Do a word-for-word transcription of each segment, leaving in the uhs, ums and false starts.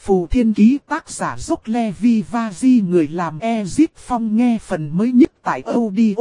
Phù Thiên Ký tác giả Dốc Levi Vaji, người làm Ezip Phong, nghe phần mới nhất tại audio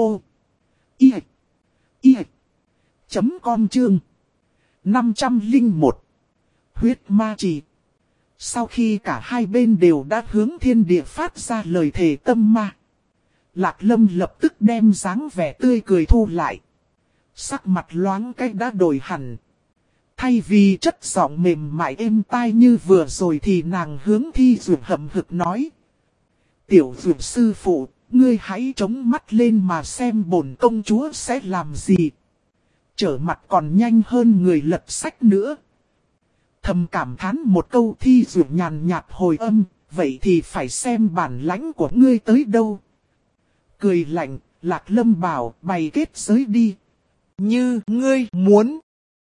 i i chấm com chương năm trăm lẻ một. Huyết ma trì. Sau khi cả hai bên đều đã hướng thiên địa phát ra lời thề tâm ma, Lạc Lâm lập tức đem dáng vẻ tươi cười thu lại. Sắc mặt loáng cách đã đổi hẳn. Thay vì chất giọng mềm mại êm tai như vừa rồi thì nàng hướng Thi Dụ hậm hực nói: Tiểu Dụ sư phụ, ngươi hãy chống mắt lên mà xem bổn công chúa sẽ làm gì. Trở mặt còn nhanh hơn người lật sách nữa. Thầm cảm thán một câu, Thi Dụ nhàn nhạt hồi âm: vậy thì phải xem bản lãnh của ngươi tới đâu. Cười lạnh, Lạc Lâm bảo: bày kết giới đi. Như ngươi muốn.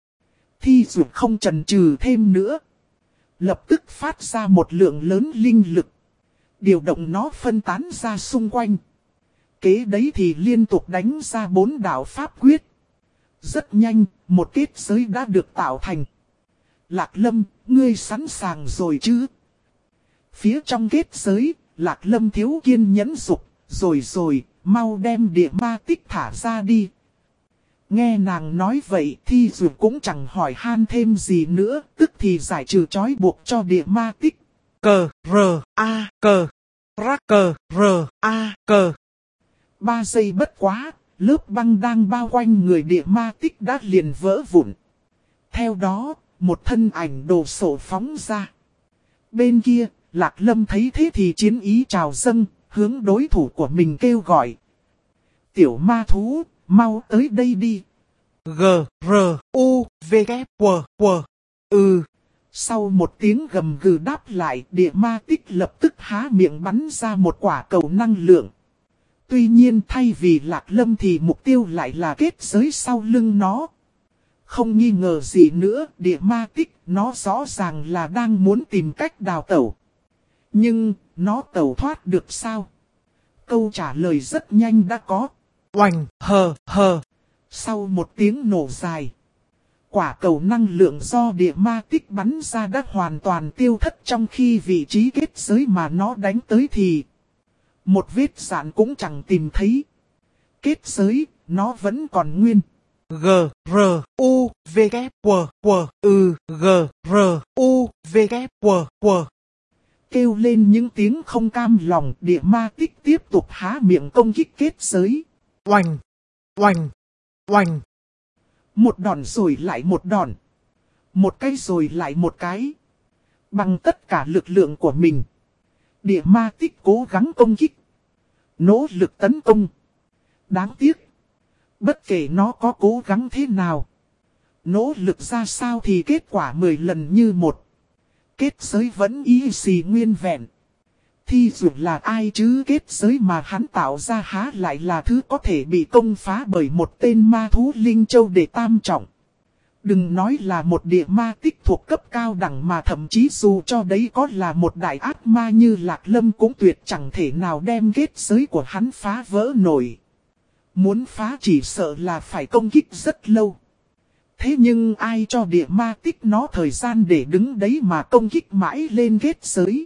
Thi Dụ không chần chừ thêm nữa. Lập tức phát ra một lượng lớn linh lực. Điều động nó phân tán ra xung quanh. Kế đấy thì liên tục đánh ra bốn đạo pháp quyết. Rất nhanh, một kết giới đã được tạo thành. Lạc Lâm, ngươi sẵn sàng rồi chứ? Phía trong kết giới, Lạc Lâm thiếu kiên nhẫn dục. Rồi rồi, mau đem địa ma tích thả ra đi. Nghe nàng nói vậy, Thi Dụ cũng chẳng hỏi han thêm gì nữa, tức thì giải trừ trói buộc cho địa ma tích. Cờ, rờ, a, cờ, rắc cờ, rờ, a, cờ. Ba giây bất quá, lớp băng đang bao quanh người địa ma tích đã liền vỡ vụn. Theo đó, một thân ảnh đồ sộ phóng ra. Bên kia, Lạc Lâm thấy thế thì chiến ý trào dâng, hướng đối thủ của mình kêu gọi: Tiểu ma thú, mau tới đây đi. G, R, U, V, K, W, W. Ừ. Sau một tiếng gầm gừ đáp lại, địa ma tích lập tức há miệng bắn ra một quả cầu năng lượng. Tuy nhiên thay vì Lạc Lâm thì mục tiêu lại là kết giới sau lưng nó. Không nghi ngờ gì nữa, địa ma tích nó rõ ràng là đang muốn tìm cách đào tẩu. Nhưng, nó tẩu thoát được sao? Câu trả lời rất nhanh đã có. Oành, hờ, hờ. Sau một tiếng nổ dài, quả cầu năng lượng do địa ma tích bắn ra đã hoàn toàn tiêu thất, trong khi vị trí kết giới mà nó đánh tới thì một vết rạn cũng chẳng tìm thấy. Kết giới, nó vẫn còn nguyên. G, R, U, V, K, W, W. Ừ, G, R, U, V, K, W, W. Kêu lên những tiếng không cam lòng, địa ma tích tiếp tục há miệng công kích kết giới. Oành, oành, oành. Một đòn rồi lại một đòn. Một cái rồi lại một cái. Bằng tất cả lực lượng của mình, địa ma tích cố gắng công kích, nỗ lực tấn công. Đáng tiếc, bất kể nó có cố gắng thế nào, nỗ lực ra sao thì kết quả mười lần như một. Kết giới vẫn y xì nguyên vẹn. Thi Dụ là ai chứ? Kết giới mà hắn tạo ra há lại là thứ có thể bị công phá bởi một tên ma thú linh châu để tam trọng. Đừng nói là một địa ma tích thuộc cấp cao đẳng, mà thậm chí dù cho đấy có là một đại ác ma như Lạc Lâm cũng tuyệt chẳng thể nào đem kết giới của hắn phá vỡ nổi. Muốn phá chỉ sợ là phải công kích rất lâu. Thế nhưng ai cho địa ma tích nó thời gian để đứng đấy mà công kích mãi lên kết giới?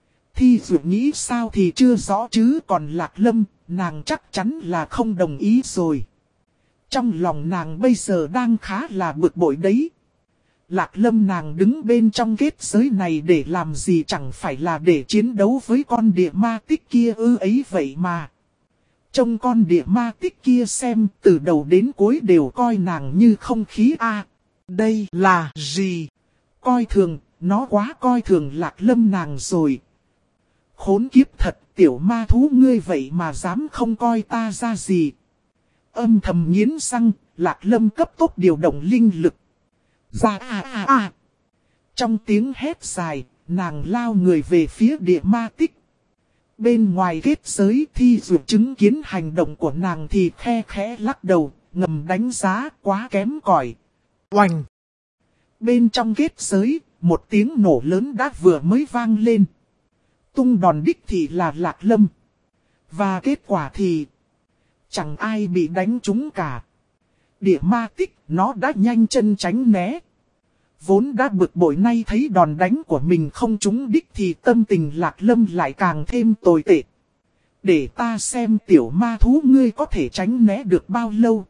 Thi Dụ nghĩ sao thì chưa rõ, chứ còn Lạc Lâm, nàng chắc chắn là không đồng ý rồi. Trong lòng nàng bây giờ đang khá là bực bội đấy. Lạc Lâm nàng đứng bên trong kết giới này để làm gì, chẳng phải là để chiến đấu với con địa ma tích kia ư ấy vậy mà. Trông con địa ma tích kia xem, từ đầu đến cuối đều coi nàng như không khí a. À, đây là gì? Coi thường, nó quá coi thường Lạc Lâm nàng rồi. Khốn kiếp thật, tiểu ma thú ngươi vậy mà dám không coi ta ra gì. Âm thầm nghiến răng, Lạc Lâm cấp tốc điều động linh lực. Ra à à à. Trong tiếng hét dài, nàng lao người về phía địa ma tích. Bên ngoài kết giới, Thi Dụ chứng kiến hành động của nàng thì khe khẽ lắc đầu, ngầm đánh giá quá kém cỏi. Oành! Bên trong kết giới, một tiếng nổ lớn đã vừa mới vang lên. Tung đòn đích thì là Lạc Lâm. Và kết quả thì chẳng ai bị đánh trúng cả. Địa ma tích nó đã nhanh chân tránh né. Vốn đã bực bội nay thấy đòn đánh của mình không trúng đích thì tâm tình Lạc Lâm lại càng thêm tồi tệ. Để ta xem tiểu ma thú ngươi có thể tránh né được bao lâu.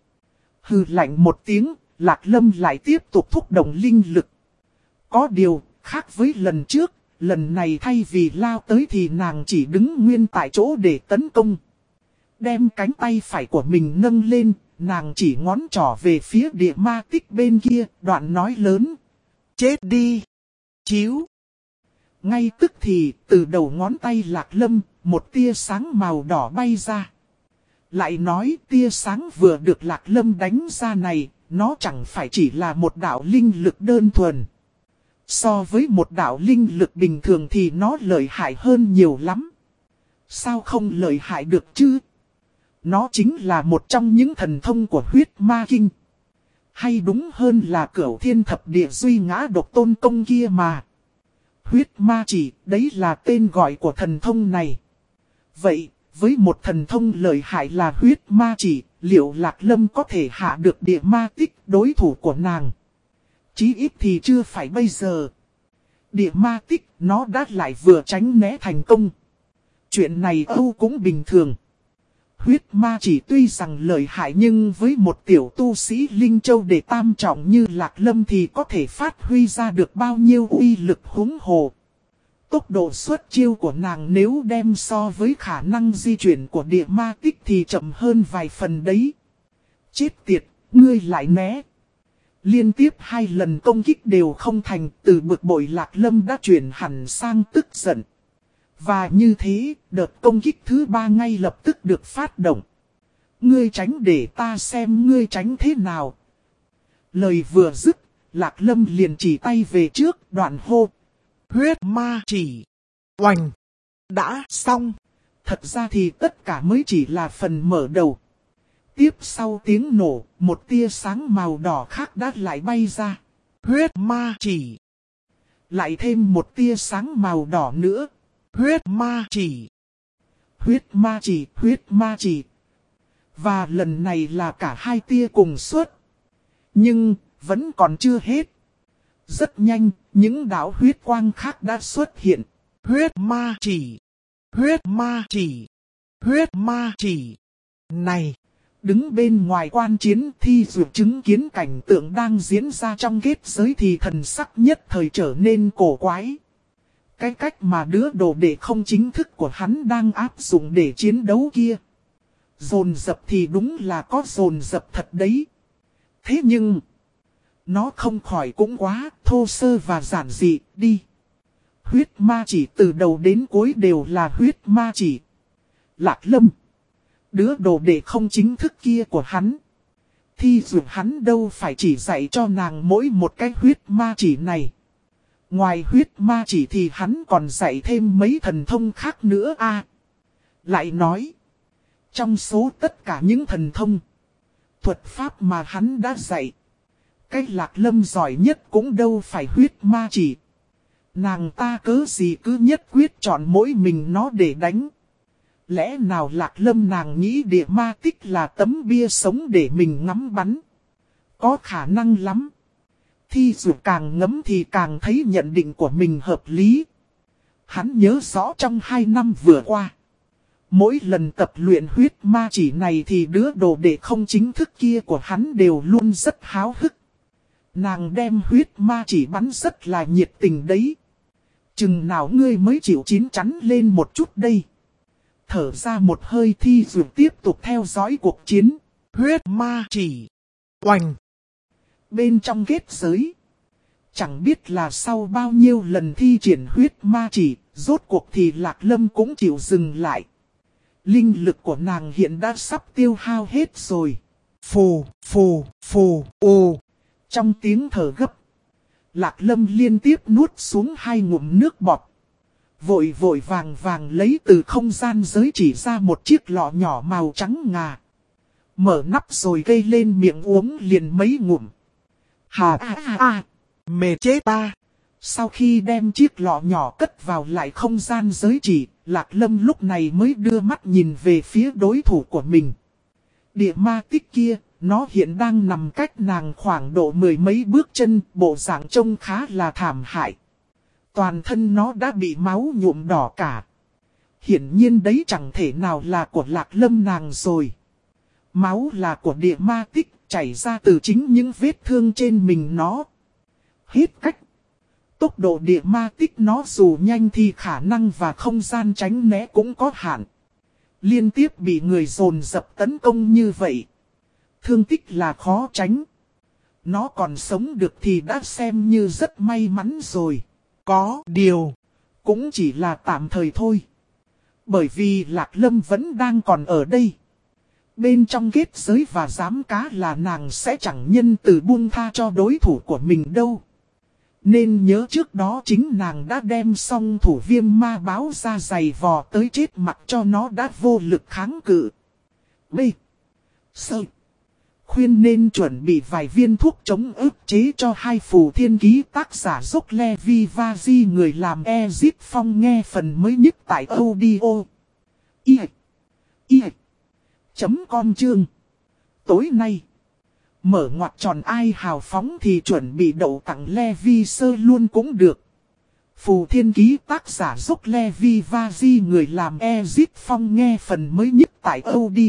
Hừ lạnh một tiếng, Lạc Lâm lại tiếp tục thúc động linh lực. Có điều, khác với lần trước, lần này thay vì lao tới thì nàng chỉ đứng nguyên tại chỗ để tấn công. Đem cánh tay phải của mình nâng lên, nàng chỉ ngón trỏ về phía địa ma tích bên kia, đoạn nói lớn. Chết đi! Chíu! Ngay tức thì, từ đầu ngón tay Lạc Lâm, một tia sáng màu đỏ bay ra. Lại nói tia sáng vừa được Lạc Lâm đánh ra này, nó chẳng phải chỉ là một đạo linh lực đơn thuần. So với một đạo linh lực bình thường thì nó lợi hại hơn nhiều lắm. Sao không lợi hại được chứ? Nó chính là một trong những thần thông của huyết ma kinh. Hay đúng hơn là cửu thiên thập địa duy ngã độc tôn công kia mà. Huyết ma chỉ, đấy là tên gọi của thần thông này. Vậy, với một thần thông lợi hại là huyết ma chỉ, liệu Lạc Lâm có thể hạ được địa ma tích đối thủ của nàng? Chí ít thì chưa phải bây giờ. Địa ma tích, nó đã lại vừa tránh né thành công. Chuyện này Âu cũng bình thường. Huyết ma chỉ tuy rằng lợi hại nhưng với một tiểu tu sĩ Linh Châu để tam trọng như Lạc Lâm thì có thể phát huy ra được bao nhiêu uy lực húng hồ. Tốc độ xuất chiêu của nàng nếu đem so với khả năng di chuyển của địa ma tích thì chậm hơn vài phần đấy. Chết tiệt, ngươi lại né. Liên tiếp hai lần công kích đều không thành, từ bực bội Lạc Lâm đã chuyển hẳn sang tức giận. Và như thế, đợt công kích thứ ba ngay lập tức được phát động. Ngươi tránh để ta xem ngươi tránh thế nào. Lời vừa dứt, Lạc Lâm liền chỉ tay về trước, đoạn hô. Huyết ma chỉ. Oành. Đã xong. Thật ra thì tất cả mới chỉ là phần mở đầu. Tiếp sau tiếng nổ, một tia sáng màu đỏ khác đã lại bay ra. Huyết ma chỉ. Lại thêm một tia sáng màu đỏ nữa. Huyết ma chỉ. Huyết ma chỉ, huyết ma chỉ. Và lần này là cả hai tia cùng xuất. Nhưng, vẫn còn chưa hết. Rất nhanh, những đạo huyết quang khác đã xuất hiện. Huyết ma chỉ. Huyết ma chỉ. Huyết ma chỉ. Này, đứng bên ngoài quan chiến Thi Dược chứng kiến cảnh tượng đang diễn ra trong kết giới thì thần sắc nhất thời trở nên cổ quái. Cái cách mà đứa đồ đệ không chính thức của hắn đang áp dụng để chiến đấu kia. Dồn dập thì đúng là có dồn dập thật đấy. Thế nhưng, nó không khỏi cũng quá thô sơ và giản dị đi. Huyết ma chỉ từ đầu đến cuối đều là huyết ma chỉ. Lạc Lâm, đứa đồ đệ không chính thức kia của hắn. Thì dù hắn đâu phải chỉ dạy cho nàng mỗi một cái huyết ma chỉ này. Ngoài huyết ma chỉ thì hắn còn dạy thêm mấy thần thông khác nữa à. Lại nói, trong số tất cả những thần thông, thuật pháp mà hắn đã dạy, cái Lạc Lâm giỏi nhất cũng đâu phải huyết ma chỉ. Nàng ta cớ gì cứ nhất quyết chọn mỗi mình nó để đánh. Lẽ nào Lạc Lâm nàng nghĩ địa ma tích là tấm bia sống để mình ngắm bắn? Có khả năng lắm. Thi dù càng ngấm thì càng thấy nhận định của mình hợp lý. Hắn nhớ rõ trong hai năm vừa qua, mỗi lần tập luyện huyết ma chỉ này thì đứa đồ đệ không chính thức kia của hắn đều luôn rất háo hức. Nàng đem huyết ma chỉ bắn rất là nhiệt tình đấy. Chừng nào ngươi mới chịu chín chắn lên một chút đây. Thở ra một hơi Thi dù tiếp tục theo dõi cuộc chiến. Huyết ma chỉ. Oành. Bên trong kết giới, chẳng biết là sau bao nhiêu lần thi triển huyết ma chỉ, rốt cuộc thì Lạc Lâm cũng chịu dừng lại. Linh lực của nàng hiện đã sắp tiêu hao hết rồi. Phù, phù, phù, ô. Trong tiếng thở gấp, Lạc Lâm liên tiếp nuốt xuống hai ngụm nước bọt. Vội vội vàng vàng lấy từ không gian giới chỉ ra một chiếc lọ nhỏ màu trắng ngà. Mở nắp rồi gây lên miệng uống liền mấy ngụm. Hà à à à, mệt chết ta. Sau khi đem chiếc lọ nhỏ cất vào lại không gian giới chỉ, Lạc Lâm lúc này mới đưa mắt nhìn về phía đối thủ của mình. Địa ma tích kia, nó hiện đang nằm cách nàng khoảng độ mười mấy bước chân, bộ dạng trông khá là thảm hại. Toàn thân nó đã bị máu nhuộm đỏ cả. Hiển nhiên đấy chẳng thể nào là của Lạc Lâm nàng rồi. Máu là của địa ma tích, chảy ra từ chính những vết thương trên mình nó. Hết cách. Tốc độ địa ma tích nó dù nhanh thì khả năng và không gian tránh né cũng có hạn. Liên tiếp bị người dồn dập tấn công như vậy. Thương tích là khó tránh. Nó còn sống được thì đã xem như rất may mắn rồi. Có điều, cũng chỉ là tạm thời thôi. Bởi vì Lạc Lâm vẫn đang còn ở đây. Bên trong kết giới và giám cá là nàng sẽ chẳng nhân từ buông tha cho đối thủ của mình đâu. Nên nhớ trước đó chính nàng đã đem xong thủ viêm ma báo ra giày vò tới chết mặt cho nó đã vô lực kháng cự. B. Sơ. Khuyên nên chuẩn bị vài viên thuốc chống ức chế cho hai phù thiên ký tác giả dốc Levi và Di người làm Ezip Phong nghe phần mới nhất tại audio. Y. Y. Chấm com chương. Tối nay. Mở ngoặc tròn ai hào phóng thì chuẩn bị đậu tặng Levi sơ luôn cũng được. Phù thiên ký tác giả dốc Levi và Di người làm Ezip Phong nghe phần mới nhất tại audio.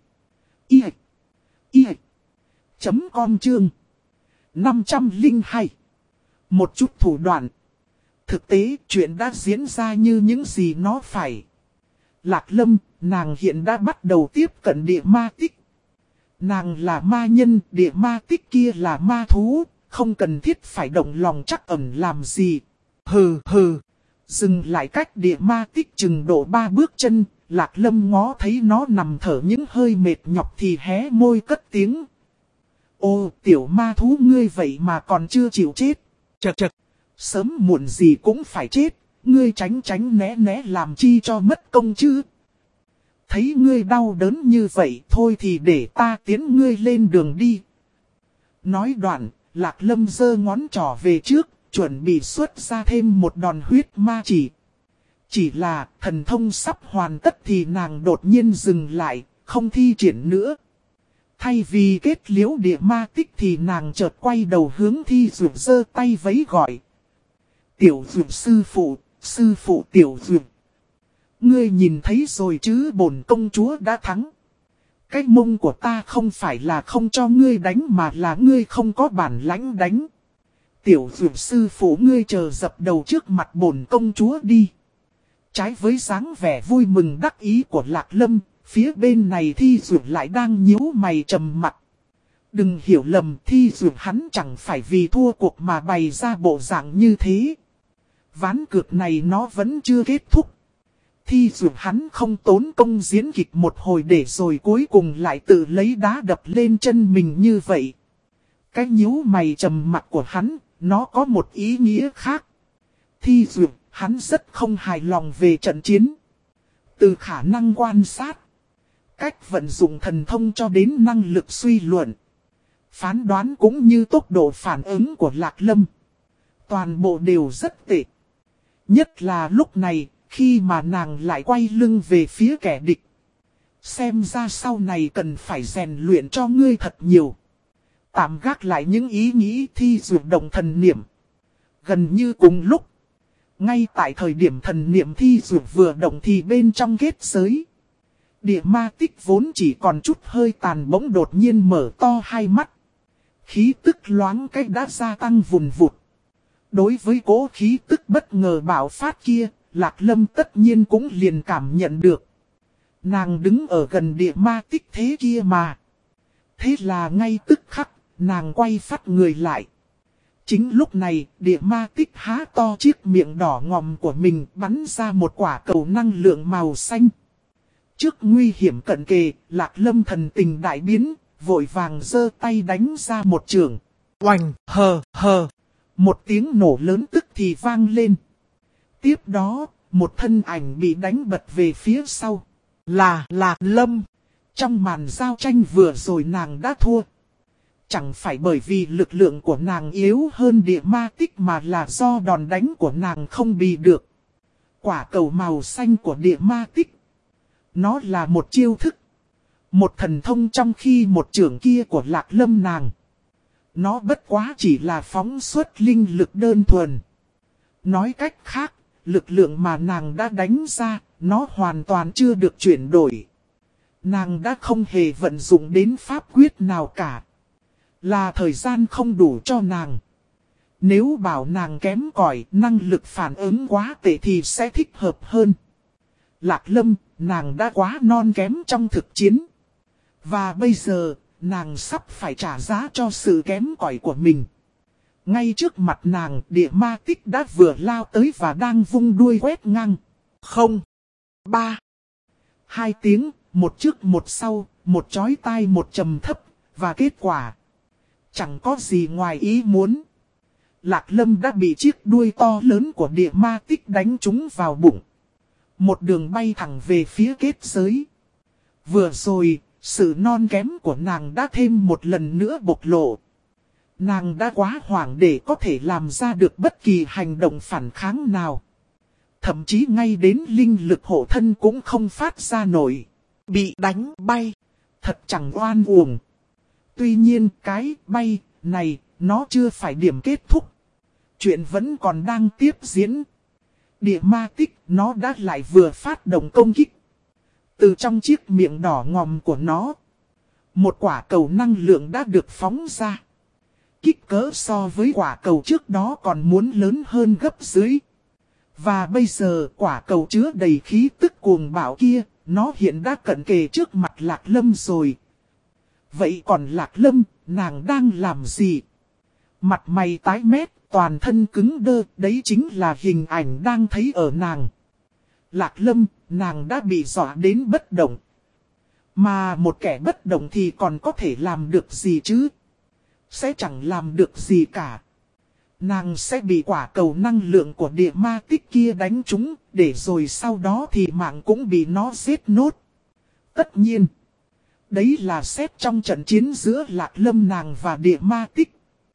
Y. Y. Chấm com chương. năm trăm lẻ hai. Một chút thủ đoạn. Thực tế chuyện đã diễn ra như những gì nó phải. Lạc Lâm, nàng hiện đã bắt đầu tiếp cận địa ma tích. Nàng là ma nhân, địa ma tích kia là ma thú, không cần thiết phải động lòng chắc ẩn làm gì. Hừ hừ, dừng lại cách địa ma tích chừng độ ba bước chân, Lạc Lâm ngó thấy nó nằm thở những hơi mệt nhọc thì hé môi cất tiếng. Ô, tiểu ma thú ngươi vậy mà còn chưa chịu chết. Chật chật, sớm muộn gì cũng phải chết, ngươi tránh tránh né né làm chi cho mất công chứ. Thấy ngươi đau đớn như vậy thôi thì để ta tiến ngươi lên đường đi. Nói đoạn, Lạc Lâm giơ ngón trỏ về trước, chuẩn bị xuất ra thêm một đòn huyết ma chỉ. Chỉ là thần thông sắp hoàn tất thì nàng đột nhiên dừng lại, không thi triển nữa. Thay vì kết liễu địa ma tích thì nàng chợt quay đầu hướng Thi Dược giơ tay vẫy gọi. Tiểu Dược sư phụ, sư phụ Tiểu Dược. Ngươi nhìn thấy rồi chứ, bổn công chúa đã thắng. Cái mông của ta không phải là không cho ngươi đánh mà là ngươi không có bản lãnh đánh. Tiểu Dược sư phụ ngươi chờ dập đầu trước mặt bổn công chúa đi. Trái với dáng vẻ vui mừng đắc ý của Lạc Lâm, phía bên này Thi Dược lại đang nhíu mày trầm mặt. Đừng hiểu lầm, Thi Dược hắn chẳng phải vì thua cuộc mà bày ra bộ dạng như thế. Ván cược này nó vẫn chưa kết thúc. Thi Dược hắn không tốn công diễn kịch một hồi để rồi cuối cùng lại tự lấy đá đập lên chân mình như vậy. Cái nhíu mày trầm mặt của hắn, nó có một ý nghĩa khác. Thi Dược, hắn rất không hài lòng về trận chiến. Từ khả năng quan sát, cách vận dụng thần thông cho đến năng lực suy luận, phán đoán cũng như tốc độ phản ứng của Lạc Lâm, toàn bộ đều rất tệ. Nhất là lúc này, khi mà nàng lại quay lưng về phía kẻ địch. Xem ra sau này cần phải rèn luyện cho ngươi thật nhiều. Tạm gác lại những ý nghĩ Thi Dược động thần niệm. Gần như cùng lúc, ngay tại thời điểm thần niệm Thi Dược vừa động thì bên trong kết giới, địa ma tích vốn chỉ còn chút hơi tàn bỗng đột nhiên mở to hai mắt. Khí tức loáng cách đã gia tăng vùn vụt. Đối với cố khí tức bất ngờ bạo phát kia, Lạc Lâm tất nhiên cũng liền cảm nhận được. Nàng đứng ở gần địa ma tích thế kia mà. Thế là ngay tức khắc, nàng quay phát người lại. Chính lúc này, địa ma tích há to chiếc miệng đỏ ngòm của mình bắn ra một quả cầu năng lượng màu xanh. Trước nguy hiểm cận kề, Lạc Lâm thần tình đại biến, vội vàng giơ tay đánh ra một trường. Oành, hờ, hờ. Một tiếng nổ lớn tức thì vang lên. Tiếp đó, một thân ảnh bị đánh bật về phía sau. Là Lạc Lâm. Trong màn giao tranh vừa rồi nàng đã thua. Chẳng phải bởi vì lực lượng của nàng yếu hơn địa ma tích mà là do đòn đánh của nàng không bị được. Quả cầu màu xanh của địa ma tích. Nó là một chiêu thức. Một thần thông trong khi một trưởng kia của Lạc Lâm nàng. Nó bất quá chỉ là phóng xuất linh lực đơn thuần. Nói cách khác, lực lượng mà nàng đã đánh ra, nó hoàn toàn chưa được chuyển đổi. Nàng đã không hề vận dụng đến pháp quyết nào cả. Là thời gian không đủ cho nàng. Nếu bảo nàng kém cỏi, năng lực phản ứng quá tệ thì sẽ thích hợp hơn. Lạc Lâm, nàng đã quá non kém trong thực chiến. Và bây giờ, nàng sắp phải trả giá cho sự kém cỏi của mình. Ngay trước mặt nàng, địa ma tích đã vừa lao tới và đang vung đuôi quét ngang. Không. Ba. Hai tiếng, một trước một sau, một chói tai một trầm thấp. Và kết quả, chẳng có gì ngoài ý muốn. Lạc Lâm đã bị chiếc đuôi to lớn của địa ma tích đánh trúng vào bụng. Một đường bay thẳng về phía kết giới. Vừa rồi, sự non kém của nàng đã thêm một lần nữa bộc lộ. Nàng đã quá hoảng để có thể làm ra được bất kỳ hành động phản kháng nào. Thậm chí ngay đến linh lực hộ thân cũng không phát ra nổi. Bị đánh bay. Thật chẳng oan uổng. Tuy nhiên cái bay này nó chưa phải điểm kết thúc. Chuyện vẫn còn đang tiếp diễn. Địa ma tích nó đã lại vừa phát động công kích. Từ trong chiếc miệng đỏ ngòm của nó, một quả cầu năng lượng đã được phóng ra. Kích cỡ so với quả cầu trước đó còn muốn lớn hơn gấp dưới. Và bây giờ quả cầu chứa đầy khí tức cuồng bạo kia, nó hiện đã cận kề trước mặt Lạc Lâm rồi. Vậy còn Lạc Lâm, nàng đang làm gì? Mặt mày tái mét, toàn thân cứng đơ, đấy chính là hình ảnh đang thấy ở nàng. Lạc Lâm, nàng đã bị dọa đến bất động. Mà một kẻ bất động thì còn có thể làm được gì chứ? Sẽ chẳng làm được gì cả. Nàng sẽ bị quả cầu năng lượng của địa ma tích kia đánh trúng, để rồi sau đó thì mạng cũng bị nó giết nốt. Tất nhiên, đấy là xét trong trận chiến giữa Lạc Lâm nàng và địa ma tích.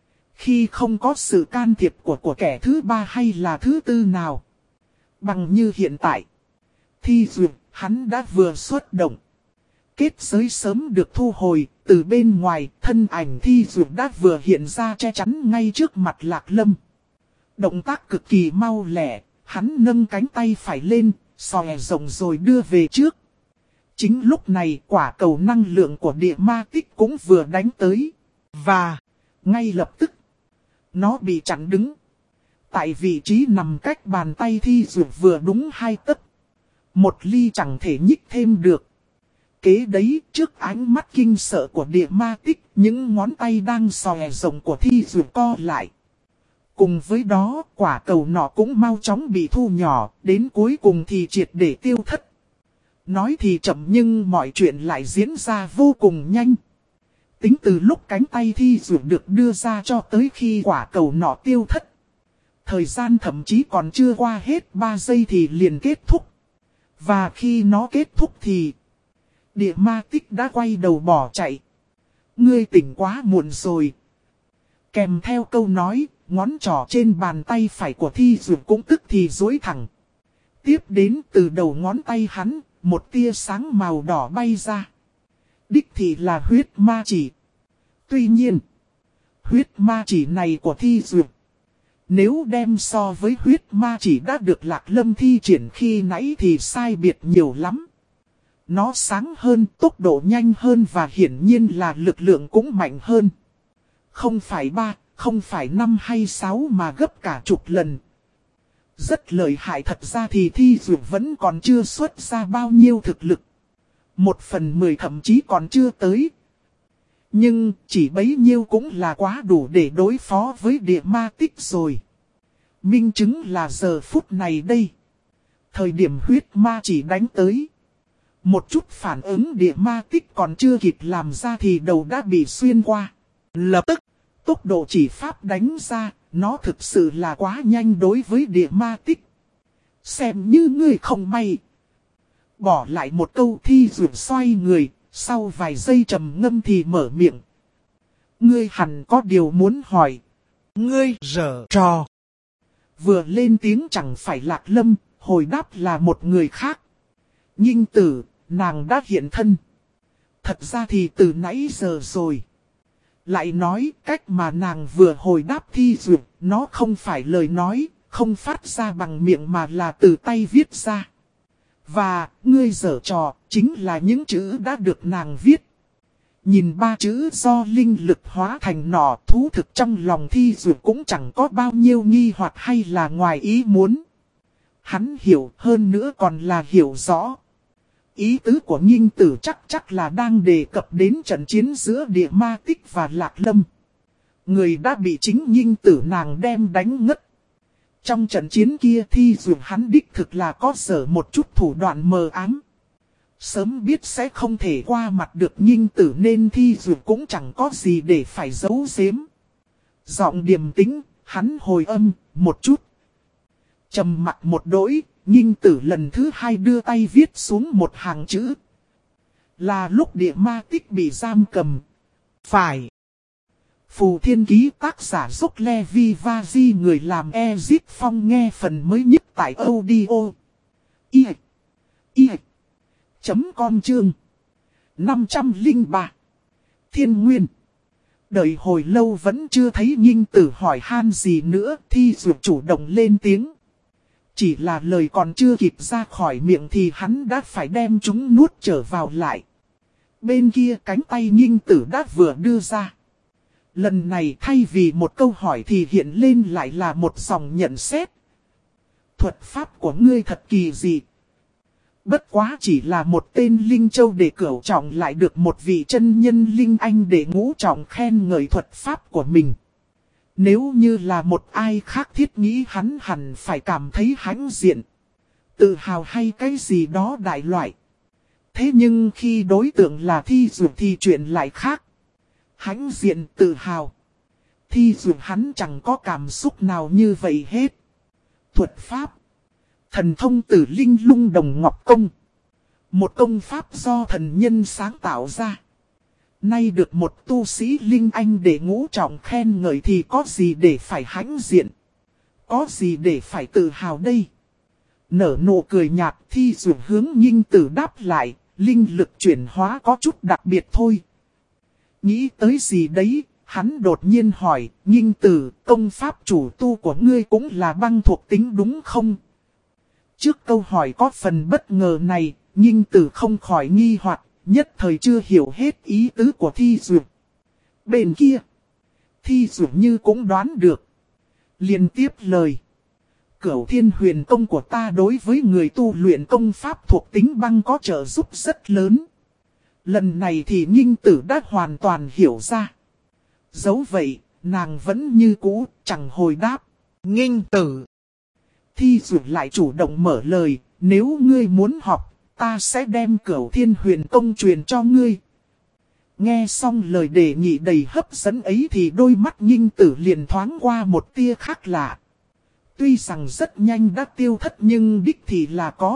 Khi không có sự can thiệp của của kẻ thứ ba hay là thứ tư nào. Bằng như hiện tại, Thi Duyệt, hắn đã vừa xuất động. Kết giới sớm được thu hồi, từ bên ngoài, thân ảnh Thi Duyệt đã vừa hiện ra che chắn ngay trước mặt Lạc Lâm. Động tác cực kỳ mau lẹ, hắn nâng cánh tay phải lên, xòe rộng rồi đưa về trước. Chính lúc này quả cầu năng lượng của địa ma tích cũng vừa đánh tới. Và, ngay lập tức, nó bị chặn đứng. Tại vị trí nằm cách bàn tay Thi Duyệt vừa đúng hai tấc. Một ly chẳng thể nhích thêm được. Kế đấy, trước ánh mắt kinh sợ của địa ma tích, những ngón tay đang xòe rộng của Thi Duyệt co lại. Cùng với đó, quả cầu nọ cũng mau chóng bị thu nhỏ, đến cuối cùng thì triệt để tiêu thất. Nói thì chậm nhưng mọi chuyện lại diễn ra vô cùng nhanh. Tính từ lúc cánh tay Thi Duyệt được đưa ra cho tới khi quả cầu nọ tiêu thất. Thời gian thậm chí còn chưa qua hết ba giây thì liền kết thúc. Và khi nó kết thúc thì địa ma tích đã quay đầu bỏ chạy. Ngươi tỉnh quá muộn rồi. Kèm theo câu nói, ngón trỏ trên bàn tay phải của Thi Duyệt cũng tức thì duỗi thẳng. Tiếp đến từ đầu ngón tay hắn, một tia sáng màu đỏ bay ra. Đích thì là huyết ma chỉ. Tuy nhiên, huyết ma chỉ này của Thi Duyệt, nếu đem so với huyết ma chỉ đã được Lạc Lâm thi triển khi nãy thì sai biệt nhiều lắm. Nó sáng hơn, tốc độ nhanh hơn và hiển nhiên là lực lượng cũng mạnh hơn. Không phải ba, không phải năm hay sáu mà gấp cả chục lần. Rất lợi hại, thật ra thì Thi Duyệt vẫn còn chưa xuất ra bao nhiêu thực lực. Một phần mười thậm chí còn chưa tới. Nhưng chỉ bấy nhiêu cũng là quá đủ để đối phó với địa ma tích rồi. Minh chứng là giờ phút này đây. Thời điểm huyết ma chỉ đánh tới. Một chút phản ứng địa ma tích còn chưa kịp làm ra thì đầu đã bị xuyên qua. Lập tức, tốc độ chỉ pháp đánh ra, nó thực sự là quá nhanh đối với địa ma tích. Xem như ngươi không may. Bỏ lại một câu Thi Duyệt xoay người, sau vài giây trầm ngâm thì mở miệng. Ngươi hẳn có điều muốn hỏi. Ngươi giở trò. Vừa lên tiếng chẳng phải Lạc Lâm, hồi đáp là một người khác. Nhinh tử, nàng đã hiện thân. Thật ra thì từ nãy giờ rồi. Lại nói cách mà nàng vừa hồi đáp thi duyệt, nó không phải lời nói, không phát ra bằng miệng mà là từ tay viết ra. Và, ngươi giở trò, chính là những chữ đã được nàng viết. Nhìn ba chữ do linh lực hóa thành nỏ, thú thực trong lòng thi duyệt cũng chẳng có bao nhiêu nghi hoặc hay là ngoài ý muốn. Hắn hiểu hơn nữa còn là hiểu rõ. Ý tứ của Nghinh Tử chắc chắc là đang đề cập đến trận chiến giữa Địa Ma Tích và Lạc Lâm. Người đã bị chính Nghinh Tử nàng đem đánh ngất. Trong trận chiến kia thi dù hắn đích thực là có sở một chút thủ đoạn mờ ám. Sớm biết sẽ không thể qua mặt được Nghinh Tử nên thi dù cũng chẳng có gì để phải giấu giếm. Giọng điềm tĩnh, hắn hồi âm, một chút. Trầm mặt một đỗi, Nghinh Tử lần thứ hai đưa tay viết xuống một hàng chữ. Là lúc Địa Ma Tích bị giam cầm. Phải. Phù Thiên Ký tác giả Dốc Le Vi Va Di người làm Ezip Phong nghe phần mới nhất tại audio. I. I. Chấm com chương. năm trăm lẻ ba. Thiên Nguyên. Đợi hồi lâu vẫn chưa thấy Nghinh Tử hỏi han gì nữa, thi dù chủ động lên tiếng. Chỉ là lời còn chưa kịp ra khỏi miệng thì hắn đã phải đem chúng nuốt trở vào lại. Bên kia cánh tay Nghinh Tử đã vừa đưa ra. Lần này thay vì một câu hỏi thì hiện lên lại là một dòng nhận xét. Thuật pháp của ngươi thật kỳ dị. Bất quá chỉ là một tên Linh Châu để cửu trọng lại được một vị chân nhân Linh Anh để ngũ trọng khen ngợi thuật pháp của mình. Nếu như là một ai khác thiết nghĩ hắn hẳn phải cảm thấy hãnh diện, tự hào hay cái gì đó đại loại. Thế nhưng khi đối tượng là thi dù thì chuyện lại khác. Hãnh diện tự hào. Thi dù hắn chẳng có cảm xúc nào như vậy hết. Thuật pháp. Thần thông tử linh lung đồng ngọc công. Một công pháp do thần nhân sáng tạo ra. Nay được một tu sĩ Linh Anh để ngũ trọng khen ngợi thì có gì để phải hãnh diện. Có gì để phải tự hào đây. Nở nụ cười nhạt thi dù hướng Nghinh Tử đáp lại. Linh lực chuyển hóa có chút đặc biệt thôi. Nghĩ tới gì đấy, hắn đột nhiên hỏi, Nghinh Tử, công pháp chủ tu của ngươi cũng là băng thuộc tính đúng không? Trước câu hỏi có phần bất ngờ này, Nghinh Tử không khỏi nghi hoặc, nhất thời chưa hiểu hết ý tứ của thi duyệt. Bên kia, thi duyệt như cũng đoán được. Liên tiếp lời. Cửu Thiên Huyền Công của ta đối với người tu luyện công pháp thuộc tính băng có trợ giúp rất lớn. Lần này thì Nghinh Tử đã hoàn toàn hiểu ra. Dẫu vậy, nàng vẫn như cũ, chẳng hồi đáp. Nghinh Tử. Thi duyệt lại chủ động mở lời, nếu ngươi muốn học, ta sẽ đem Cửu Thiên Huyền Công truyền cho ngươi. Nghe xong lời đề nghị đầy hấp dẫn ấy thì đôi mắt Nghinh Tử liền thoáng qua một tia khác lạ. Tuy rằng rất nhanh đã tiêu thất nhưng đích thì là có.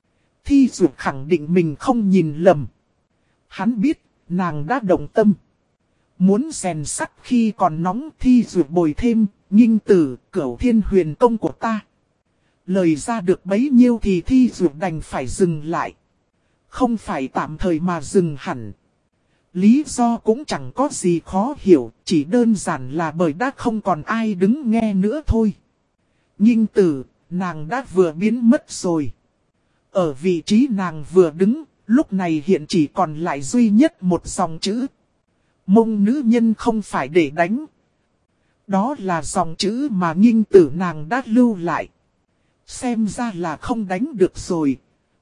Thi duyệt khẳng định mình không nhìn lầm. Hắn biết, nàng đã động tâm. Muốn rèn sắt khi còn nóng thi duyệt bồi thêm, Nghinh Tử, Cửu Thiên Huyền Công của ta. Lời ra được bấy nhiêu thì thi duyệt đành phải dừng lại. Không phải tạm thời mà dừng hẳn. Lý do cũng chẳng có gì khó hiểu, chỉ đơn giản là bởi đã không còn ai đứng nghe nữa thôi. Nghinh Tử, nàng đã vừa biến mất rồi. Ở vị trí nàng vừa đứng, lúc này hiện chỉ còn lại duy nhất một dòng chữ. Mông nữ nhân không phải để đánh. Đó là dòng chữ mà Nghinh Tử nàng đã lưu lại. Xem ra là không đánh được rồi.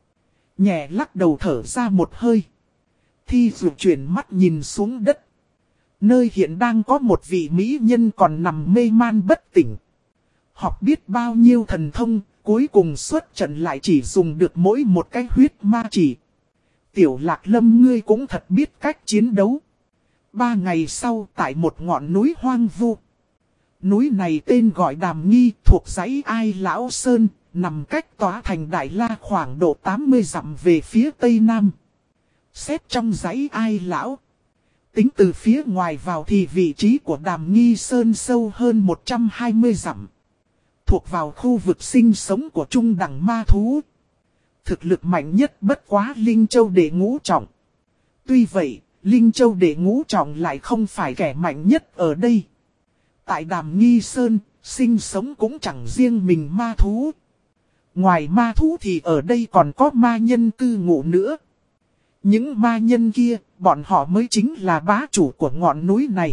Nhẹ lắc đầu thở ra một hơi. Thi dù chuyển mắt nhìn xuống đất. Nơi hiện đang có một vị mỹ nhân còn nằm mê man bất tỉnh. Học biết bao nhiêu thần thông, cuối cùng xuất trận lại chỉ dùng được mỗi một cái huyết ma chỉ. Tiểu Lạc Lâm ngươi cũng thật biết cách chiến đấu. Ba ngày sau tại một ngọn núi hoang vu. Núi này tên gọi Đàm Nghi thuộc dãy Ai Lão Sơn, nằm cách Tỏa Thành Đại La khoảng độ tám mươi dặm về phía tây nam. Xét trong dãy Ai Lão. Tính từ phía ngoài vào thì vị trí của Đàm Nghi Sơn sâu hơn một trăm hai mươi dặm. Thuộc vào khu vực sinh sống của trung đẳng ma thú. Thực lực mạnh nhất bất quá Linh Châu để ngũ trọng. Tuy vậy, Linh Châu đệ ngũ trọng lại không phải kẻ mạnh nhất ở đây. Tại Đàm Nghi Sơn, sinh sống cũng chẳng riêng mình ma thú. Ngoài ma thú thì ở đây còn có ma nhân cư ngụ nữa. Những ma nhân kia, bọn họ mới chính là bá chủ của ngọn núi này.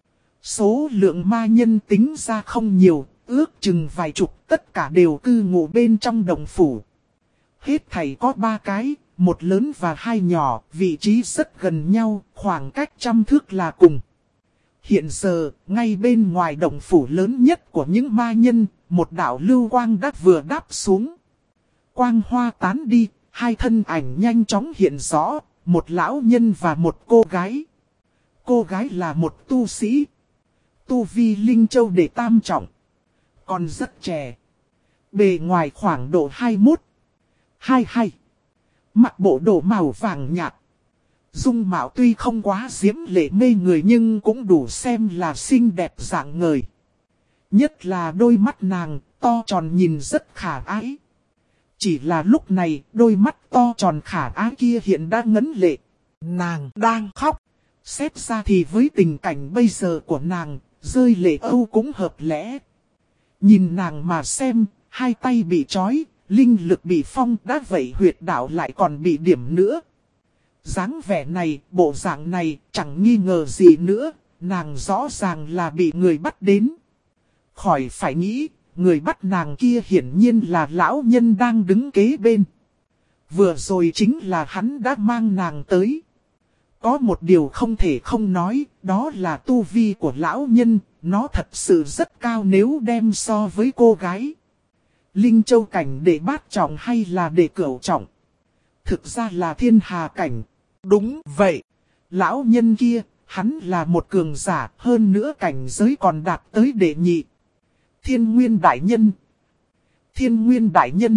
Số lượng ma nhân tính ra không nhiều, ước chừng vài chục, tất cả đều cư ngụ bên trong động phủ. Hết thảy có ba cái, một lớn và hai nhỏ, vị trí rất gần nhau, khoảng cách trăm thước là cùng. Hiện giờ, ngay bên ngoài động phủ lớn nhất của những ma nhân, một đạo lưu quang đã vừa đáp xuống. Quang hoa tán đi, hai thân ảnh nhanh chóng hiện rõ, một lão nhân và một cô gái. Cô gái là một tu sĩ. Tu vi Linh Châu đệ tam trọng. Còn rất trẻ. Bề ngoài khoảng độ hai mươi mốt, hai mươi hai. Mặc bộ đồ màu vàng nhạt. Dung mạo tuy không quá diễm lệ mê người nhưng cũng đủ xem là xinh đẹp dạng ngời. Nhất là đôi mắt nàng, to tròn nhìn rất khả ái. Chỉ là lúc này, đôi mắt to tròn khả ái kia hiện đã ngấn lệ. Nàng đang khóc. Xét ra thì với tình cảnh bây giờ của nàng, rơi lệ âu cũng hợp lẽ. Nhìn nàng mà xem, hai tay bị trói, linh lực bị phong, đã vậy huyệt đạo lại còn bị điểm nữa. Dáng vẻ này, bộ dạng này, chẳng nghi ngờ gì nữa, nàng rõ ràng là bị người bắt đến. Khỏi phải nghĩ, người bắt nàng kia hiển nhiên là lão nhân đang đứng kế bên. Vừa rồi chính là hắn đã mang nàng tới. Có một điều không thể không nói, đó là tu vi của lão nhân, nó thật sự rất cao nếu đem so với cô gái. Linh Châu cảnh đệ bát trọng hay là đệ cửu trọng? Thực ra là thiên hà cảnh. Đúng vậy, lão nhân kia, hắn là một cường giả, hơn nữa cảnh giới còn đạt tới đệ nhị. Thiên Nguyên Đại Nhân. Thiên Nguyên Đại Nhân.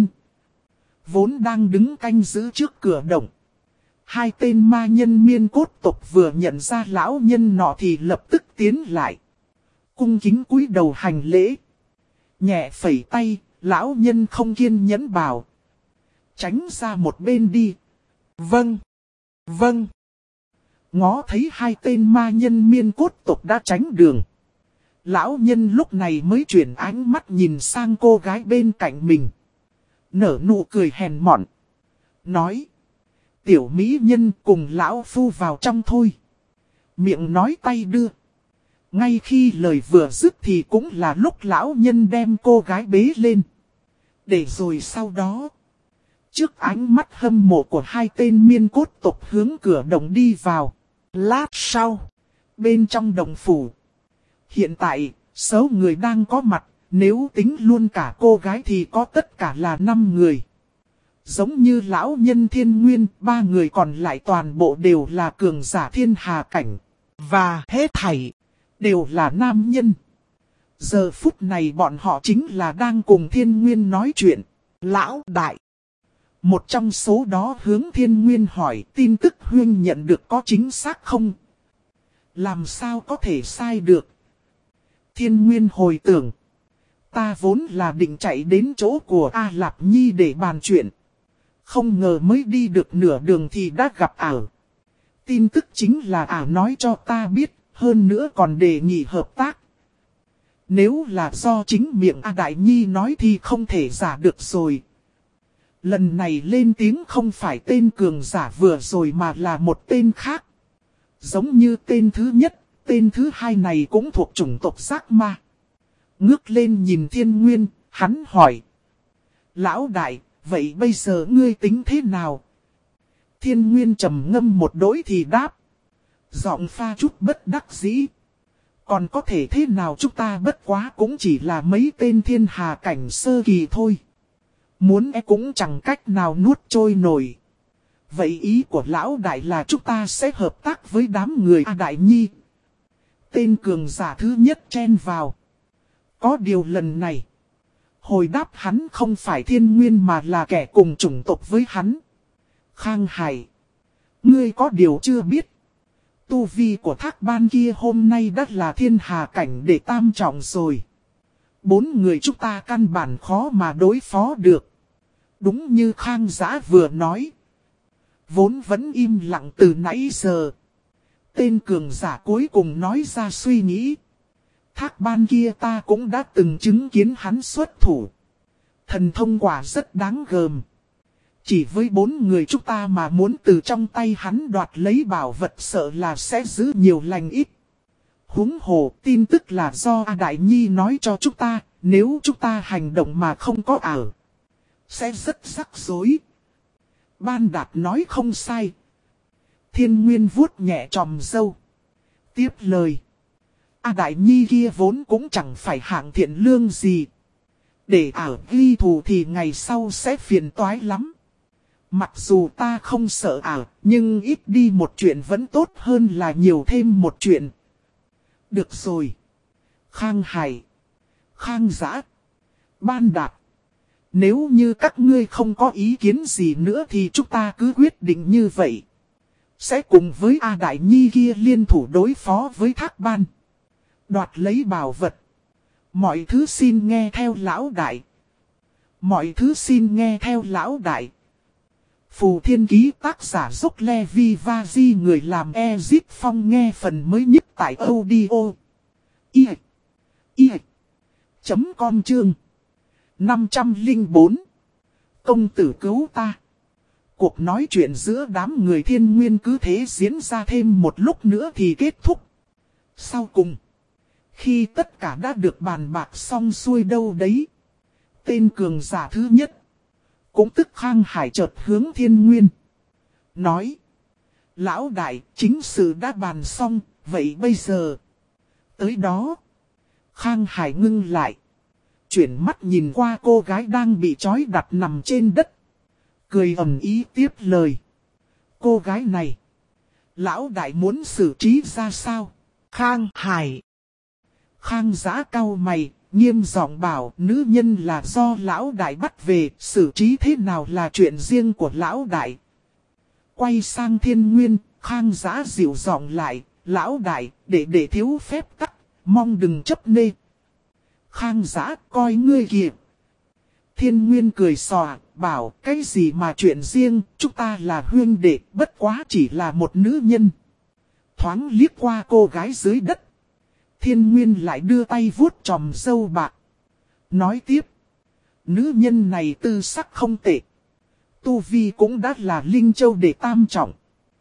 Vốn đang đứng canh giữ trước cửa động. Hai tên ma nhân miên cốt tộc vừa nhận ra lão nhân nọ thì lập tức tiến lại. Cung kính cúi đầu hành lễ. Nhẹ phẩy tay, lão nhân không kiên nhẫn bảo. Tránh ra một bên đi. Vâng. Vâng. Ngó thấy hai tên ma nhân miên cốt tộc đã tránh đường. Lão nhân lúc này mới chuyển ánh mắt nhìn sang cô gái bên cạnh mình. Nở nụ cười hèn mọn. Nói. Tiểu mỹ nhân cùng lão phu vào trong thôi. Miệng nói tay đưa. Ngay khi lời vừa dứt thì cũng là lúc lão nhân đem cô gái bế lên. Để rồi sau đó. Trước ánh mắt hâm mộ của hai tên miên cốt tộc hướng cửa động đi vào. Lát sau. Bên trong động phủ. Hiện tại, số người đang có mặt. Nếu tính luôn cả cô gái thì có tất cả là năm người. Giống như lão nhân thiên nguyên, ba người còn lại toàn bộ đều là cường giả thiên hà cảnh. Và hết thảy, đều là nam nhân. Giờ phút này bọn họ chính là đang cùng thiên nguyên nói chuyện. Lão đại. Một trong số đó hướng thiên nguyên hỏi tin tức huyên nhận được có chính xác không? Làm sao có thể sai được? Thiên nguyên hồi tưởng. Ta vốn là định chạy đến chỗ của A Lạp Nhi để bàn chuyện. Không ngờ mới đi được nửa đường thì đã gặp ảo. Tin tức chính là ảo nói cho ta biết, hơn nữa còn đề nghị hợp tác. Nếu là do chính miệng A Đại Nhi nói thì không thể giả được rồi. Lần này lên tiếng không phải tên cường giả vừa rồi mà là một tên khác. Giống như tên thứ nhất, tên thứ hai này cũng thuộc chủng tộc giác ma. Ngước lên nhìn thiên nguyên, hắn hỏi. Lão đại, vậy bây giờ ngươi tính thế nào? Thiên nguyên trầm ngâm một đỗi thì đáp. Giọng pha chút bất đắc dĩ. Còn có thể thế nào chúng ta bất quá cũng chỉ là mấy tên thiên hà cảnh sơ kỳ thôi. Muốn e cũng chẳng cách nào nuốt trôi nổi. Vậy ý của lão đại là chúng ta sẽ hợp tác với đám người A Đại Nhi. Tên cường giả thứ nhất chen vào. Có điều lần này. Hồi đáp hắn không phải thiên nguyên mà là kẻ cùng chủng tộc với hắn. Khang Hải. Ngươi có điều chưa biết. Tu vi của thác ban kia hôm nay đã là thiên hà cảnh để tam trọng rồi. Bốn người chúng ta căn bản khó mà đối phó được. Đúng như Khang Giã vừa nói. Vốn vẫn im lặng từ nãy giờ. Tên cường giả cuối cùng nói ra suy nghĩ. Thác ban kia ta cũng đã từng chứng kiến hắn xuất thủ. Thần thông quả rất đáng gờm. Chỉ với bốn người chúng ta mà muốn từ trong tay hắn đoạt lấy bảo vật sợ là sẽ giữ nhiều lành ít. Huống hồ tin tức là do A Đại Nhi nói cho chúng ta, nếu chúng ta hành động mà không có ảo, sẽ rất rắc rối. Ban Đạt nói không sai. Thiên Nguyên vuốt nhẹ tròm râu. Tiếp lời. A Đại Nhi kia vốn cũng chẳng phải hạng thiện lương gì. Để ảo ghi thù thì ngày sau sẽ phiền toái lắm. Mặc dù ta không sợ ảo, nhưng ít đi một chuyện vẫn tốt hơn là nhiều thêm một chuyện. Được rồi. Khang Hải, Khang Giã, Ban Đạt. Nếu như các ngươi không có ý kiến gì nữa thì chúng ta cứ quyết định như vậy. Sẽ cùng với A Đại Nhi kia liên thủ đối phó với Thác Ban. Đoạt lấy bảo vật. Mọi thứ xin nghe theo lão đại. Mọi thứ xin nghe theo lão đại. Phù Thiên Ký tác giả Dốc Levi Vazi người làm Ezip Phong nghe phần mới nhất tại audio. I I chấm com chương năm trăm lẻ bốn. Công tử cứu ta. Cuộc nói chuyện giữa đám người Thiên Nguyên cứ thế diễn ra thêm một lúc nữa thì kết thúc. Sau cùng, khi tất cả đã được bàn bạc xong xuôi đâu đấy, tên cường giả thứ nhất, cũng tức Khang Hải chợt hướng Thiên Nguyên. Nói, lão đại, chính sự đã bàn xong, vậy bây giờ. Tới đó, Khang Hải ngưng lại. Chuyển mắt nhìn qua cô gái đang bị trói đặt nằm trên đất. Cười ầm ý tiếp lời. Cô gái này, lão đại muốn xử trí ra sao? Khang Hải. Khang Giã cau mày, nghiêm giọng bảo nữ nhân là do lão đại bắt về, xử trí thế nào là chuyện riêng của lão đại. Quay sang Thiên Nguyên, Khang Giã dịu giọng lại, lão đại, để để thiếu phép tắc, mong đừng chấp nê. Khang Giã coi ngươi kìa. Thiên Nguyên cười xòa, bảo cái gì mà chuyện riêng, chúng ta là huynh đệ, bất quá chỉ là một nữ nhân. Thoáng liếc qua cô gái dưới đất. Thiên Nguyên lại đưa tay vuốt tròm râu bạc. Nói tiếp. Nữ nhân này tư sắc không tệ. Tu Vi cũng đã là Linh Châu để tam trọng.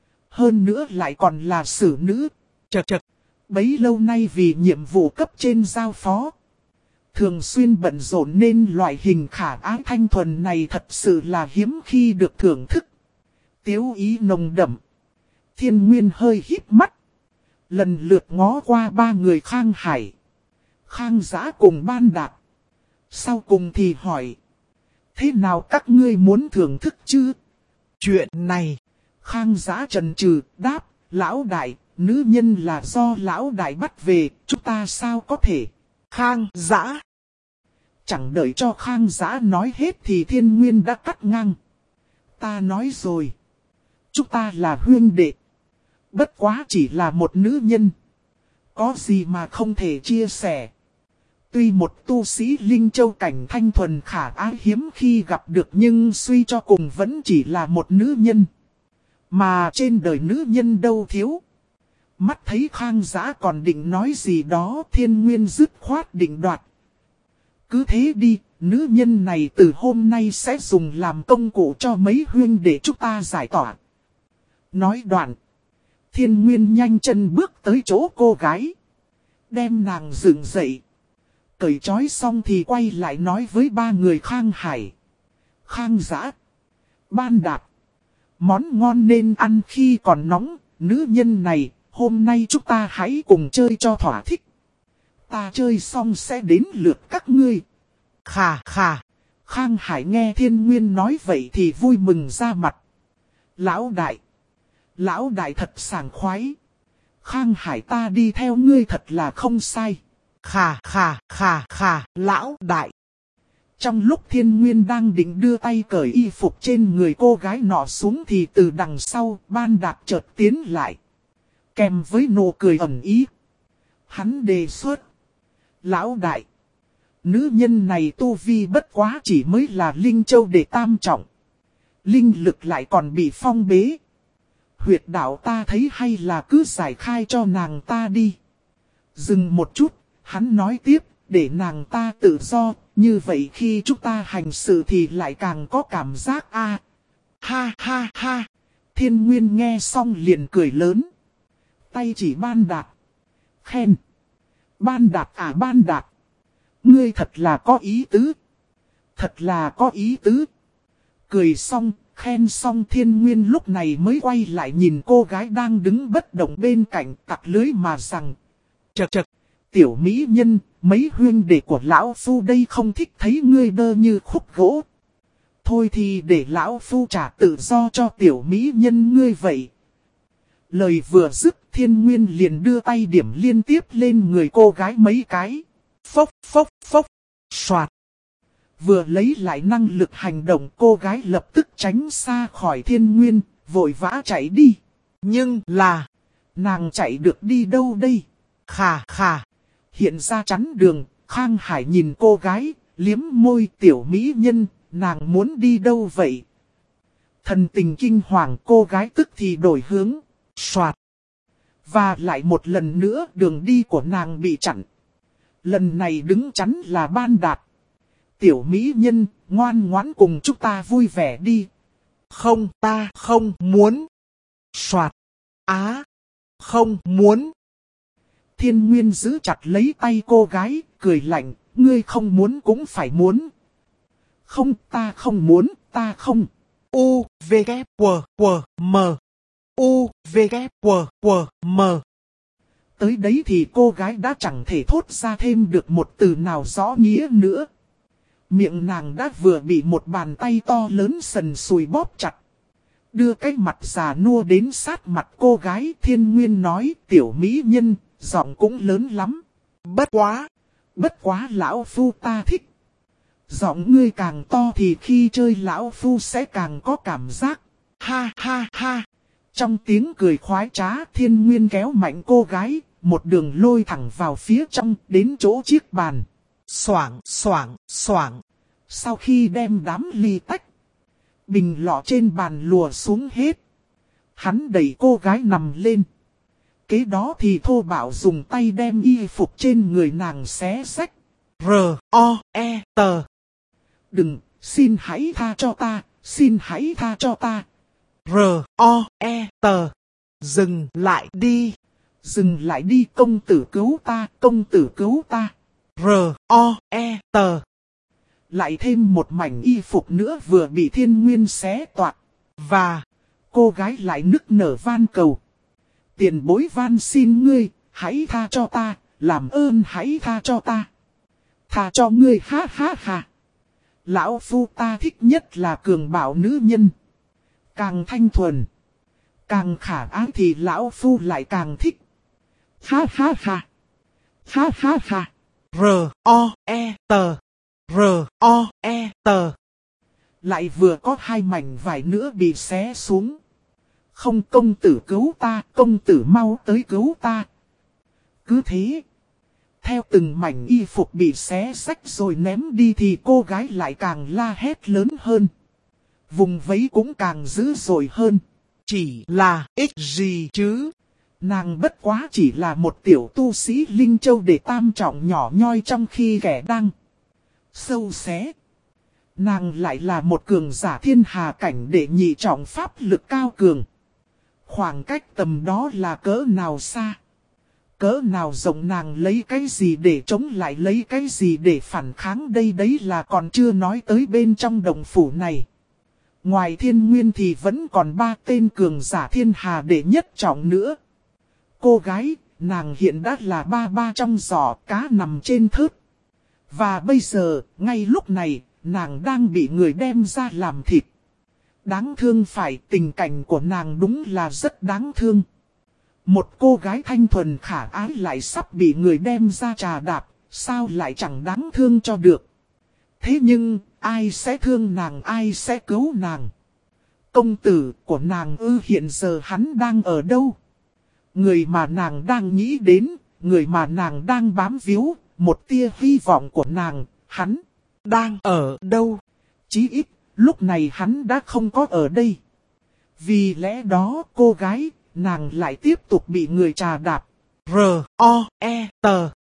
Hơn nữa lại còn là xử nữ. Chật chật. Bấy lâu nay vì nhiệm vụ cấp trên giao phó. Thường xuyên bận rộn nên loại hình khả ái thanh thuần này thật sự là hiếm khi được thưởng thức. Tiếu ý nồng đậm. Thiên Nguyên hơi híp mắt. Lần lượt ngó qua ba người Khang Hải, Khang Giã cùng Ban Đạt. Sau cùng thì hỏi. Thế nào các ngươi muốn thưởng thức chứ? Chuyện này, Khang Giã chần chừ đáp, lão đại, nữ nhân là do lão đại bắt về, chúng ta sao có thể? Khang Giã. Chẳng đợi cho Khang Giã nói hết thì Thiên Nguyên đã cắt ngang. Ta nói rồi. Chúng ta là huynh đệ. Bất quá chỉ là một nữ nhân. Có gì mà không thể chia sẻ. Tuy một tu sĩ Linh Châu cảnh thanh thuần khả ái hiếm khi gặp được nhưng suy cho cùng vẫn chỉ là một nữ nhân. Mà trên đời nữ nhân đâu thiếu. Mắt thấy Khang Giã còn định nói gì đó, Thiên Nguyên dứt khoát định đoạt. Cứ thế đi, nữ nhân này từ hôm nay sẽ dùng làm công cụ cho mấy huynh để chúng ta giải tỏa. Nói đoạn. Thiên Nguyên nhanh chân bước tới chỗ cô gái. Đem nàng dựng dậy. Cởi trói xong thì quay lại nói với ba người Khang Hải, Khang Giã, Ban Đạt. Món ngon nên ăn khi còn nóng, nữ nhân này, hôm nay chúng ta hãy cùng chơi cho thỏa thích. Ta chơi xong sẽ đến lượt các ngươi. Khà khà. Khang Hải nghe Thiên Nguyên nói vậy thì vui mừng ra mặt. Lão đại. Lão đại thật sảng khoái. Khang Hải ta đi theo ngươi thật là không sai. Khà khà khà khà lão đại. Trong lúc Thiên Nguyên đang định đưa tay cởi y phục trên người cô gái nọ xuống thì từ đằng sau Ban Đạt chợt tiến lại. Kèm với nụ cười ẩn ý. Hắn đề xuất. Lão đại. Nữ nhân này tu vi bất quá chỉ mới là Linh Châu để tam trọng. Linh lực lại còn bị phong bế. huyệt đạo ta thấy hay là cứ giải khai cho nàng ta đi. Dừng một chút, hắn nói tiếp, để nàng ta tự do, như vậy khi chúng ta hành sự thì lại càng có cảm giác a. À, ha ha ha, Thiên Nguyên nghe xong liền cười lớn. Tay chỉ Ban Đạt. Khen. Ban Đạt à Ban Đạt. Ngươi thật là có ý tứ. Thật là có ý tứ. Cười xong, khen xong Thiên Nguyên lúc này mới quay lại nhìn cô gái đang đứng bất động bên cạnh tặc lưới mà rằng. Chật chật, tiểu mỹ nhân, mấy huynh đệ của lão phu đây không thích thấy ngươi đơ như khúc gỗ. Thôi thì để lão phu trả tự do cho tiểu mỹ nhân ngươi vậy. Lời vừa dứt Thiên Nguyên liền đưa tay điểm liên tiếp lên người cô gái mấy cái. Phốc phốc phốc, soạt. Vừa lấy lại năng lực hành động cô gái lập tức tránh xa khỏi Thiên Nguyên, vội vã chạy đi. Nhưng là, nàng chạy được đi đâu đây? Khà khà, hiện ra chắn đường, Khang Hải nhìn cô gái, liếm môi tiểu mỹ nhân, nàng muốn đi đâu vậy? Thần tình kinh hoàng cô gái tức thì đổi hướng, soạt. Và lại một lần nữa đường đi của nàng bị chặn. Lần này đứng chắn là Ban Đạt. Tiểu mỹ nhân, ngoan ngoãn cùng chúng ta vui vẻ đi. Không, ta không muốn. Soạt. Á, không muốn. Thiên Nguyên giữ chặt lấy tay cô gái, cười lạnh, ngươi không muốn cũng phải muốn. Không, ta không muốn, ta không. U, V, K, W, W, M. U, V, K, W, W, M. Tới đấy thì cô gái đã chẳng thể thốt ra thêm được một từ nào rõ nghĩa nữa. Miệng nàng đã vừa bị một bàn tay to lớn sần sùi bóp chặt. Đưa cái mặt già nua đến sát mặt cô gái. Thiên Nguyên nói tiểu mỹ nhân, giọng cũng lớn lắm. Bất quá, bất quá lão phu ta thích. Giọng ngươi càng to thì khi chơi lão phu sẽ càng có cảm giác. Ha ha ha. Trong tiếng cười khoái trá Thiên Nguyên kéo mạnh cô gái, một đường lôi thẳng vào phía trong đến chỗ chiếc bàn. Xoảng, xoảng, xoảng. Sau khi đem đám ly tách, bình lọ trên bàn lùa xuống hết. Hắn đẩy cô gái nằm lên. Kế đó thì thô bạo dùng tay đem y phục trên người nàng xé xách. R, O, E, T. Đừng, xin hãy tha cho ta, xin hãy tha cho ta. R, O, E, T. Dừng lại đi. Dừng lại đi công tử cứu ta, công tử cứu ta. R, O, E, T. Lại thêm một mảnh y phục nữa vừa bị Thiên Nguyên xé toạc. Và cô gái lại nức nở van cầu. Tiền bối van xin ngươi, hãy tha cho ta, làm ơn hãy tha cho ta. Tha cho ngươi ha ha ha. Lão phu ta thích nhất là cường bạo nữ nhân. Càng thanh thuần, càng khả ái thì lão phu lại càng thích. Ha ha ha. Ha ha ha. R, O, E, T. R, O, E, T. Lại vừa có hai mảnh vải nữa bị xé xuống. Không công tử cứu ta, công tử mau tới cứu ta. Cứ thế. Theo từng mảnh y phục bị xé xách rồi ném đi thì cô gái lại càng la hét lớn hơn. Vùng vẫy cũng càng dữ dội hơn. Chỉ là ích gì chứ? Nàng bất quá chỉ là một tiểu tu sĩ Linh Châu để tam trọng nhỏ nhoi trong khi kẻ đang sâu xé. Nàng lại là một cường giả thiên hà cảnh để nhị trọng pháp lực cao cường. Khoảng cách tầm đó là cỡ nào xa? Cỡ nào rộng nàng lấy cái gì để chống lại lấy cái gì để phản kháng đây đấy là còn chưa nói tới bên trong đồng phủ này. Ngoài Thiên Nguyên thì vẫn còn ba tên cường giả thiên hà đệ nhất trọng nữa. Cô gái, nàng hiện đã là ba ba trong giỏ cá nằm trên thớt. Và bây giờ, ngay lúc này, nàng đang bị người đem ra làm thịt. Đáng thương phải, tình cảnh của nàng đúng là rất đáng thương. Một cô gái thanh thuần khả ái lại sắp bị người đem ra trà đạp, sao lại chẳng đáng thương cho được. Thế nhưng, ai sẽ thương nàng, ai sẽ cứu nàng? Công tử của nàng ư, hiện giờ hắn đang ở đâu? Người mà nàng đang nghĩ đến, người mà nàng đang bám víu, một tia hy vọng của nàng, hắn đang ở đâu? Chí ít, lúc này hắn đã không có ở đây. Vì lẽ đó cô gái, nàng lại tiếp tục bị người trà đạp. R O E T.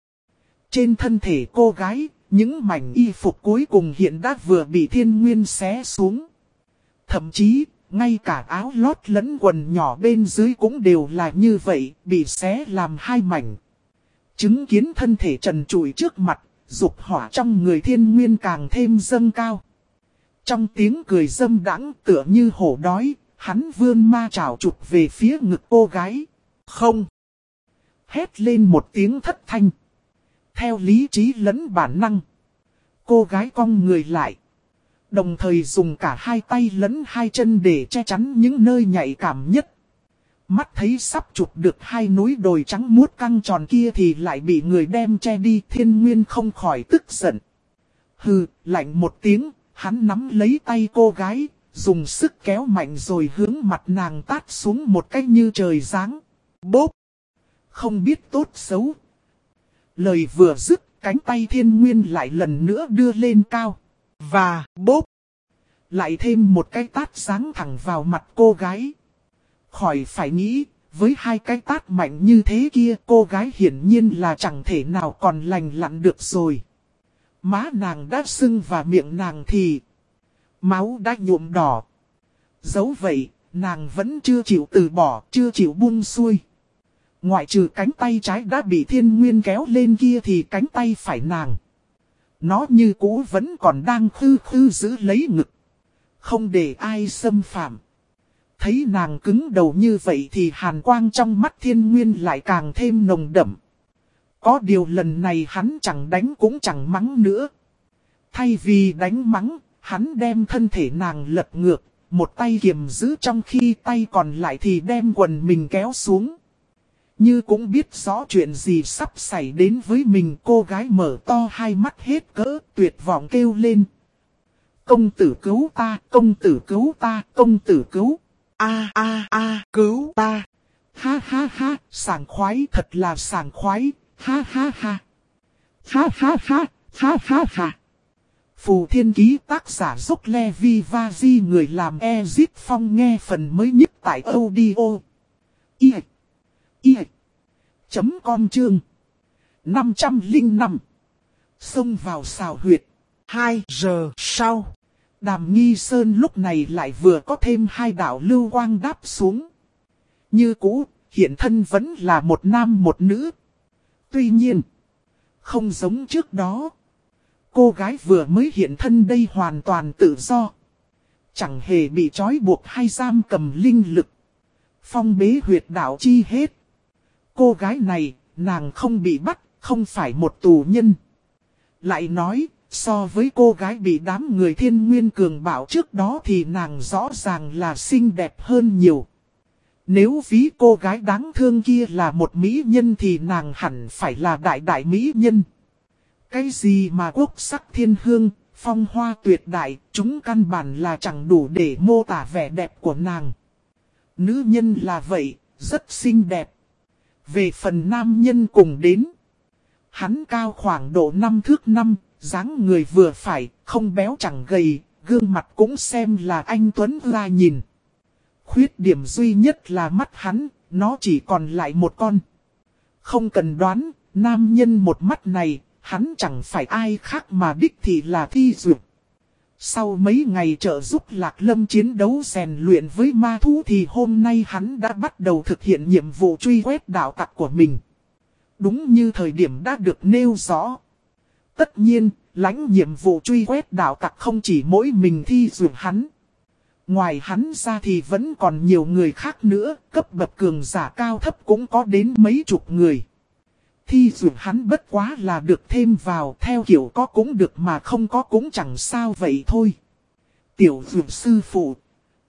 Trên thân thể cô gái, những mảnh y phục cuối cùng hiện đã vừa bị thiên nguyên xé xuống. Thậm chí, ngay cả áo lót lẫn quần nhỏ bên dưới cũng đều là như vậy, bị xé làm hai mảnh. Chứng kiến thân thể trần trụi trước mặt, dục hỏa trong người thiên nguyên càng thêm dâng cao. Trong tiếng cười dâm đãng tựa như hổ đói, hắn vươn ma chảo chụp về phía ngực cô gái. Không! Hét lên một tiếng thất thanh. Theo lý trí lẫn bản năng, cô gái cong người lại. Đồng thời dùng cả hai tay lẫn hai chân để che chắn những nơi nhạy cảm nhất. Mắt thấy sắp chụp được hai núi đồi trắng muốt căng tròn kia thì lại bị người đem che đi. Thiên Nguyên không khỏi tức giận. Hừ, lạnh một tiếng, hắn nắm lấy tay cô gái, dùng sức kéo mạnh rồi hướng mặt nàng tát xuống một cách như trời giáng. Bốp! Không biết tốt xấu. Lời vừa dứt, cánh tay Thiên Nguyên lại lần nữa đưa lên cao. Và bốp! Lại thêm một cái tát giáng thẳng vào mặt cô gái. Khỏi phải nghĩ, với hai cái tát mạnh như thế kia cô gái hiển nhiên là chẳng thể nào còn lành lặn được rồi. Má nàng đã sưng và miệng nàng thì máu đã nhuộm đỏ. Dẫu vậy, nàng vẫn chưa chịu từ bỏ, chưa chịu buông xuôi. Ngoại trừ cánh tay trái đã bị Thiên Nguyên kéo lên kia thì cánh tay phải nàng, nó như cũ vẫn còn đang khư khư giữ lấy ngực, không để ai xâm phạm. Thấy nàng cứng đầu như vậy thì hàn quang trong mắt Thiên Nguyên lại càng thêm nồng đậm. Có điều lần này hắn chẳng đánh cũng chẳng mắng nữa. Thay vì đánh mắng, hắn đem thân thể nàng lật ngược, một tay kiềm giữ trong khi tay còn lại thì đem quần mình kéo xuống. Như cũng biết rõ chuyện gì sắp xảy đến với mình, cô gái mở to hai mắt hết cỡ, tuyệt vọng kêu lên. Công tử cứu ta, công tử cứu ta, công tử cứu. A a a, cứu ta. Ha ha ha, sảng khoái, thật là sảng khoái. Ha ha ha. Ha ha ha, ha ha ha. Phù Thiên Ký tác giả Dốc Levi Vazi, người làm Ezip Phong, nghe phần mới nhất tại audio. I I chấm com chương năm trăm lẻ năm. Xông vào xào huyệt. Hai giờ sau, Đàm Nghi Sơn lúc này lại vừa có thêm hai đạo lưu quang đáp xuống. Như cũ, hiện thân vẫn là một nam một nữ. Tuy nhiên, không giống trước đó. Cô gái vừa mới hiện thân đây hoàn toàn tự do. Chẳng hề bị trói buộc hay giam cầm linh lực, phong bế huyệt đạo chi hết. Cô gái này, nàng không bị bắt, không phải một tù nhân. Lại nói, so với cô gái bị đám người Thiên Nguyên cường bạo trước đó thì nàng rõ ràng là xinh đẹp hơn nhiều. Nếu ví cô gái đáng thương kia là một mỹ nhân thì nàng hẳn phải là đại đại mỹ nhân. Cái gì mà quốc sắc thiên hương, phong hoa tuyệt đại, chúng căn bản là chẳng đủ để mô tả vẻ đẹp của nàng. Nữ nhân là vậy, rất xinh đẹp. Về phần nam nhân cùng đến, hắn cao khoảng độ năm thước năm, dáng người vừa phải, không béo chẳng gầy, gương mặt cũng xem là anh tuấn ra nhìn. Khuyết điểm duy nhất là mắt hắn, nó chỉ còn lại một con. Không cần đoán, nam nhân một mắt này, hắn chẳng phải ai khác mà đích thị là Thi Dược. Sau mấy ngày trợ giúp Lạc Lâm chiến đấu rèn luyện với ma thú thì hôm nay hắn đã bắt đầu thực hiện nhiệm vụ truy quét đạo tặc của mình. Đúng như thời điểm đã được nêu rõ. Tất nhiên, lãnh nhiệm vụ truy quét đạo tặc không chỉ mỗi mình Thi Dược hắn. Ngoài hắn ra thì vẫn còn nhiều người khác nữa, cấp bậc cường giả cao thấp cũng có đến mấy chục người. Thi Dược hắn bất quá là được thêm vào, theo kiểu có cũng được mà không có cũng chẳng sao vậy thôi. Tiểu Dược sư phụ.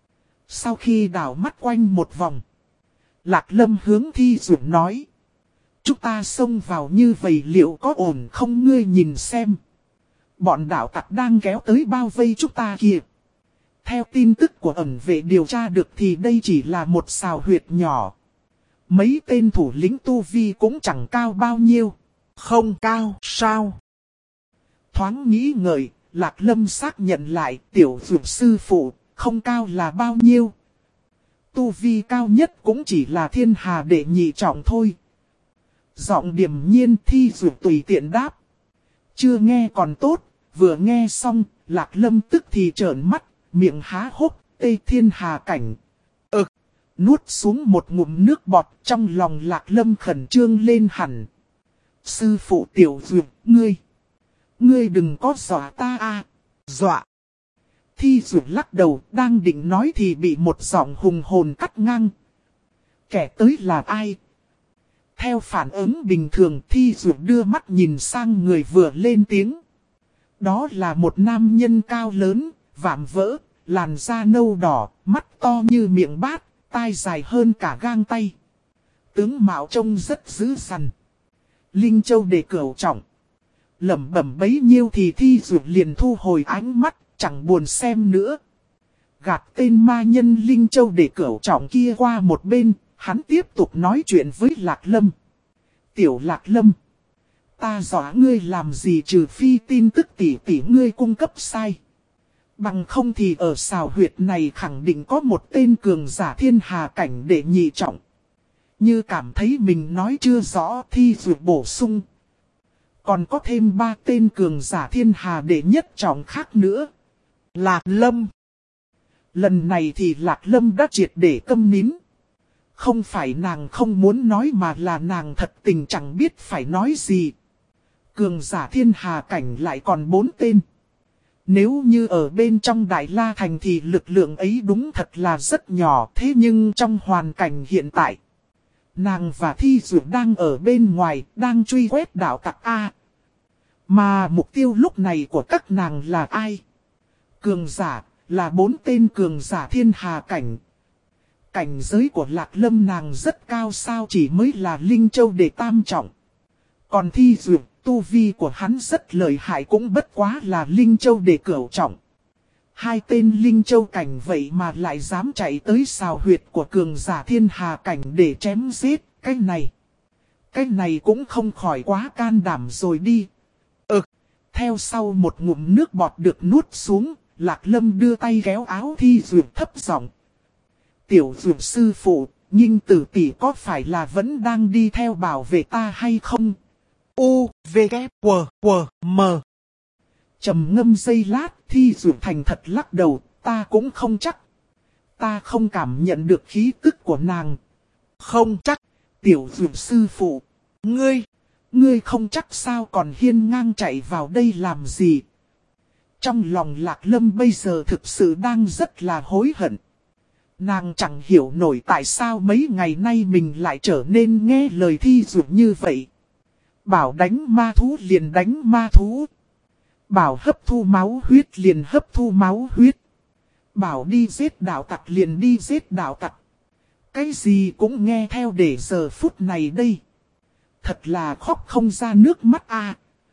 Sau khi đảo mắt quanh một vòng, Lạc Lâm hướng Thi Dược nói. Chúng ta xông vào như vậy liệu có ổn không, ngươi nhìn xem. Bọn đạo tặc đang kéo tới bao vây chúng ta kìa. Theo tin tức của ẩn vệ điều tra được thì đây chỉ là một xào huyệt nhỏ. Mấy tên thủ lĩnh tu vi cũng chẳng cao bao nhiêu. Không cao sao? Thoáng nghĩ ngợi, Lạc Lâm xác nhận lại, tiểu Dược sư phụ, không cao là bao nhiêu? tu vi cao nhất cũng chỉ là thiên hà đệ nhị trọng thôi. Giọng điềm nhiên Thi Dụ tùy tiện đáp. Chưa nghe còn tốt, vừa nghe xong, Lạc Lâm tức thì trợn mắt, miệng há hốc, tê thiên hà cảnh. Ực, nuốt xuống một ngụm nước bọt, trong lòng Lạc Lâm khẩn trương lên hẳn. Sư phụ Tiểu Dụ, ngươi, ngươi đừng có dọa ta a. Dọa. Thi Dụ lắc đầu, đang định nói thì bị một giọng hùng hồn cắt ngang. Kẻ tới là ai? Theo phản ứng bình thường, Thi Dụ đưa mắt nhìn sang người vừa lên tiếng. Đó là một nam nhân cao lớn, vạm vỡ, làn da nâu đỏ, mắt to như miệng bát, tai dài hơn cả gang tay. Tướng mạo trông rất dữ dằn. Linh Châu Đệ cửu trọng. Lẩm bẩm bấy nhiêu thì Thi Dụ liền thu hồi ánh mắt, chẳng buồn xem nữa. Gạt tên ma nhân Linh Châu Đệ cửu trọng kia qua một bên, hắn tiếp tục nói chuyện với Lạc Lâm. Tiểu Lạc Lâm, ta dọa ngươi làm gì trừ phi tin tức tỷ tỷ ngươi cung cấp sai. Bằng không thì ở xào huyệt này khẳng định có một tên cường giả thiên hà cảnh đệ nhị trọng. Như cảm thấy mình nói chưa rõ Thi Dụ bổ sung. Còn có thêm ba tên cường giả thiên hà đệ nhất trọng khác nữa. Lạc Lâm. Lần này thì Lạc Lâm đã triệt để câm nín. Không phải nàng không muốn nói mà là nàng thật tình chẳng biết phải nói gì. Cường giả thiên hà cảnh lại còn bốn tên. Nếu như ở bên trong Đại La Thành thì lực lượng ấy đúng thật là rất nhỏ. Thế nhưng trong hoàn cảnh hiện tại, nàng và Thi Dụ đang ở bên ngoài, đang truy quét đạo tặc A. Mà mục tiêu lúc này của các nàng là ai? Cường giả, là bốn tên cường giả thiên hà cảnh. Cảnh giới của Lạc Lâm nàng rất cao sao chỉ mới là Linh Châu Đệ tam trọng. Còn Thi Dụ, tu vi của hắn rất lợi hại cũng bất quá là Linh Châu Đệ cửu trọng. Hai tên Linh Châu cảnh vậy mà lại dám chạy tới xào huyệt của cường giả thiên hà cảnh để chém giết, cái này. Cái này cũng không khỏi quá can đảm rồi đi. Ừ, theo sau một ngụm nước bọt được nuốt xuống, Lạc Lâm đưa tay kéo áo Thi Dụ thấp giọng. Tiểu Dụ sư phụ, Nhinh Tử tỷ có phải là vẫn đang đi theo bảo vệ ta hay không? U, V, K, W, W, M. Trầm ngâm giây lát, Thi Dụ thành thật lắc đầu, ta cũng không chắc. Ta không cảm nhận được khí tức của nàng. Không chắc, Tiểu Dụ sư phụ. Ngươi, ngươi không chắc sao còn hiên ngang chạy vào đây làm gì? Trong lòng Lạc Lâm bây giờ thực sự đang rất là hối hận. Nàng chẳng hiểu nổi tại sao mấy ngày nay mình lại trở nên nghe lời Thi Dụ như vậy. Bảo đánh ma thú liền đánh ma thú. Bảo hấp thu máu huyết liền hấp thu máu huyết. Bảo đi giết đạo tặc liền đi giết đạo tặc. Cái gì cũng nghe theo để giờ phút này đây. Thật là khóc không ra nước mắt a.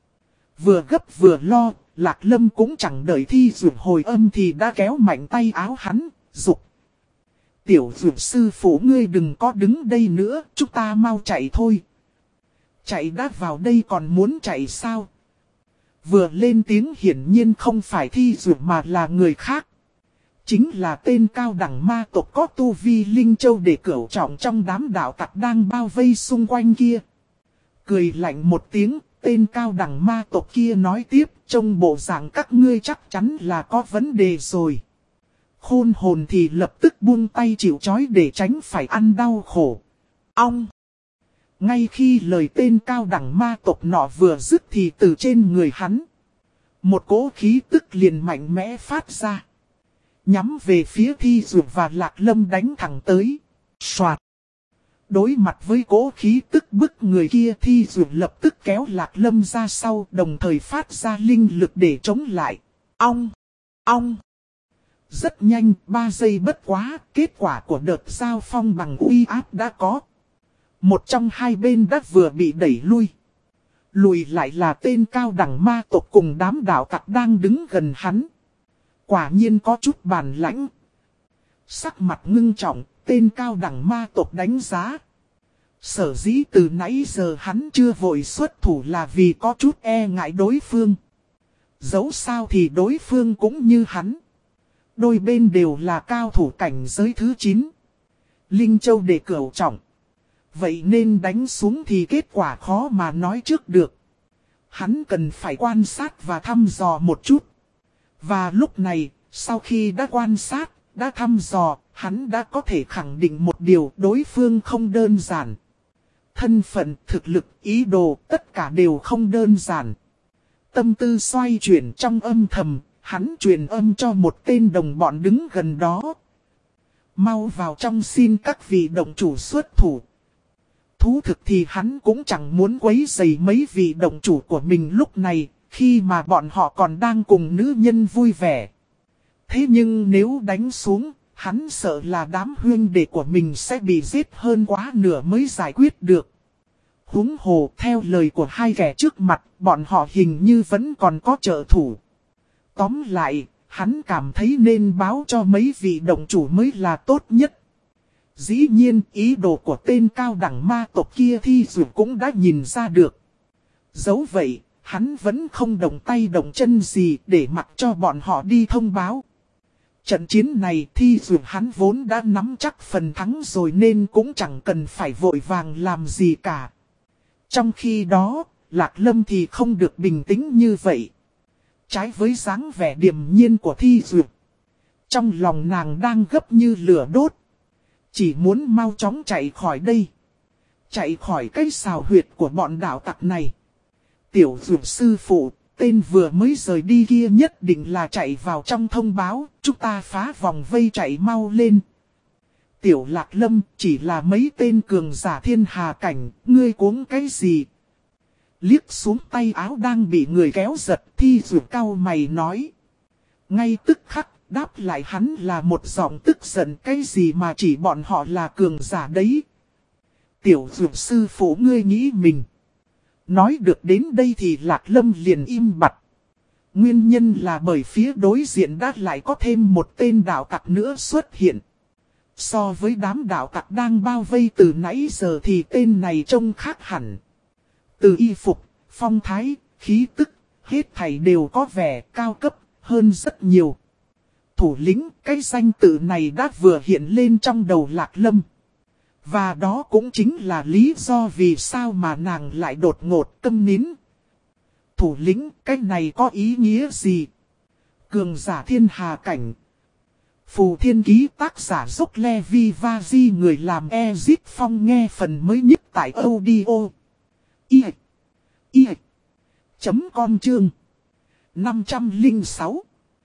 Vừa gấp vừa lo, Lạc Lâm cũng chẳng đợi Thi Dụ hồi âm thì đã kéo mạnh tay áo hắn, dục. Tiểu Dụ sư phụ ngươi đừng có đứng đây nữa, chúng ta mau chạy thôi. Chạy đã vào đây còn muốn chạy sao? Vừa lên tiếng hiển nhiên không phải Thi Dụ mà là người khác. Chính là tên cao đẳng ma tộc có tu vi Linh Châu Đệ cửu trọng trong đám đạo tặc đang bao vây xung quanh kia. Cười lạnh một tiếng, tên cao đẳng ma tộc kia nói tiếp, trong bộ dạng các ngươi chắc chắn là có vấn đề rồi. Khôn hồn thì lập tức buông tay chịu trói để tránh phải ăn đau khổ. Ong! Ngay khi lời tên cao đẳng ma tộc nọ vừa dứt thì từ trên người hắn, một cỗ khí tức liền mạnh mẽ phát ra. Nhắm về phía Thi Dụ và Lạc Lâm đánh thẳng tới. Soạt! Đối mặt với cỗ khí tức bức người kia, Thi Dụ lập tức kéo Lạc Lâm ra sau, đồng thời phát ra linh lực để chống lại. Ong! Ong! Rất nhanh, ba giây bất quá, kết quả của đợt giao phong bằng uy áp đã có. Một trong hai bên đã vừa bị đẩy lui. Lùi lại là tên cao đẳng ma tộc cùng đám đạo tặc đang đứng gần hắn. Quả nhiên có chút bản lãnh. Sắc mặt ngưng trọng, tên cao đẳng ma tộc đánh giá. Sở dĩ từ nãy giờ hắn chưa vội xuất thủ là vì có chút e ngại đối phương. Dẫu sao thì đối phương cũng như hắn. Đôi bên đều là cao thủ cảnh giới thứ chín. Linh Châu để cửu trọng. Vậy nên đánh xuống thì kết quả khó mà nói trước được. Hắn cần phải quan sát và thăm dò một chút. Và lúc này, sau khi đã quan sát, đã thăm dò, hắn đã có thể khẳng định một điều đối phương không đơn giản. Thân phận, thực lực, ý đồ, tất cả đều không đơn giản. Tâm tư xoay chuyển trong âm thầm, hắn truyền âm cho một tên đồng bọn đứng gần đó. Mau vào trong xin các vị động chủ xuất thủ. Thú thực thì hắn cũng chẳng muốn quấy rầy mấy vị động chủ của mình lúc này, khi mà bọn họ còn đang cùng nữ nhân vui vẻ. Thế nhưng nếu đánh xuống, hắn sợ là đám huynh đệ của mình sẽ bị giết hơn quá nửa mới giải quyết được. Huống hồ theo lời của hai kẻ trước mặt, bọn họ hình như vẫn còn có trợ thủ. Tóm lại, hắn cảm thấy nên báo cho mấy vị động chủ mới là tốt nhất. Dĩ nhiên ý đồ của tên cao đẳng ma tộc kia Thi Dụ cũng đã nhìn ra được. Dẫu vậy, hắn vẫn không động tay động chân gì để mặc cho bọn họ đi thông báo. Trận chiến này Thi Dụ hắn vốn đã nắm chắc phần thắng rồi nên cũng chẳng cần phải vội vàng làm gì cả. Trong khi đó, Lạc Lâm thì không được bình tĩnh như vậy. Trái với dáng vẻ điềm nhiên của Thi Dụ, trong lòng nàng đang gấp như lửa đốt. Chỉ muốn mau chóng chạy khỏi đây. Chạy khỏi cái xào huyệt của bọn đạo tặc này. Tiểu Dụ sư phụ, tên vừa mới rời đi kia nhất định là chạy vào trong thông báo. Chúng ta phá vòng vây chạy mau lên. Tiểu Lạc Lâm chỉ là mấy tên cường giả thiên hà cảnh. Ngươi cuống cái gì? Liếc xuống tay áo đang bị người kéo giật, Thi Dụ cau mày nói. Ngay tức khắc. Đáp lại hắn là một giọng tức giận, cái gì mà chỉ bọn họ là cường giả đấy. Tiểu Dụ sư phụ ngươi nghĩ mình. Nói được đến đây thì Lạc Lâm liền im bặt. Nguyên nhân là bởi phía đối diện đã lại có thêm một tên đạo tặc nữa xuất hiện. So với đám đạo tặc đang bao vây từ nãy giờ thì tên này trông khác hẳn. Từ y phục, phong thái, khí tức, hết thảy đều có vẻ cao cấp hơn rất nhiều. Thủ lĩnh, cái danh tự này đã vừa hiện lên trong đầu Lạc Lâm. Và đó cũng chính là lý do vì sao mà nàng lại đột ngột câm nín. Thủ lĩnh, cái này có ý nghĩa gì? Cường giả thiên hà cảnh. Phù Thiên Ký tác giả Dốc Levi Vazi người làm Ezip Phong nghe phần mới nhất tại audio. I I chấm com chương năm trăm lẻ sáu.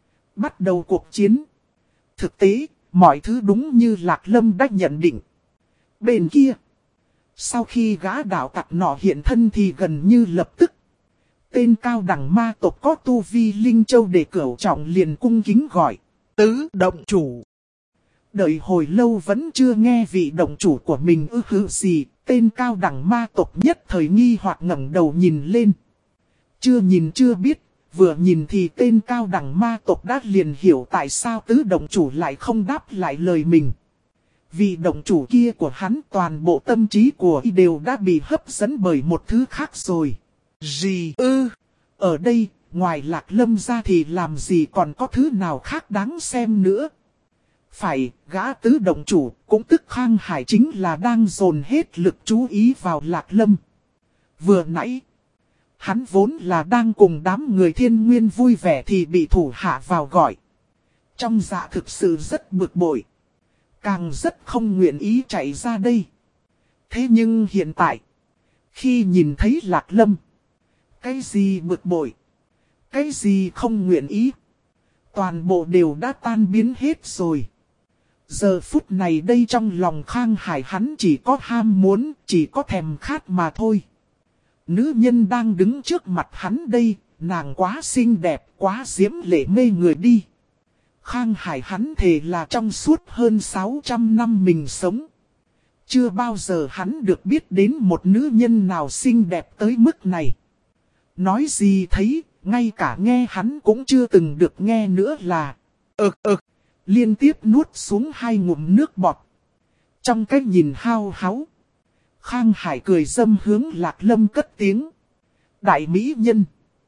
Bắt đầu cuộc chiến. Thực tế, mọi thứ đúng như Lạc Lâm đã nhận định. Bên kia, sau khi gã đạo tặc nọ hiện thân thì gần như lập tức, tên cao đẳng ma tộc có tu vi Linh Châu để cửu trọng liền cung kính gọi. Tứ động chủ. Đợi hồi lâu vẫn chưa nghe vị động chủ của mình ư hứ gì, tên cao đẳng ma tộc nhất thời nghi hoặc ngẩng đầu nhìn lên. Chưa nhìn chưa biết. Vừa nhìn thì tên cao đẳng ma tộc đã liền hiểu tại sao tứ động chủ lại không đáp lại lời mình. Vì động chủ kia của hắn toàn bộ tâm trí của y đều đã bị hấp dẫn bởi một thứ khác rồi. Gì ư? Ở đây, ngoài Lạc Lâm ra thì làm gì còn có thứ nào khác đáng xem nữa. Phải, gã tứ động chủ, cũng tức Khang Hải chính là đang dồn hết lực chú ý vào Lạc Lâm. Vừa nãy, hắn vốn là đang cùng đám người thiên nguyên vui vẻ thì bị thủ hạ vào gọi. Trong dạ thực sự rất bực bội. Càng rất không nguyện ý chạy ra đây. Thế nhưng hiện tại, khi nhìn thấy Lạc Lâm, cái gì bực bội, cái gì không nguyện ý, toàn bộ đều đã tan biến hết rồi. Giờ phút này đây trong lòng Khang Hải hắn chỉ có ham muốn, chỉ có thèm khát mà thôi. Nữ nhân đang đứng trước mặt hắn đây, nàng quá xinh đẹp, quá diễm lệ mê người đi. Khang Hải hắn thề là trong suốt hơn sáu trăm năm mình sống. Chưa bao giờ hắn được biết đến một nữ nhân nào xinh đẹp tới mức này. Nói gì thấy, ngay cả nghe hắn cũng chưa từng được nghe nữa là ực ực, liên tiếp nuốt xuống hai ngụm nước bọt. Trong cách nhìn hao háo, Khang Hải cười dâm hướng Lạc Lâm cất tiếng. Đại mỹ nhân,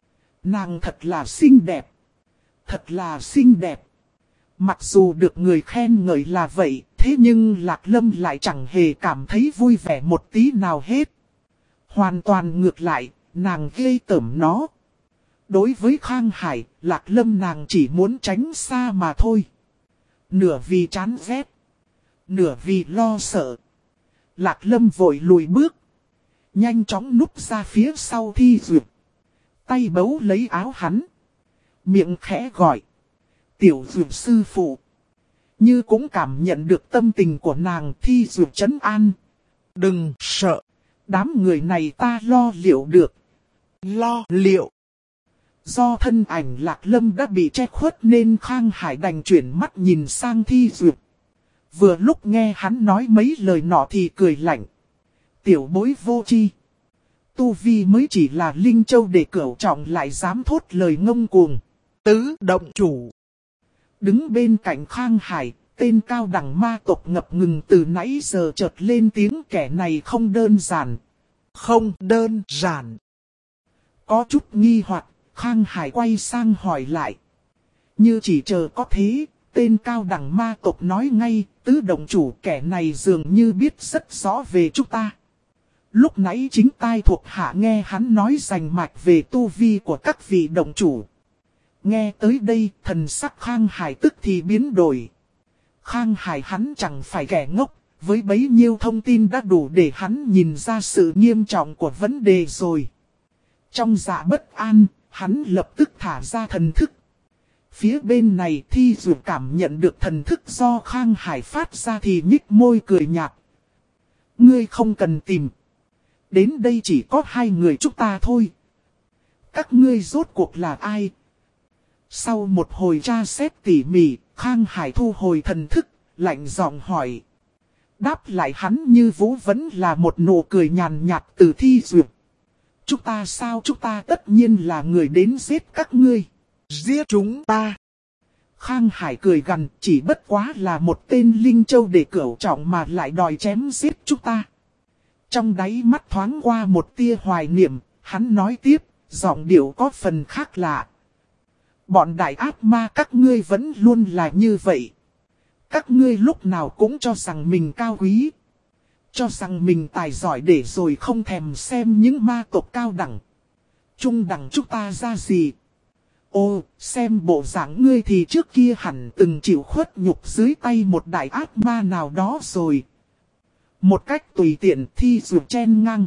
nàng thật là xinh đẹp, thật là xinh đẹp. Mặc dù được người khen ngợi là vậy, Thế nhưng Lạc Lâm lại chẳng hề cảm thấy vui vẻ một tí nào hết. Hoàn toàn ngược lại, nàng ghê tởm nó. Đối với Khang Hải, Lạc Lâm nàng chỉ muốn tránh xa mà thôi. Nửa vì chán ghét, nửa vì lo sợ. Lạc Lâm vội lùi bước, nhanh chóng núp ra phía sau Thi Duyệt. Tay bấu lấy áo hắn, miệng khẽ gọi. Tiểu Duyệt sư phụ. Như cũng cảm nhận được tâm tình của nàng, Thi Duyệt trấn an. Đừng sợ, đám người này ta lo liệu được. Lo liệu. Do thân ảnh Lạc Lâm đã bị che khuất nên Khang Hải đành chuyển mắt nhìn sang Thi Duyệt. Vừa lúc nghe hắn nói mấy lời nọ thì cười lạnh. Tiểu bối vô tri. Tu vi mới chỉ là Linh Châu để cửu trọng lại dám thốt lời ngông cuồng. Tứ động chủ. Đứng bên cạnh Khang Hải, tên cao đẳng ma tộc ngập ngừng từ nãy giờ chợt lên tiếng kẻ này không đơn giản. Không đơn giản. Có chút nghi hoặc, Khang Hải quay sang hỏi lại. Như chỉ chờ có thế, tên cao đẳng ma tộc nói ngay, tứ động chủ kẻ này dường như biết rất rõ về chúng ta. Lúc nãy chính tai thuộc hạ nghe hắn nói rành mạch về tu vi của các vị động chủ. Nghe tới đây, thần sắc Khang Hải tức thì biến đổi. Khang Hải hắn chẳng phải kẻ ngốc, với bấy nhiêu thông tin đã đủ để hắn nhìn ra sự nghiêm trọng của vấn đề rồi. Trong dạ bất an, hắn lập tức thả ra thần thức. Phía bên này Thi Duyệt cảm nhận được thần thức do Khang Hải phát ra thì nhích môi cười nhạt. Ngươi không cần tìm. Đến đây chỉ có hai người chúng ta thôi. Các ngươi rốt cuộc là ai? Sau một hồi tra xét tỉ mỉ, Khang Hải thu hồi thần thức, lạnh giọng hỏi. Đáp lại hắn như vũ vẫn là một nụ cười nhàn nhạt từ Thi Duyệt. Chúng ta sao chúng ta tất nhiên là người đến giết các ngươi. Giết chúng ta. Khang Hải cười gằn, chỉ bất quá là một tên Linh Châu để cửu trọng mà lại đòi chém giết chúng ta. Trong đáy mắt thoáng qua một tia hoài niệm, hắn nói tiếp, giọng điệu có phần khác lạ. Bọn đại ác ma các ngươi vẫn luôn là như vậy. Các ngươi lúc nào cũng cho rằng mình cao quý. Cho rằng mình tài giỏi để rồi không thèm xem những ma tộc cao đẳng. Trung đẳng chúng ta ra gì. Ô, xem bộ dạng ngươi thì trước kia hẳn từng chịu khuất nhục dưới tay một đại ác ma nào đó rồi. Một cách tùy tiện Thi Duyệt chen ngang.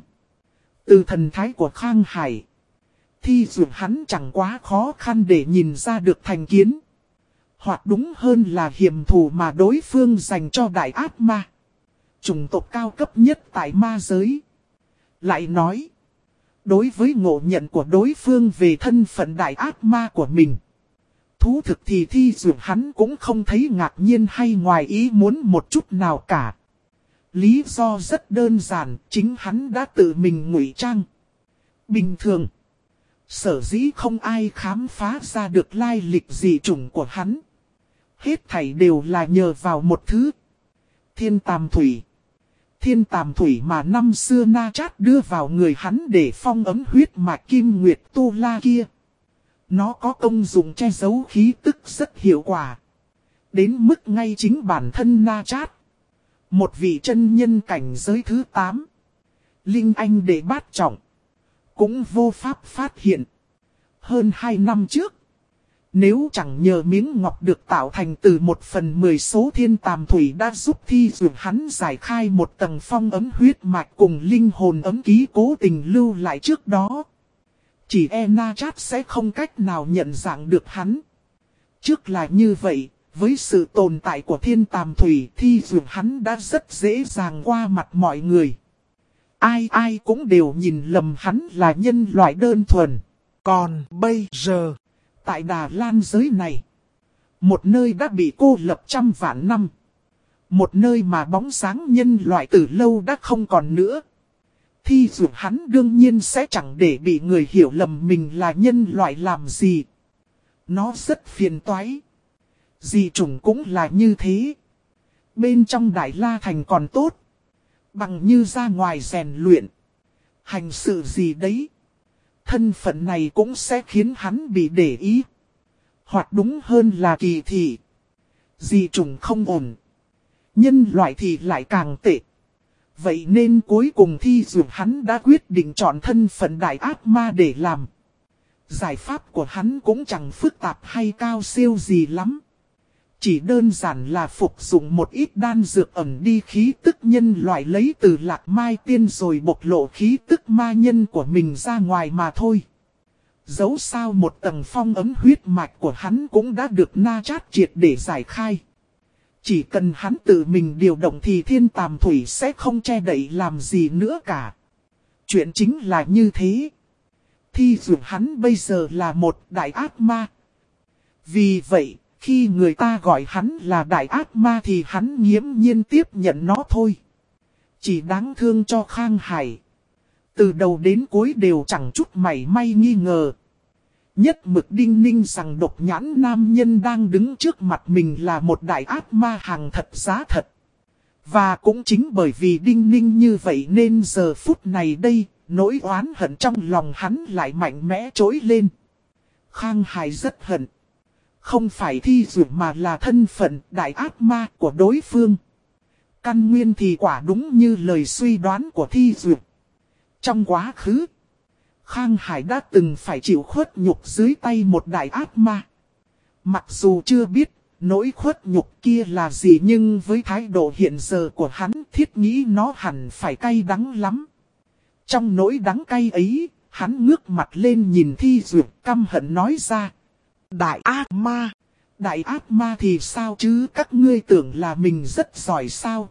Từ thần thái của Khang Hải, Thi Duyệt hắn chẳng quá khó khăn để nhìn ra được thành kiến. Hoặc đúng hơn là hiểm thù mà đối phương dành cho đại ác ma. Chủng tộc cao cấp nhất tại ma giới. Lại nói, đối với ngộ nhận của đối phương về thân phận đại ác ma của mình, thú thực thì Thi Duyệt hắn cũng không thấy ngạc nhiên hay ngoài ý muốn một chút nào cả. Lý do rất đơn giản, chính hắn đã tự mình ngụy trang. Bình thường, sở dĩ không ai khám phá ra được lai lịch dị chủng của hắn. Hết thảy đều là nhờ vào một thứ. Thiên Tàm Thủy. Thiên Tàm Thủy mà năm xưa Na Chát đưa vào người hắn để phong ấm huyết mạch Kim Nguyệt Tu La kia. Nó có công dụng che giấu khí tức rất hiệu quả. Đến mức ngay chính bản thân Na Chát, một vị chân nhân cảnh giới thứ tám, Linh Anh đệ bát trọng, cũng vô pháp phát hiện. Hơn hai năm trước, nếu chẳng nhờ miếng ngọc được tạo thành từ một phần mười số thiên tàm thủy đã giúp Thi Duyệt hắn giải khai một tầng phong ấm huyết mạch cùng linh hồn ấm ký cố tình lưu lại trước đó, chỉ e Na Chát sẽ không cách nào nhận dạng được hắn. Trước là như vậy, với sự tồn tại của thiên tàm thủy, Thi Duyệt hắn đã rất dễ dàng qua mặt mọi người. Ai ai cũng đều nhìn lầm hắn là nhân loại đơn thuần. Còn bây giờ, tại Đà Lan giới này, một nơi đã bị cô lập trăm vạn năm, một nơi mà bóng sáng nhân loại từ lâu đã không còn nữa, Thi Duyệt hắn đương nhiên sẽ chẳng để bị người hiểu lầm mình là nhân loại làm gì. Nó rất phiền toái. Dị chủng cũng là như thế. Bên trong Đại La Thành còn tốt, bằng như ra ngoài rèn luyện, hành sự gì đấy, thân phận này cũng sẽ khiến hắn bị để ý. Hoặc đúng hơn là kỳ thị. Dị chủng không ổn. Nhân loại thì lại càng tệ. Vậy nên cuối cùng Thi Dược hắn đã quyết định chọn thân phận đại ác ma để làm. Giải pháp của hắn cũng chẳng phức tạp hay cao siêu gì lắm. Chỉ đơn giản là phục dụng một ít đan dược ẩn đi khí tức nhân loại lấy từ Lạc Mai Tiên rồi bộc lộ khí tức ma nhân của mình ra ngoài mà thôi. Dẫu sao một tầng phong ấm huyết mạch của hắn cũng đã được na chát triệt để giải khai. Chỉ cần hắn tự mình điều động thì thiên tàm thủy sẽ không che đậy làm gì nữa cả. Chuyện chính là như thế. Thi Dược hắn bây giờ là một đại ác ma. Vì vậy, khi người ta gọi hắn là đại ác ma thì hắn nghiễm nhiên tiếp nhận nó thôi. Chỉ đáng thương cho Khang Hải. Từ đầu đến cuối đều chẳng chút mảy may nghi ngờ. Nhất mực đinh ninh rằng độc nhãn nam nhân đang đứng trước mặt mình là một đại ác ma hàng thật giá thật. Và cũng chính bởi vì đinh ninh như vậy nên giờ phút này đây, nỗi oán hận trong lòng hắn lại mạnh mẽ trỗi lên. Khang Hải rất hận. Không phải Thi Dược mà là thân phận đại ác ma của đối phương. Căn nguyên thì quả đúng như lời suy đoán của Thi Dược. Trong quá khứ, Khang Hải đã từng phải chịu khuất nhục dưới tay một đại ác ma. Mặc dù chưa biết nỗi khuất nhục kia là gì nhưng với thái độ hiện giờ của hắn thiết nghĩ nó hẳn phải cay đắng lắm. Trong nỗi đắng cay ấy, hắn ngước mặt lên nhìn Thi Dược căm hận nói ra. Đại ác ma! Đại ác ma thì sao chứ, các ngươi tưởng là mình rất giỏi sao?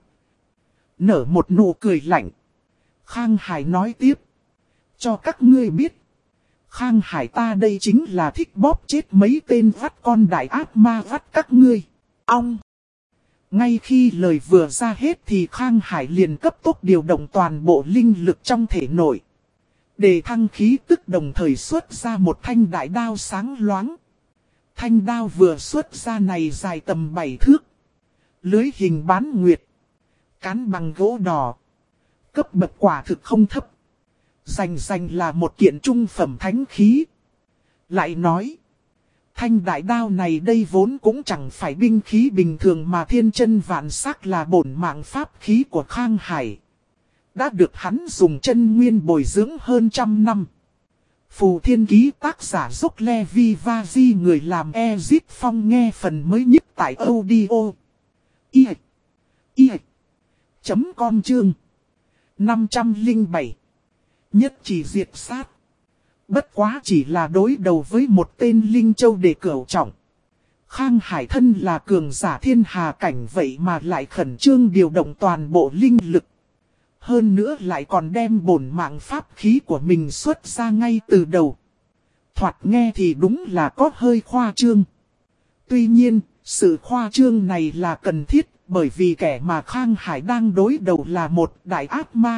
Nở một nụ cười lạnh. Khang Hải nói tiếp. Cho các ngươi biết. Khang Hải ta đây chính là thích bóp chết mấy tên vắt con đại ác ma vắt các ngươi. Ông! Ngay khi lời vừa ra hết thì Khang Hải liền cấp tốc điều động toàn bộ linh lực trong thể nội. Để thăng khí tức đồng thời xuất ra một thanh đại đao sáng loáng. Thanh đao vừa xuất ra này dài tầm bảy thước. Lưới hình bán nguyệt. Cán bằng gỗ đỏ. Cấp bậc quả thực không thấp. Dành dành là một kiện trung phẩm thánh khí. Lại nói. Thanh đại đao này đây vốn cũng chẳng phải binh khí bình thường mà thiên chân vạn sắc là bổn mạng pháp khí của Khang Hải. Đã được hắn dùng chân nguyên bồi dưỡng hơn trăm năm. Phù Thiên Ký tác giả Dốc Le Vi Va Di người làm Ezip Phong nghe phần mới nhất tại audio. I. I. Chấm com chương. năm trăm lẻ bảy. Nhất chỉ diệt sát. Bất quá chỉ là đối đầu với một tên Linh Châu để cửu trọng. Khang Hải thân là cường giả thiên hà cảnh vậy mà lại khẩn trương điều động toàn bộ linh lực. Hơn nữa lại còn đem bổn mạng pháp khí của mình xuất ra ngay từ đầu. Thoạt nghe thì đúng là có hơi khoa trương. Tuy nhiên, sự khoa trương này là cần thiết bởi vì kẻ mà Khang Hải đang đối đầu là một đại ác ma.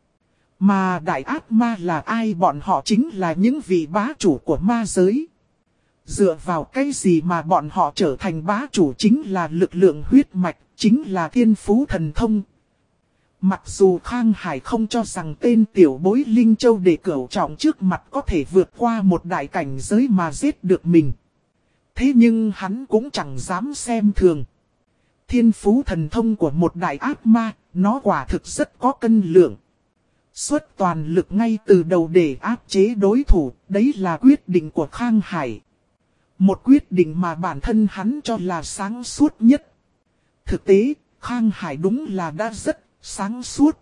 Mà đại ác ma là ai? Bọn họ chính là những vị bá chủ của ma giới. Dựa vào cái gì mà bọn họ trở thành bá chủ? Chính là lực lượng huyết mạch, chính là thiên phú thần thông. Mặc dù Khang Hải không cho rằng tên tiểu bối Linh Châu để cửu trọng trước mặt có thể vượt qua một đại cảnh giới mà giết được mình. Thế nhưng hắn cũng chẳng dám xem thường. Thiên phú thần thông của một đại ác ma, nó quả thực rất có cân lượng. Xuất toàn lực ngay từ đầu để áp chế đối thủ, đấy là quyết định của Khang Hải. Một quyết định mà bản thân hắn cho là sáng suốt nhất. Thực tế, Khang Hải đúng là đã rất sáng suốt.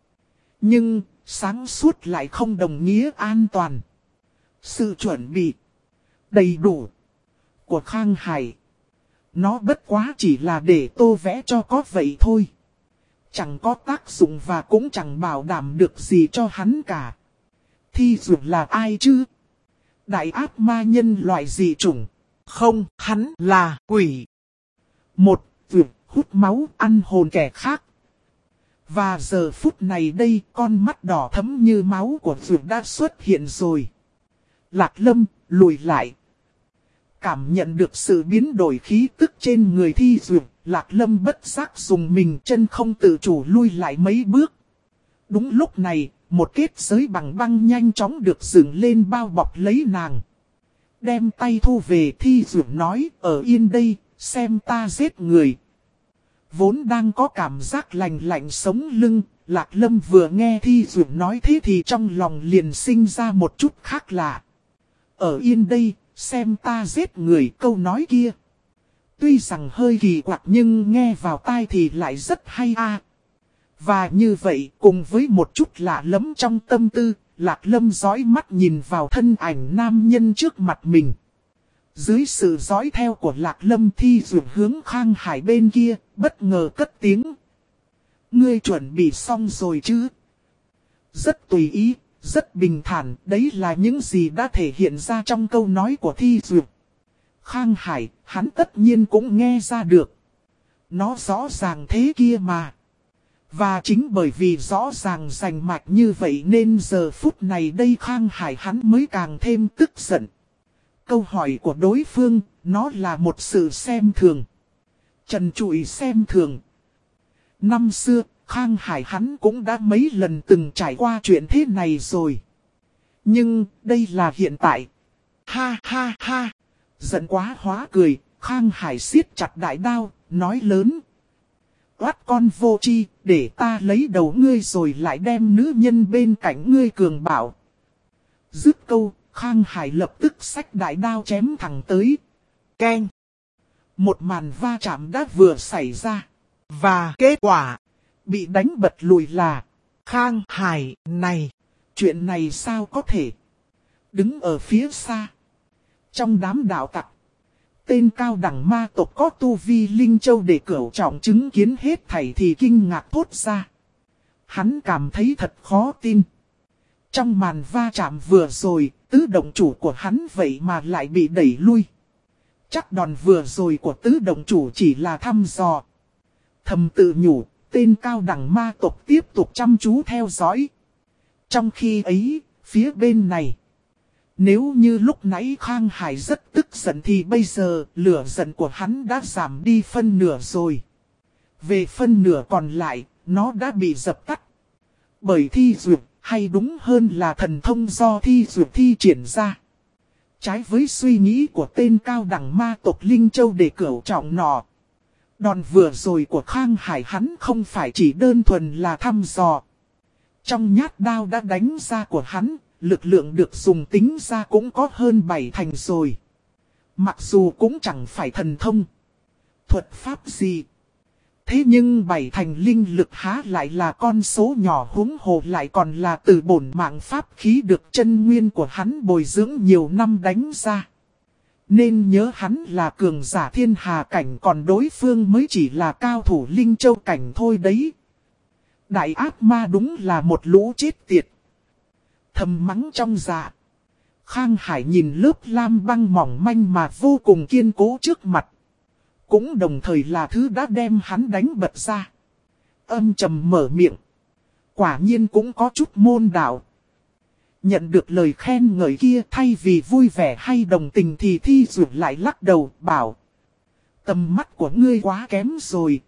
Nhưng, sáng suốt lại không đồng nghĩa an toàn. Sự chuẩn bị đầy đủ của Khang Hải, nó bất quá chỉ là để tô vẽ cho có vậy thôi. Chẳng có tác dụng và cũng chẳng bảo đảm được gì cho hắn cả. Thi Dược là ai chứ? Đại ác ma nhân loại dị chủng? Không, hắn là quỷ. Một, Dược hút máu ăn hồn kẻ khác. Và giờ phút này đây, con mắt đỏ thẫm như máu của Dược đã xuất hiện rồi. Lạc Lâm, lùi lại. Cảm nhận được sự biến đổi khí tức trên người Thi Dược, Lạc Lâm bất giác dùng mình chân không tự chủ lui lại mấy bước. Đúng lúc này, một kết giới bằng băng nhanh chóng được dựng lên bao bọc lấy nàng. Đem tay thu về, Thi Dược nói, ở yên đây, xem ta giết người. Vốn đang có cảm giác lạnh lạnh sống lưng, Lạc Lâm vừa nghe Thi Dược nói thế thì trong lòng liền sinh ra một chút khác lạ. Ở yên đây, xem ta giết người câu nói kia. Tuy rằng hơi kỳ quặc nhưng nghe vào tai thì lại rất hay a. Và như vậy cùng với một chút lạ lẫm trong tâm tư, Lạc Lâm dõi mắt nhìn vào thân ảnh nam nhân trước mặt mình. Dưới sự dõi theo của Lạc Lâm, Thi Dược hướng Khang Hải bên kia, bất ngờ cất tiếng. Ngươi chuẩn bị xong rồi chứ? Rất tùy ý, rất bình thản, đấy là những gì đã thể hiện ra trong câu nói của Thi Dược. Khang Hải, hắn tất nhiên cũng nghe ra được. Nó rõ ràng thế kia mà. Và chính bởi vì rõ ràng rành mạch như vậy nên giờ phút này đây Khang Hải hắn mới càng thêm tức giận. Câu hỏi của đối phương, nó là một sự xem thường. Trần trụi xem thường. Năm xưa, Khang Hải hắn cũng đã mấy lần từng trải qua chuyện thế này rồi. Nhưng, đây là hiện tại. Ha ha ha. Giận quá hóa cười, Khang Hải siết chặt đại đao, nói lớn. Quát con vô chi, để ta lấy đầu ngươi rồi lại đem nữ nhân bên cạnh ngươi cường bảo. Dứt câu, Khang Hải lập tức xách đại đao chém thẳng tới. Keng. Một màn va chạm đã vừa xảy ra. Và kết quả, bị đánh bật lùi là, Khang Hải này, chuyện này sao có thể. Đứng ở phía xa, trong đám đạo tặc, tên cao đẳng ma tộc có tu vi Linh Châu để cửu trọng chứng kiến hết thảy thì kinh ngạc thốt ra. Hắn cảm thấy thật khó tin. Trong màn va chạm vừa rồi, tứ động chủ của hắn vậy mà lại bị đẩy lui. Chắc đòn vừa rồi của tứ động chủ chỉ là thăm dò. Thầm tự nhủ, tên cao đẳng ma tộc tiếp tục chăm chú theo dõi. Trong khi ấy, phía bên này, nếu như lúc nãy Khang Hải rất tức giận thì bây giờ lửa giận của hắn đã giảm đi phân nửa rồi. Về phân nửa còn lại, nó đã bị dập tắt. Bởi Thi Dược, hay đúng hơn là thần thông do Thi Dược thi triển ra. Trái với suy nghĩ của tên cao đẳng ma tộc Linh Châu để cửu trọng nọ. Đòn vừa rồi của Khang Hải hắn không phải chỉ đơn thuần là thăm dò. Trong nhát đao đã đánh ra của hắn, lực lượng được dùng tính ra cũng có hơn bảy thành rồi. Mặc dù cũng chẳng phải thần thông, thuật pháp gì. Thế nhưng bảy thành linh lực há lại là con số nhỏ, huống hồ lại còn là từ bổn mạng pháp khí được chân nguyên của hắn bồi dưỡng nhiều năm đánh ra. Nên nhớ hắn là cường giả thiên hà cảnh, còn đối phương mới chỉ là cao thủ Linh Châu cảnh thôi đấy. Đại ác ma đúng là một lũ chết tiệt. Thầm mắng trong dạ. Khang Hải nhìn lớp lam băng mỏng manh mà vô cùng kiên cố trước mặt. Cũng đồng thời là thứ đã đem hắn đánh bật ra. Âm trầm mở miệng. Quả nhiên cũng có chút môn đạo. Nhận được lời khen ngợi kia, thay vì vui vẻ hay đồng tình thì Thi Dược lại lắc đầu bảo. Tầm mắt của ngươi quá kém rồi.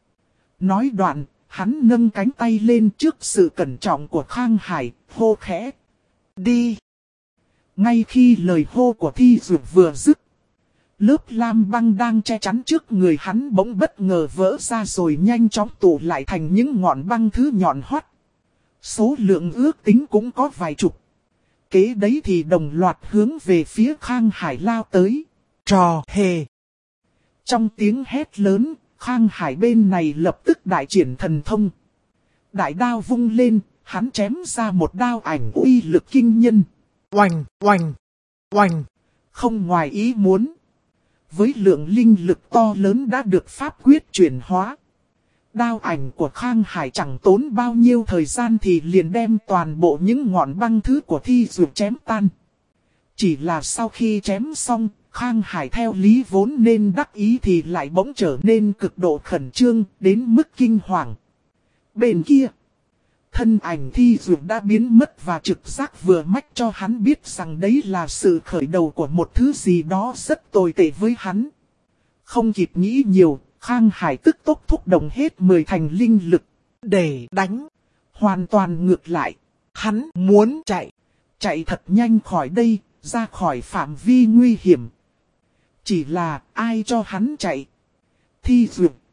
Nói đoạn, hắn nâng cánh tay lên trước sự cẩn trọng của Khang Hải, hô khẽ. Đi. Ngay khi lời hô của Thi Dược vừa dứt, lớp lam băng đang che chắn trước người hắn bỗng bất ngờ vỡ ra rồi nhanh chóng tụ lại thành những ngọn băng thứ nhọn hoắt. Số lượng ước tính cũng có vài chục. Kế đấy thì đồng loạt hướng về phía Khang Hải lao tới. Trò hề. Trong tiếng hét lớn, Khang Hải bên này lập tức đại triển thần thông. Đại đao vung lên, hắn chém ra một đao ảnh uy lực kinh nhân. Oanh, oanh, oanh. Không ngoài ý muốn. Với lượng linh lực to lớn đã được pháp quyết chuyển hóa. Đao ảnh của Khang Hải chẳng tốn bao nhiêu thời gian thì liền đem toàn bộ những ngọn băng thứ của Thi Dược chém tan. Chỉ là sau khi chém xong, Khang Hải theo lý vốn nên đắc ý thì lại bỗng trở nên cực độ khẩn trương đến mức kinh hoàng. Bên kia, thân ảnh Thi Dược đã biến mất và trực giác vừa mách cho hắn biết rằng đấy là sự khởi đầu của một thứ gì đó rất tồi tệ với hắn. Không kịp nghĩ nhiều, Khang Hải tức tốc thúc động hết mười thành linh lực để đánh. Hoàn toàn ngược lại, hắn muốn chạy, chạy thật nhanh khỏi đây, ra khỏi phạm vi nguy hiểm. Chỉ là ai cho hắn chạy? Thi Dược,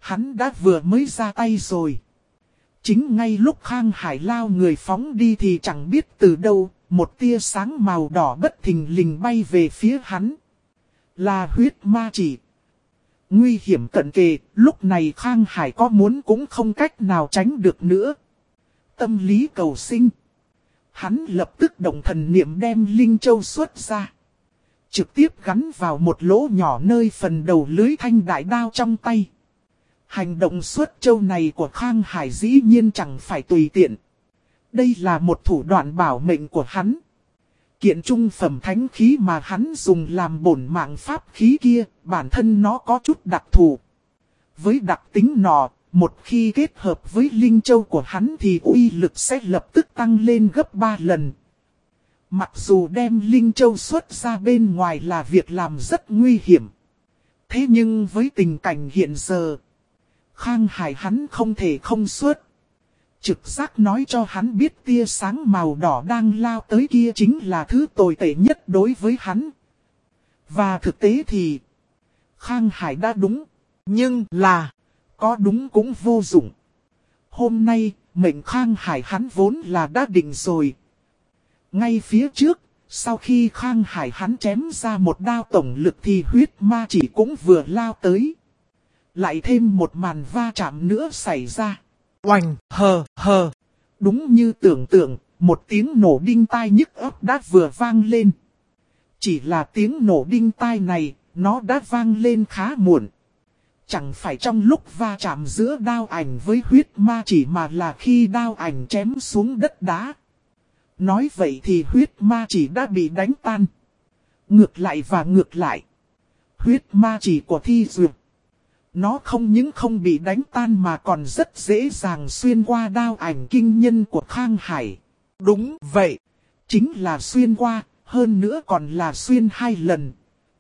hắn đã vừa mới ra tay rồi. Chính ngay lúc Khang Hải lao người phóng đi thì chẳng biết từ đâu, một tia sáng màu đỏ bất thình lình bay về phía hắn. Là huyết ma chỉ. Nguy hiểm cận kề, lúc này Khang Hải có muốn cũng không cách nào tránh được nữa. Tâm lý cầu sinh. Hắn lập tức động thần niệm đem Linh Châu xuất ra. Trực tiếp gắn vào một lỗ nhỏ nơi phần đầu lưới thanh đại đao trong tay. Hành động xuất châu này của Khang Hải dĩ nhiên chẳng phải tùy tiện. Đây là một thủ đoạn bảo mệnh của hắn. Kiện trung phẩm thánh khí mà hắn dùng làm bổn mạng pháp khí kia, bản thân nó có chút đặc thù. Với đặc tính nọ, một khi kết hợp với Linh Châu của hắn thì uy lực sẽ lập tức tăng lên gấp ba lần. Mặc dù đem Linh Châu xuất ra bên ngoài là việc làm rất nguy hiểm. Thế nhưng với tình cảnh hiện giờ, Khang Hải hắn không thể không xuất. Trực giác nói cho hắn biết tia sáng màu đỏ đang lao tới kia chính là thứ tồi tệ nhất đối với hắn. Và thực tế thì, Khang Hải đã đúng, nhưng là, có đúng cũng vô dụng. Hôm nay, mệnh Khang Hải hắn vốn là đã định rồi. Ngay phía trước, sau khi Khang Hải hắn chém ra một đao tổng lực thì huyết ma chỉ cũng vừa lao tới. Lại thêm một màn va chạm nữa xảy ra. Oành, hờ, hờ. Đúng như tưởng tượng, một tiếng nổ đinh tai nhức óc đã vừa vang lên. Chỉ là tiếng nổ đinh tai này, nó đã vang lên khá muộn. Chẳng phải trong lúc va chạm giữa đao ảnh với huyết ma chỉ mà là khi đao ảnh chém xuống đất đá. Nói vậy thì huyết ma chỉ đã bị đánh tan. Ngược lại và ngược lại. Huyết ma chỉ của Thi Duyệt. Nó không những không bị đánh tan mà còn rất dễ dàng xuyên qua đao ảnh kinh nhân của Khang Hải. Đúng vậy. Chính là xuyên qua, hơn nữa còn là xuyên hai lần.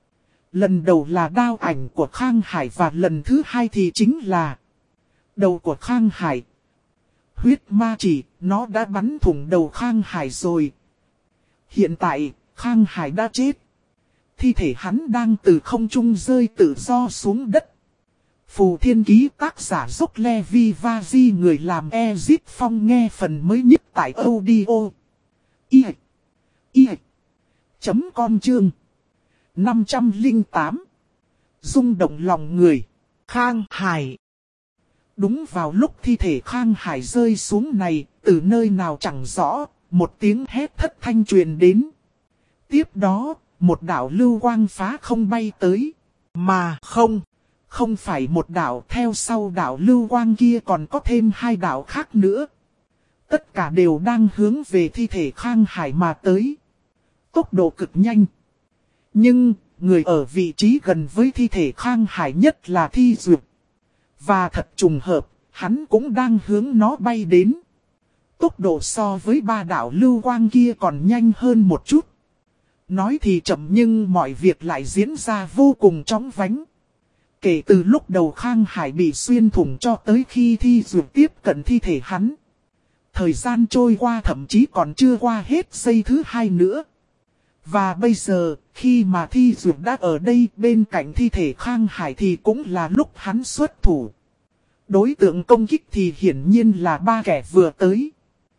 Lần đầu là đao ảnh của Khang Hải và lần thứ hai thì chính là đầu của Khang Hải. Huyết ma chỉ, nó đã bắn thủng đầu Khang Hải rồi. Hiện tại, Khang Hải đã chết. Thi thể hắn đang từ không trung rơi tự do xuống đất. Phù Thiên Ký tác giả Dốc Levi Vazi người làm Ezip Phong nghe phần mới nhất tại audio. I. I. Chấm con chương. năm trăm lẻ tám. Rung động lòng người. Khang Hải. Đúng vào lúc thi thể Khang Hải rơi xuống này, từ nơi nào chẳng rõ, một tiếng hét thất thanh truyền đến. Tiếp đó, một đạo lưu quang phá không bay tới. Mà không, không phải một đạo, theo sau đạo lưu quang kia còn có thêm hai đạo khác nữa. Tất cả đều đang hướng về thi thể Khang Hải mà tới. Tốc độ cực nhanh. Nhưng, người ở vị trí gần với thi thể Khang Hải nhất là Thi Duyệt. Và thật trùng hợp, hắn cũng đang hướng nó bay đến. Tốc độ so với ba đạo lưu quang kia còn nhanh hơn một chút. Nói thì chậm nhưng mọi việc lại diễn ra vô cùng chóng vánh. Kể từ lúc đầu Khang Hải bị xuyên thủng cho tới khi Thi Duyệt tiếp cận thi thể hắn. Thời gian trôi qua thậm chí còn chưa qua hết giây thứ hai nữa. Và bây giờ, khi mà Thi Duyệt đã ở đây bên cạnh thi thể Khang Hải thì cũng là lúc hắn xuất thủ. Đối tượng công kích thì hiển nhiên là ba kẻ vừa tới.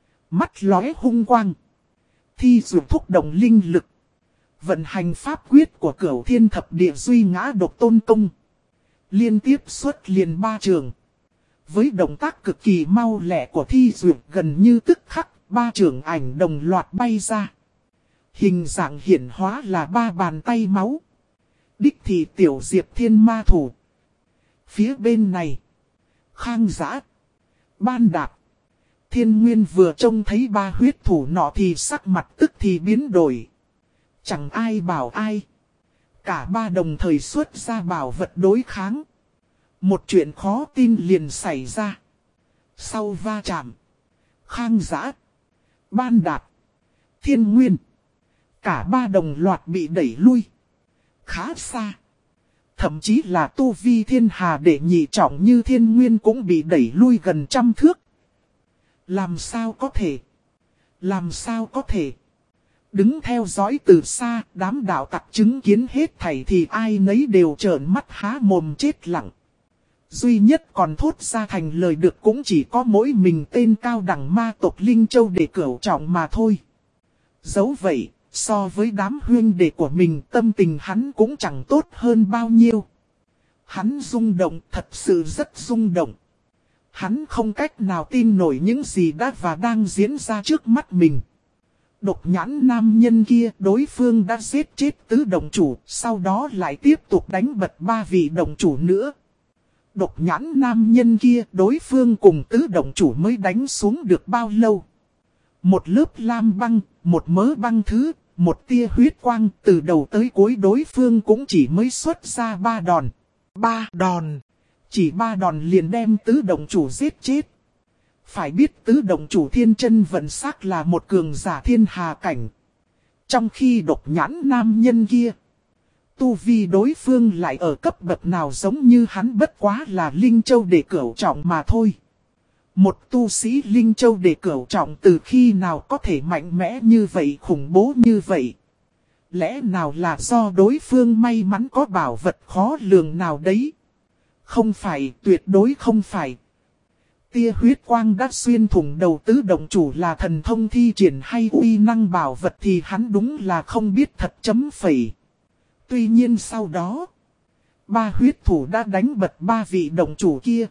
Mắt lóe hung quang. Thi Duyệt thúc động linh lực. Vận hành pháp quyết của Cửu Thiên Thập Địa Duy Ngã Độc Tôn Công. Liên tiếp xuất liền ba trường. Với động tác cực kỳ mau lẹ của Thi Duyệt gần như tức khắc, ba trường ảnh đồng loạt bay ra. Hình dạng hiển hóa là ba bàn tay máu. Đích thị tiểu diệp thiên ma thủ. Phía bên này, Khang Giã, Ban Đạp, Thiên Nguyên vừa trông thấy ba huyết thủ nọ thì sắc mặt tức thì biến đổi. Chẳng ai bảo ai. Cả ba đồng thời xuất ra bảo vật đối kháng. Một chuyện khó tin liền xảy ra. Sau va chạm, Khang Giã, Ban Đạp, Thiên Nguyên, cả ba đồng loạt bị đẩy lui. Khá xa. Thậm chí là tu vi thiên hà đệ nhị trọng như Thiên Nguyên cũng bị đẩy lui gần trăm thước. Làm sao có thể? Làm sao có thể? Đứng theo dõi từ xa, đám đạo tặc chứng kiến hết thảy thì ai nấy đều trợn mắt há mồm chết lặng. Duy nhất còn thốt ra thành lời được cũng chỉ có mỗi mình tên cao đẳng ma tộc Linh Châu để cửu trọng mà thôi. Dẫu vậy, so với đám huynh đệ của mình tâm tình hắn cũng chẳng tốt hơn bao nhiêu. Hắn rung động, thật sự rất rung động. Hắn không cách nào tin nổi những gì đã và đang diễn ra trước mắt mình. Độc nhãn nam nhân kia, đối phương đã giết chết tứ đồng chủ, sau đó lại tiếp tục đánh bật ba vị đồng chủ nữa. Độc nhãn nam nhân kia, đối phương cùng tứ đồng chủ mới đánh xuống được bao lâu. Một lớp lam băng, một mớ băng thứ, một tia huyết quang, từ đầu tới cuối đối phương cũng chỉ mới xuất ra ba đòn. Ba đòn. Chỉ ba đòn liền đem tứ đồng chủ giết chết. Phải biết tứ đồng chủ thiên chân vận sắc là một cường giả thiên hà cảnh. Trong khi độc nhãn nam nhân kia, tu vi đối phương lại ở cấp bậc nào giống như hắn bất quá là Linh Châu để cửu trọng mà thôi. Một tu sĩ Linh Châu để cửu trọng từ khi nào có thể mạnh mẽ như vậy, khủng bố như vậy. Lẽ nào là do đối phương may mắn có bảo vật khó lường nào đấy? Không phải, tuyệt đối không phải. Tia huyết quang đã xuyên thủng đầu tứ đồng chủ là thần thông thi triển hay uy năng bảo vật thì hắn đúng là không biết thật chấm phẩy. Tuy nhiên sau đó, ba huyết thủ đã đánh bật ba vị đồng chủ kia.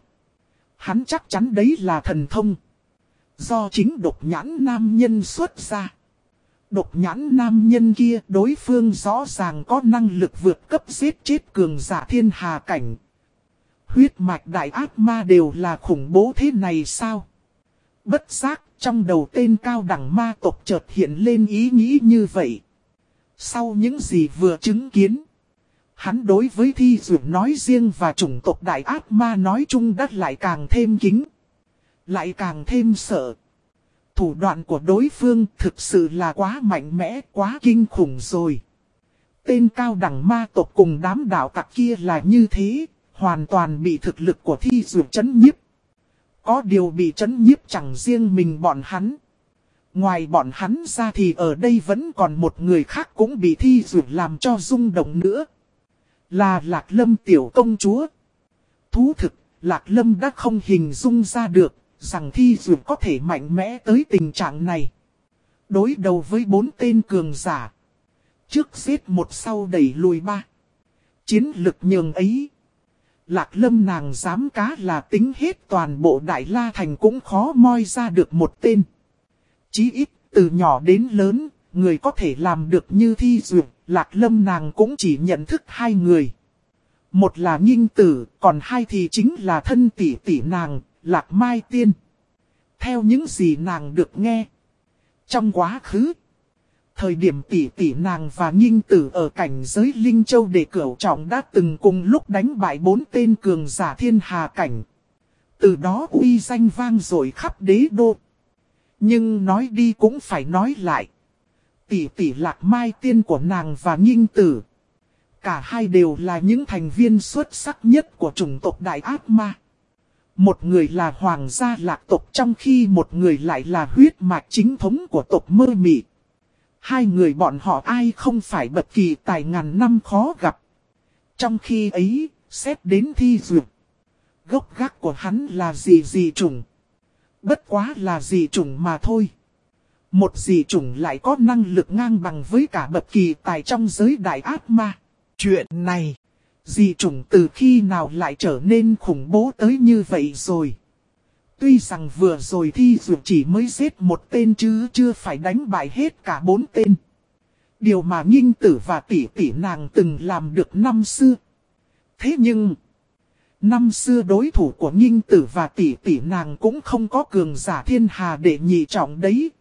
Hắn chắc chắn đấy là thần thông. Do chính độc nhãn nam nhân xuất ra. Độc nhãn nam nhân kia đối phương rõ ràng có năng lực vượt cấp giết chết cường giả thiên hà cảnh. Huyết mạch đại ác ma đều là khủng bố thế này sao? Bất giác trong đầu tên cao đẳng ma tộc chợt hiện lên ý nghĩ như vậy. Sau những gì vừa chứng kiến, hắn đối với thi duyệt nói riêng và chủng tộc đại ác ma nói chung đã lại càng thêm kính. Lại càng thêm sợ. Thủ đoạn của đối phương thực sự là quá mạnh mẽ, quá kinh khủng rồi. Tên cao đẳng ma tộc cùng đám đạo tặc kia là như thế, hoàn toàn bị thực lực của thi duyệt chấn nhiếp. Có điều bị chấn nhiếp chẳng riêng mình bọn hắn. Ngoài bọn hắn ra thì ở đây vẫn còn một người khác cũng bị thi duyệt làm cho rung động nữa. Là Lạc Lâm tiểu công chúa. Thú thực, Lạc Lâm đã không hình dung ra được rằng thi duyệt có thể mạnh mẽ tới tình trạng này. Đối đầu với bốn tên cường giả. Trước giết một sau đẩy lùi ba. Chiến lực nhường ấy. Lạc Lâm nàng dám cá là tính hết toàn bộ Đại La Thành cũng khó moi ra được một tên. Chí ít từ nhỏ đến lớn, người có thể làm được như thi duyệt, Lạc Lâm nàng cũng chỉ nhận thức hai người. Một là Nghinh Tử, còn hai thì chính là thân tỷ tỷ nàng, Lạc Mai Tiên. Theo những gì nàng được nghe, trong quá khứ, thời điểm tỷ tỷ nàng và Nghinh Tử ở cảnh giới Linh Châu để cửu trọng đã từng cùng lúc đánh bại bốn tên cường giả thiên hà cảnh. Từ đó uy danh vang dội khắp đế đô. Nhưng nói đi cũng phải nói lại. Tỷ tỷ Lạc Mai Tiên của nàng và Nghinh Tử, cả hai đều là những thành viên xuất sắc nhất của chủng tộc Đại Ác Ma. Một người là hoàng gia Lạc tộc, trong khi một người lại là huyết mạch chính thống của tộc Mơ Mị. Hai người bọn họ ai không phải bậc kỳ tài ngàn năm khó gặp. Trong khi ấy, xét đến thi duyệt, gốc gác của hắn là gì gì chủng. Bất quá là dị chủng mà thôi. Một dị chủng lại có năng lực ngang bằng với cả bậc kỳ tài trong giới Đại Ác Ma. Chuyện này, dị chủng từ khi nào lại trở nên khủng bố tới như vậy rồi. Tuy rằng vừa rồi thi duyệt chỉ mới giết một tên chứ chưa phải đánh bại hết cả bốn tên. Điều mà Nghinh Tử và tỷ tỷ nàng từng làm được năm xưa. Thế nhưng, năm xưa đối thủ của Nghinh Tử và tỷ tỷ nàng cũng không có cường giả thiên hà để nhị trọng đấy.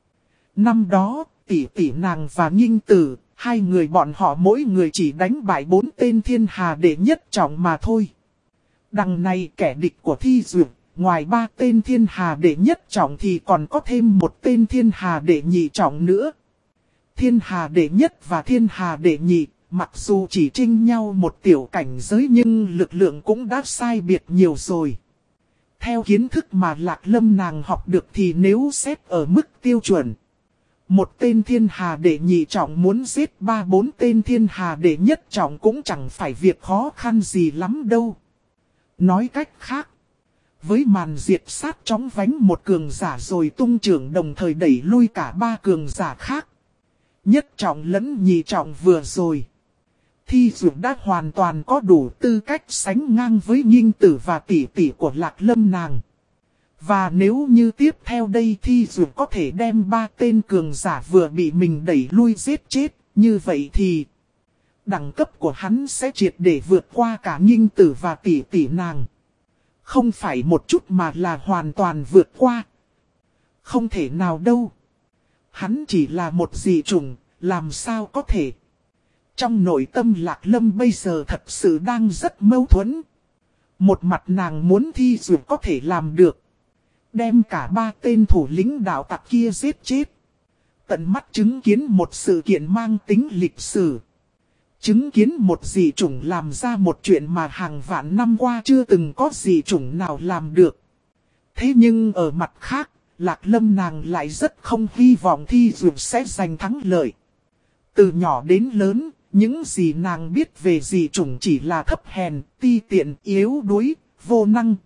Năm đó, tỷ tỷ nàng và Nghinh Tử, hai người bọn họ mỗi người chỉ đánh bại bốn tên thiên hà đệ nhất trọng mà thôi. Đằng này kẻ địch của thi duyệt, ngoài ba tên thiên hà đệ nhất trọng thì còn có thêm một tên thiên hà đệ nhị trọng nữa. Thiên hà đệ nhất và thiên hà đệ nhị, mặc dù chỉ chênh nhau một tiểu cảnh giới nhưng lực lượng cũng đã sai biệt nhiều rồi. Theo kiến thức mà Lạc Lâm nàng học được thì nếu xếp ở mức tiêu chuẩn, một tên thiên hà đệ nhị trọng muốn giết ba bốn tên thiên hà đệ nhất trọng cũng chẳng phải việc khó khăn gì lắm đâu. Nói cách khác, với màn diệt sát chóng vánh một cường giả rồi tung trưởng đồng thời đẩy lui cả ba cường giả khác. Nhất trọng lẫn nhị trọng vừa rồi. Thi Dược đã hoàn toàn có đủ tư cách sánh ngang với Nghinh Tử và tỷ tỷ của Lạc Lâm nàng. Và nếu như tiếp theo đây Thi Dược có thể đem ba tên cường giả vừa bị mình đẩy lui giết chết, như vậy thì đẳng cấp của hắn sẽ triệt để vượt qua cả Nghinh Tử và tỷ tỷ nàng. Không phải một chút mà là hoàn toàn vượt qua. Không thể nào đâu. Hắn chỉ là một dị chủng, làm sao có thể. Trong nội tâm Lạc Lâm bây giờ thật sự đang rất mâu thuẫn. Một mặt nàng muốn Thi Dược có thể làm được. Đem cả ba tên thủ lĩnh đạo tặc kia giết chết. Tận mắt chứng kiến một sự kiện mang tính lịch sử. Chứng kiến một dị chủng làm ra một chuyện mà hàng vạn năm qua chưa từng có dị chủng nào làm được. Thế nhưng ở mặt khác, Lạc Lâm nàng lại rất không hy vọng Thi Dược sẽ giành thắng lợi. Từ nhỏ đến lớn, những gì nàng biết về dị chủng chỉ là thấp hèn, ti tiện, yếu đuối, vô năng.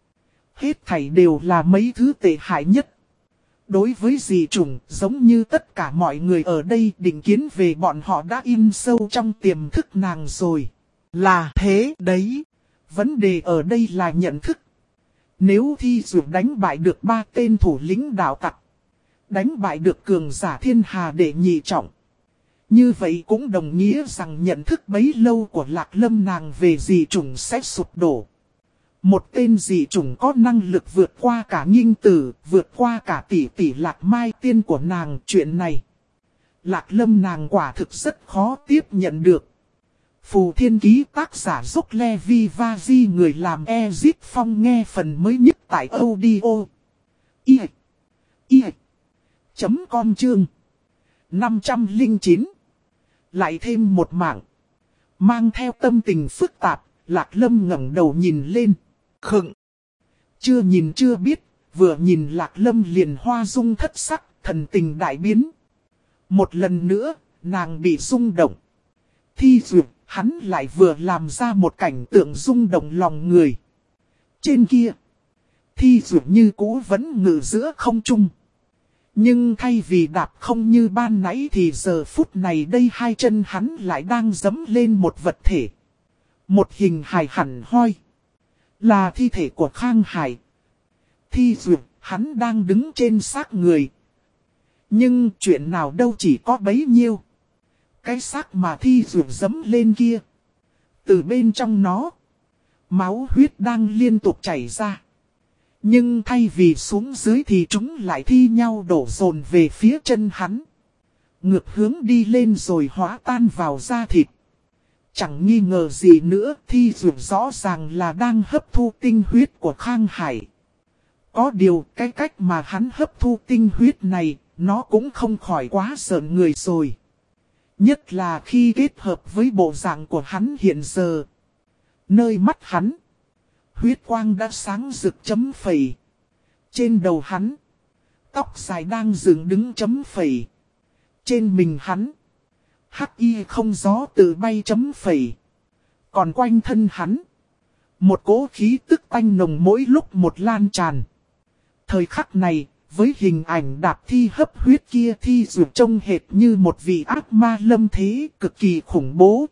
Hết thảy đều là mấy thứ tệ hại nhất. Đối với dị chủng, giống như tất cả mọi người ở đây, định kiến về bọn họ đã in sâu trong tiềm thức nàng rồi. Là thế đấy. Vấn đề ở đây là nhận thức. Nếu Thi Dược đánh bại được ba tên thủ lĩnh đạo tặc, đánh bại được cường giả thiên hà đệ nhị trọng, như vậy cũng đồng nghĩa rằng nhận thức bấy lâu của Lạc Lâm nàng về dị chủng sẽ sụp đổ. Một tên dị chủng có năng lực vượt qua cả Nghinh Tử, vượt qua cả tỷ tỷ Lạc Mai tiên của nàng. Chuyện này, Lạc Lâm nàng quả thực rất khó tiếp nhận được. Phù Thiên Ký tác giả Dốc Levi Vazi người làm Ezip Phong nghe phần mới nhất tại audio. I I chấm com chương năm trăm lẻ chín. Lại thêm một mạng. Mang theo tâm tình phức tạp, Lạc Lâm ngẩng đầu nhìn lên. Khựng. Chưa nhìn chưa biết, vừa nhìn Lạc Lâm liền hoa dung thất sắc, thần tình đại biến. Một lần nữa, nàng bị rung động. Thi Dược, hắn lại vừa làm ra một cảnh tượng rung động lòng người. Trên kia, Thi Dược như cũ vẫn ngự giữa không trung. Nhưng thay vì đạp không như ban nãy thì giờ phút này đây hai chân hắn lại đang dẫm lên một vật thể. Một hình hài hẳn hoi. Là thi thể của Khang Hải. Thi Dược, hắn đang đứng trên xác người. Nhưng chuyện nào đâu chỉ có bấy nhiêu. Cái xác mà Thi Dược dẫm lên kia. Từ bên trong nó, máu huyết đang liên tục chảy ra. Nhưng thay vì xuống dưới thì chúng lại thi nhau đổ dồn về phía chân hắn. Ngược hướng đi lên rồi hóa tan vào da thịt. Chẳng nghi ngờ gì nữa, Thi Dược rõ ràng là đang hấp thu tinh huyết của Khang Hải. Có điều cái cách mà hắn hấp thu tinh huyết này, nó cũng không khỏi quá sợn người rồi. Nhất là khi kết hợp với bộ dạng của hắn hiện giờ. Nơi mắt hắn, huyết quang đã sáng rực chấm phẩy. Trên đầu hắn, tóc dài đang dựng đứng chấm phẩy. Trên mình hắn, hắc y không gió tự bay chấm phẩy. Còn quanh thân hắn, một cỗ khí tức tanh nồng mỗi lúc một lan tràn. Thời khắc này, với hình ảnh đạp thi hấp huyết kia, Thi Dược trông hệt như một vị ác ma lâm thế cực kỳ khủng bố.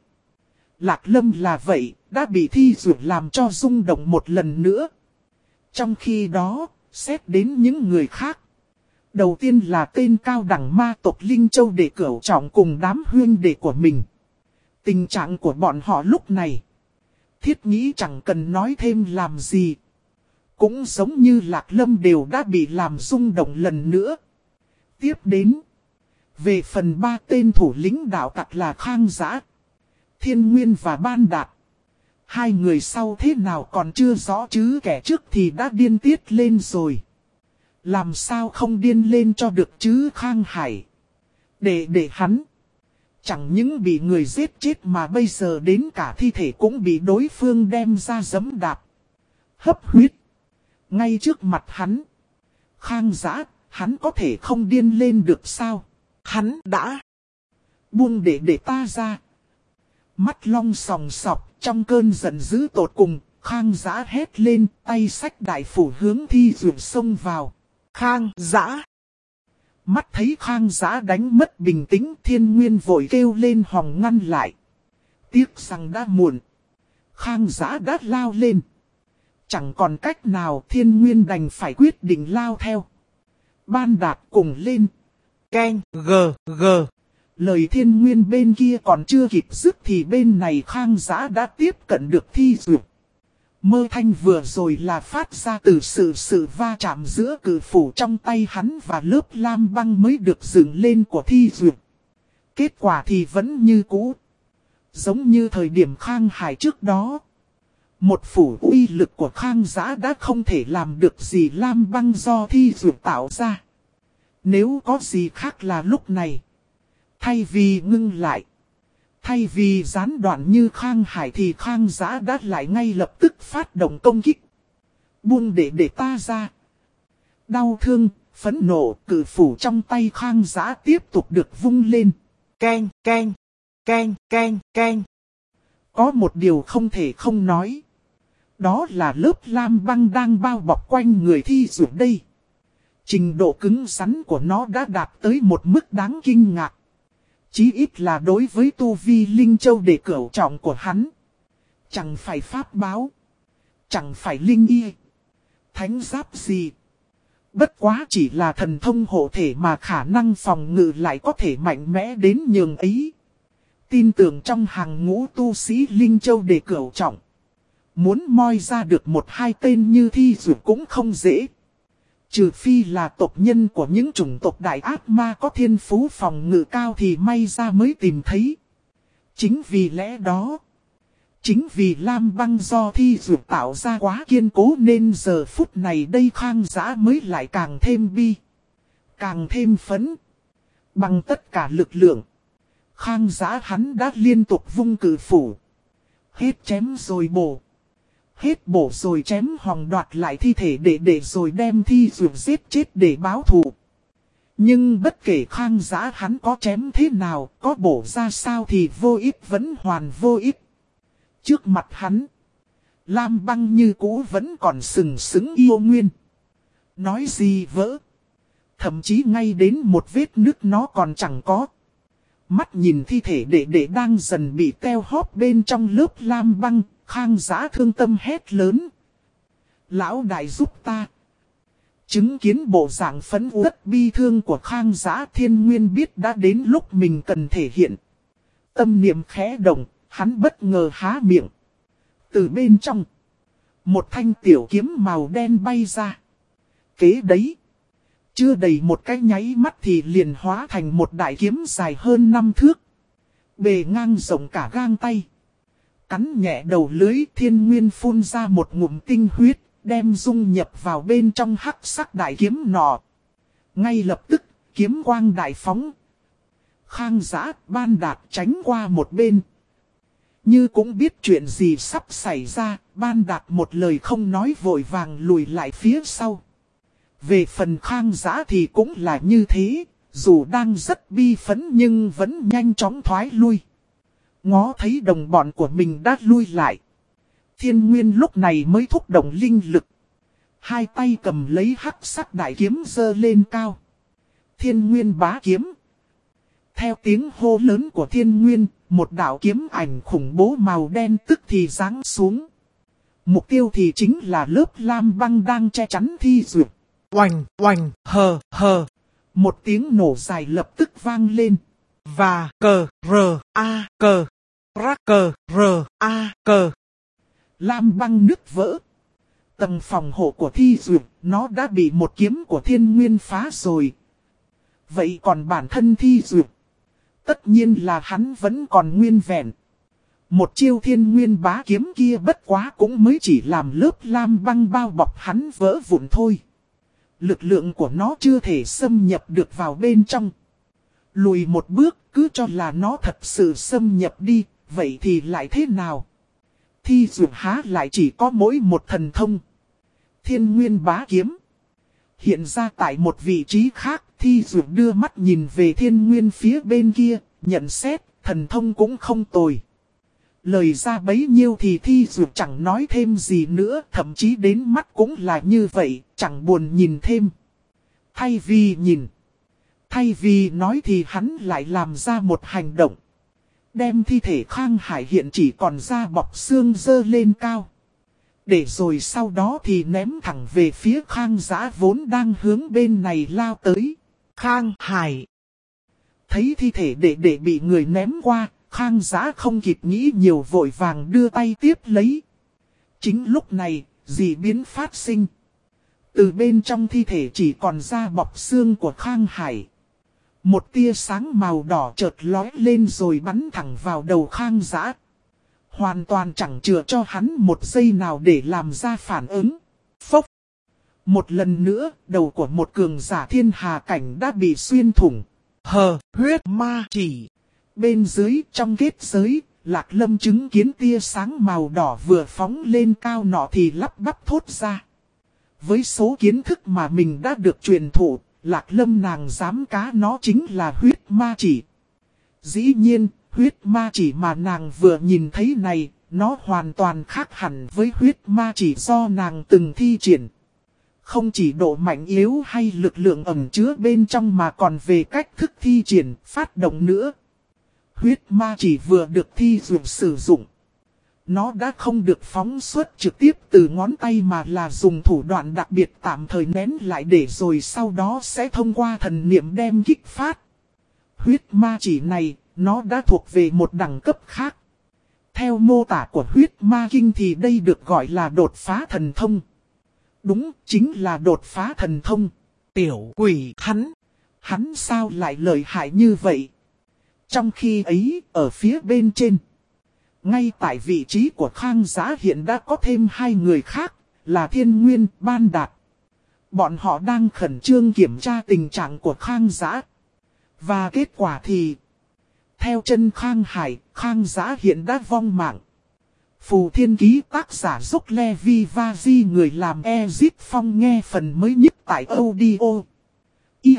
Lạc Lâm là vậy, đã bị Thi Dược làm cho rung động một lần nữa. Trong khi đó, xét đến những người khác. Đầu tiên là tên cao đẳng ma tộc Linh Châu Đệ Cửu Trọng cùng đám huyên đệ của mình. Tình trạng của bọn họ lúc này, thiết nghĩ chẳng cần nói thêm làm gì. Cũng giống như Lạc Lâm đều đã bị làm rung động lần nữa. Tiếp đến, về phần ba tên thủ lĩnh đạo tặc là Khang Dã, Thiên Nguyên và Ban Đạt. Hai người sau thế nào còn chưa rõ chứ kẻ trước thì đã điên tiết lên rồi. Làm sao không điên lên cho được chứ Khang Hải. Để để hắn, chẳng những bị người giết chết mà bây giờ đến cả thi thể cũng bị đối phương đem ra giẫm đạp. Hấp huyết. Ngay trước mặt hắn. Khang Dã, hắn có thể không điên lên được sao? Hắn đã buông để để ta ra. Mắt long sòng sọc trong cơn giận dữ tột cùng, Khang Dã hét lên, tay xách đại phủ hướng Thi Dược xông vào. Khang Dã! Mắt thấy Khang Dã đánh mất bình tĩnh, Thiên Nguyên vội kêu lên hòng ngăn lại. Tiếc rằng đã muộn. Khang Dã đã lao lên. Chẳng còn cách nào, Thiên Nguyên đành phải quyết định lao theo. Ban Đạt cùng lên. Keng, gờ, gờ. Lời Thiên Nguyên bên kia còn chưa kịp dứt thì bên này Khang Dã đã tiếp cận được Thi Dược. Mơ thanh vừa rồi là phát ra từ sự sự va chạm giữa cự phủ trong tay hắn và lớp lam băng mới được dựng lên của Thi Dược. Kết quả thì vẫn như cũ. Giống như thời điểm Khang Hải trước đó. Một phủ uy lực của Khang Dã đã không thể làm được gì lam băng do Thi Dược tạo ra. Nếu có gì khác là lúc này. Thay vì ngưng lại. Thay vì gián đoạn như Khang Hải thì Khang Dã đã lại ngay lập tức phát động công kích. Buông để để ta ra. Đau thương, phẫn nộ, cự phủ trong tay Khang Dã tiếp tục được vung lên. Keng, keng, keng, keng, keng. Có một điều không thể không nói. Đó là lớp lam băng đang bao bọc quanh người Thi Dược đây. Trình độ cứng rắn của nó đã đạt tới một mức đáng kinh ngạc. Chí ít là đối với tu vi Linh Châu để cửu trọng của hắn. Chẳng phải pháp báo. Chẳng phải linh y. Thánh giáp gì. Bất quá chỉ là thần thông hộ thể mà khả năng phòng ngự lại có thể mạnh mẽ đến nhường ấy. Tin tưởng trong hàng ngũ tu sĩ Linh Châu để cửu trọng. Muốn moi ra được một hai tên như Thi Dược cũng không dễ. Trừ phi là tộc nhân của những chủng tộc đại ác ma có thiên phú phòng ngự cao thì may ra mới tìm thấy. Chính vì lẽ đó, chính vì lam băng do Thi Dược tạo ra quá kiên cố nên giờ phút này đây Khang Dã mới lại càng thêm bi, càng thêm phấn. Bằng tất cả lực lượng, Khang Dã hắn đã liên tục vung cự phủ. Hết chém rồi bổ. Hết bổ rồi chém hòng đoạt lại thi thể để để rồi đem Thi Dược giết chết để báo thù. Nhưng bất kể Khang Dã hắn có chém thế nào, có bổ ra sao thì vô ích vẫn hoàn vô ích. Trước mặt hắn, lam băng như cũ vẫn còn sừng sững yêu nguyên. Nói gì vỡ. Thậm chí ngay đến một vết nứt nó còn chẳng có. Mắt nhìn thi thể đệ đệ đang dần bị teo hóp bên trong lớp lam băng, Khang Dã thương tâm hét lớn. Lão đại giúp ta. Chứng kiến bộ dạng phấn uất bi thương của Khang Dã, Thiên Nguyên biết đã đến lúc mình cần thể hiện. Tâm niệm khẽ động, hắn bất ngờ há miệng. Từ bên trong, một thanh tiểu kiếm màu đen bay ra. Kế đấy, chưa đầy một cái nháy mắt thì liền hóa thành một đại kiếm dài hơn năm thước. Bề ngang rộng cả gang tay. Cắn nhẹ đầu lưới, Thiên Nguyên phun ra một ngụm tinh huyết, đem dung nhập vào bên trong hắc sắc đại kiếm nọ. Ngay lập tức, kiếm quang đại phóng. Khang Dã, Ban Đạt tránh qua một bên. Như cũng biết chuyện gì sắp xảy ra, Ban Đạt một lời không nói vội vàng lùi lại phía sau. Về phần Khang Dã thì cũng là như thế, dù đang rất bi phấn nhưng vẫn nhanh chóng thoái lui. Ngó thấy đồng bọn của mình đã lui lại. Thiên Nguyên lúc này mới thúc động linh lực. Hai tay cầm lấy hắc sắc đại kiếm giơ lên cao. Thiên Nguyên bá kiếm. Theo tiếng hô lớn của Thiên Nguyên, một đạo kiếm ảnh khủng bố màu đen tức thì giáng xuống. Mục tiêu thì chính là lớp lam băng đang che chắn Thi Dược. Oành, oành, hờ, hờ. Một tiếng nổ dài lập tức vang lên. Và cờ, rờ, a, cờ, ra cờ, rờ, a, cờ. Lam băng nứt vỡ. Tầng phòng hộ của Thi Dược, nó đã bị một kiếm của Thiên Nguyên phá rồi. Vậy còn bản thân Thi Dược? Tất nhiên là hắn vẫn còn nguyên vẹn. Một chiêu Thiên Nguyên bá kiếm kia bất quá cũng mới chỉ làm lớp lam băng bao bọc hắn vỡ vụn thôi. Lực lượng của nó chưa thể xâm nhập được vào bên trong. Lùi một bước cứ cho là nó thật sự xâm nhập đi, vậy thì lại thế nào? Thi Dược há lại chỉ có mỗi một thần thông. Thiên Nguyên bá kiếm. Hiện ra tại một vị trí khác, Thi Dược đưa mắt nhìn về Thiên Nguyên phía bên kia, nhận xét, thần thông cũng không tồi. Lời ra bấy nhiêu thì Thi Dược chẳng nói thêm gì nữa, thậm chí đến mắt cũng là như vậy, chẳng buồn nhìn thêm. Thay vì nhìn, thay vì nói thì hắn lại làm ra một hành động. Đem thi thể Khang Hải hiện chỉ còn da bọc xương dơ lên cao. Để rồi sau đó thì ném thẳng về phía Khang Dã vốn đang hướng bên này lao tới. Khang Hải thấy thi thể đệ đệ bị người ném qua, Khang Dã không kịp nghĩ nhiều vội vàng đưa tay tiếp lấy. Chính lúc này, dị biến phát sinh. Từ bên trong thi thể chỉ còn da bọc xương của Khang Hải. Một tia sáng màu đỏ chợt lóe lên rồi bắn thẳng vào đầu Khang Dã. Hoàn toàn chẳng chừa cho hắn một giây nào để làm ra phản ứng. Phốc. Một lần nữa, đầu của một cường giả thiên hà cảnh đã bị xuyên thủng. Hờ, huyết ma chỉ. Bên dưới trong kết giới, Lạc Lâm chứng kiến tia sáng màu đỏ vừa phóng lên cao nọ thì lắp bắp thốt ra. Với số kiến thức mà mình đã được truyền thụ, Lạc Lâm nàng dám cá nó chính là huyết ma chỉ. Dĩ nhiên, huyết ma chỉ mà nàng vừa nhìn thấy này, nó hoàn toàn khác hẳn với huyết ma chỉ do nàng từng thi triển. Không chỉ độ mạnh yếu hay lực lượng ẩn chứa bên trong mà còn về cách thức thi triển, phát động nữa. Huyết ma chỉ vừa được Thi Dược sử dụng. Nó đã không được phóng xuất trực tiếp từ ngón tay mà là dùng thủ đoạn đặc biệt tạm thời nén lại để rồi sau đó sẽ thông qua thần niệm đem kích phát. Huyết ma chỉ này, nó đã thuộc về một đẳng cấp khác. Theo mô tả của huyết ma kinh thì đây được gọi là đột phá thần thông. Đúng, chính là đột phá thần thông. Tiểu quỷ hắn, hắn sao lại lợi hại như vậy? Trong khi ấy, ở phía bên trên, ngay tại vị trí của Khang Dã hiện đã có thêm hai người khác, là Thiên Nguyên, Ban Đạt. Bọn họ đang khẩn trương kiểm tra tình trạng của Khang Dã. Và kết quả thì, theo chân Khang Hải, Khang Dã hiện đã vong mạng. Phù Thiên Ký tác giả Dốc Le Vi Va Di người làm Ezip Phong nghe phần mới nhất tại audio. I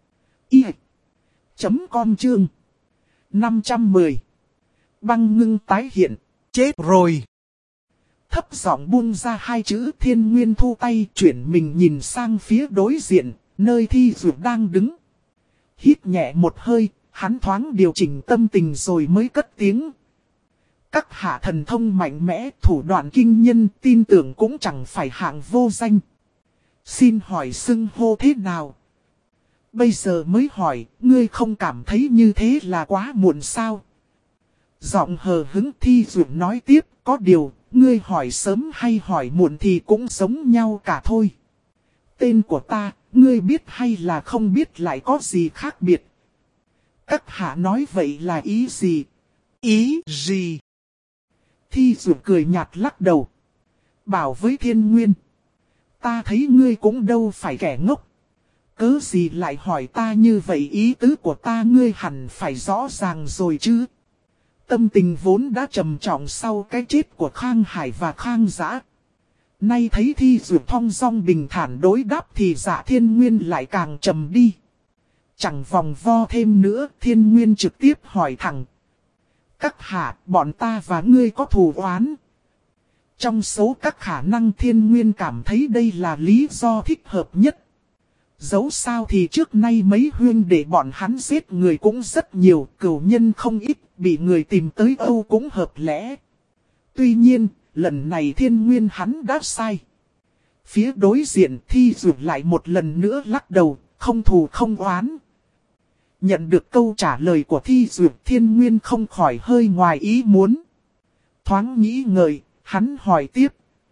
I chấm com chương năm trăm mười. Băng ngưng tái hiện, chết rồi. Thấp giọng buông ra hai chữ Thiên Nguyên thu tay chuyển mình nhìn sang phía đối diện, nơi Thi Dược đang đứng. Hít nhẹ một hơi, hắn thoáng điều chỉnh tâm tình rồi mới cất tiếng. Các hạ thần thông mạnh mẽ, thủ đoạn kinh nhân, tin tưởng cũng chẳng phải hạng vô danh. Xin hỏi xưng hô thế nào? Bây giờ mới hỏi, ngươi không cảm thấy như thế là quá muộn sao? Giọng hờ hứng Thi Dược nói tiếp, có điều, ngươi hỏi sớm hay hỏi muộn thì cũng giống nhau cả thôi. Tên của ta, ngươi biết hay là không biết lại có gì khác biệt? Các hạ nói vậy là ý gì? Ý gì? Thi Dược cười nhạt lắc đầu. Bảo với Thiên Nguyên. Ta thấy ngươi cũng đâu phải kẻ ngốc. Cớ gì lại hỏi ta như vậy, ý tứ của ta ngươi hẳn phải rõ ràng rồi chứ. Tâm tình vốn đã trầm trọng sau cái chết của Khang Hải và Khang Dã. Nay thấy Thi Dược thong dong bình thản đối đáp thì Dạ Thiên Nguyên lại càng trầm đi. Chẳng vòng vo thêm nữa, Thiên Nguyên trực tiếp hỏi thẳng. Các hạ, bọn ta và ngươi có thù oán. Trong số các khả năng Thiên Nguyên cảm thấy đây là lý do thích hợp nhất. Dẫu sao thì trước nay mấy huyên để bọn hắn giết người cũng rất nhiều, cửu nhân không ít, bị người tìm tới Âu cũng hợp lẽ. Tuy nhiên, lần này Thiên Nguyên hắn đã sai. Phía đối diện Thi Dược lại một lần nữa lắc đầu, không thù không oán. Nhận được câu trả lời của Thi Dược, Thiên Nguyên không khỏi hơi ngoài ý muốn. Thoáng nghĩ ngợi, hắn hỏi tiếp.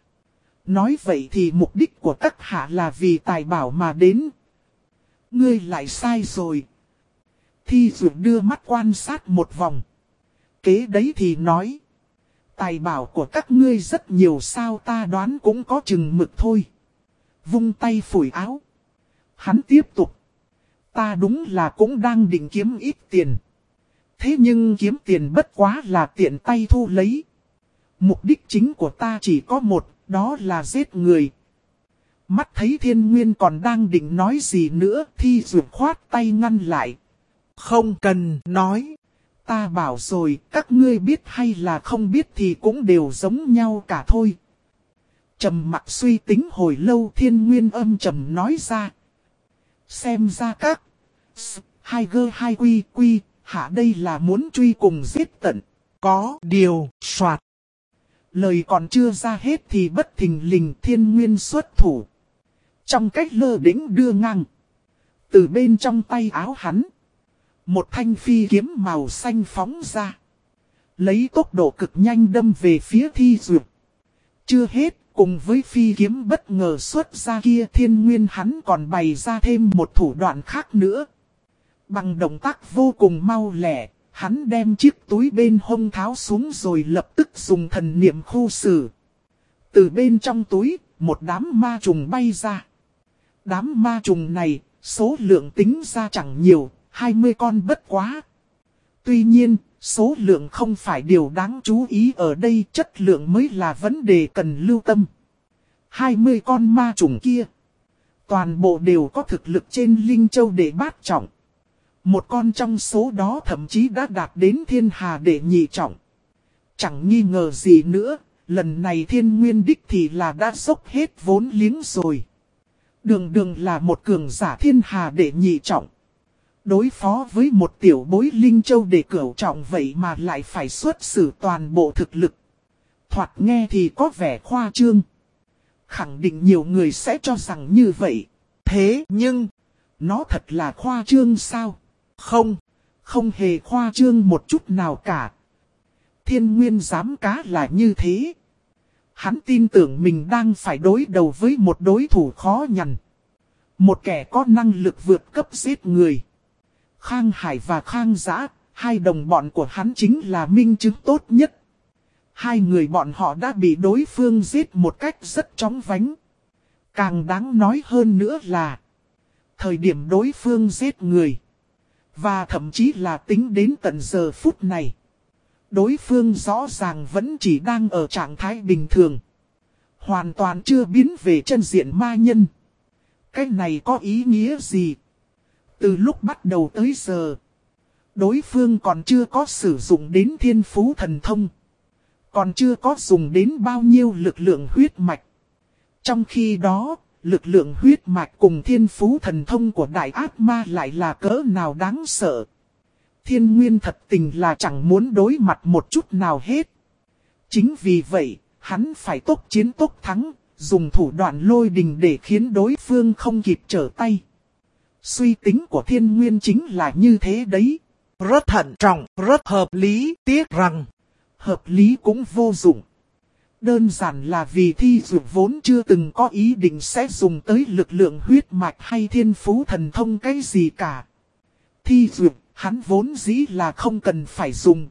Nói vậy thì mục đích của các hạ là vì tài bảo mà đến. Ngươi lại sai rồi. Thi Dược đưa mắt quan sát một vòng. Kế đấy thì nói. Tài bảo của các ngươi rất nhiều sao, ta đoán cũng có chừng mực thôi. Vung tay phủi áo. Hắn tiếp tục. Ta đúng là cũng đang định kiếm ít tiền. Thế nhưng kiếm tiền bất quá là tiện tay thu lấy. Mục đích chính của ta chỉ có một, đó là giết người. Mắt thấy Thiên Nguyên còn đang định nói gì nữa, Thi Dược khoát tay ngăn lại. Không cần nói. Ta bảo rồi, các ngươi biết hay là không biết thì cũng đều giống nhau cả thôi. Trầm mặc suy tính hồi lâu Thiên Nguyên âm trầm nói ra. Xem ra các hai gơ hai quy quy, hạ đây là muốn truy cùng giết tận. Có điều, soạt. Lời còn chưa ra hết thì bất thình lình Thiên Nguyên xuất thủ. Trong cách lơ đĩnh đưa ngang. Từ bên trong tay áo hắn. Một thanh phi kiếm màu xanh phóng ra. Lấy tốc độ cực nhanh đâm về phía Thi Dược. Chưa hết, cùng với phi kiếm bất ngờ xuất ra kia Thiên Nguyên hắn còn bày ra thêm một thủ đoạn khác nữa. Bằng động tác vô cùng mau lẻ, hắn đem chiếc túi bên hông tháo xuống rồi lập tức dùng thần niệm khu xử. Từ bên trong túi, một đám ma trùng bay ra. Đám ma trùng này, số lượng tính ra chẳng nhiều, hai mươi con bất quá. Tuy nhiên, số lượng không phải điều đáng chú ý ở đây, chất lượng mới là vấn đề cần lưu tâm. hai mươi con ma trùng kia, toàn bộ đều có thực lực trên Linh Châu đệ bát trọng. Một con trong số đó thậm chí đã đạt đến thiên hà đệ nhị trọng. Chẳng nghi ngờ gì nữa, lần này Thiên Nguyên đích thì là đã dốc hết vốn liếng rồi. Đường đường là một cường giả thiên hà đệ nhị trọng. Đối phó với một tiểu bối Linh Châu đệ cửu trọng vậy mà lại phải xuất xử toàn bộ thực lực. Thoạt nghe thì có vẻ khoa trương. Khẳng định nhiều người sẽ cho rằng như vậy. Thế nhưng, nó thật là khoa trương sao? Không, không hề khoa trương một chút nào cả. Thiên Nguyên dám cá là như thế. Hắn tin tưởng mình đang phải đối đầu với một đối thủ khó nhằn. Một kẻ có năng lực vượt cấp giết người. Khang Hải và Khang Giã, hai đồng bọn của hắn chính là minh chứng tốt nhất. Hai người bọn họ đã bị đối phương giết một cách rất chóng vánh. Càng đáng nói hơn nữa là, thời điểm đối phương giết người, và thậm chí là tính đến tận giờ phút này, đối phương rõ ràng vẫn chỉ đang ở trạng thái bình thường. Hoàn toàn chưa biến về chân diện ma nhân. Cái này có ý nghĩa gì? Từ lúc bắt đầu tới giờ, đối phương còn chưa có sử dụng đến thiên phú thần thông. Còn chưa có dùng đến bao nhiêu lực lượng huyết mạch. Trong khi đó, lực lượng huyết mạch cùng thiên phú thần thông của đại ác ma lại là cỡ nào đáng sợ. Thiên Nguyên thật tình là chẳng muốn đối mặt một chút nào hết. Chính vì vậy, hắn phải tốc chiến tốc thắng, dùng thủ đoạn lôi đình để khiến đối phương không kịp trở tay. Suy tính của Thiên Nguyên chính là như thế đấy. Rất thận trọng, rất hợp lý, tiếc rằng hợp lý cũng vô dụng. Đơn giản là vì Thi Dược vốn chưa từng có ý định sẽ dùng tới lực lượng huyết mạch hay thiên phú thần thông cái gì cả. Thi Dược, hắn vốn dĩ là không cần phải dùng.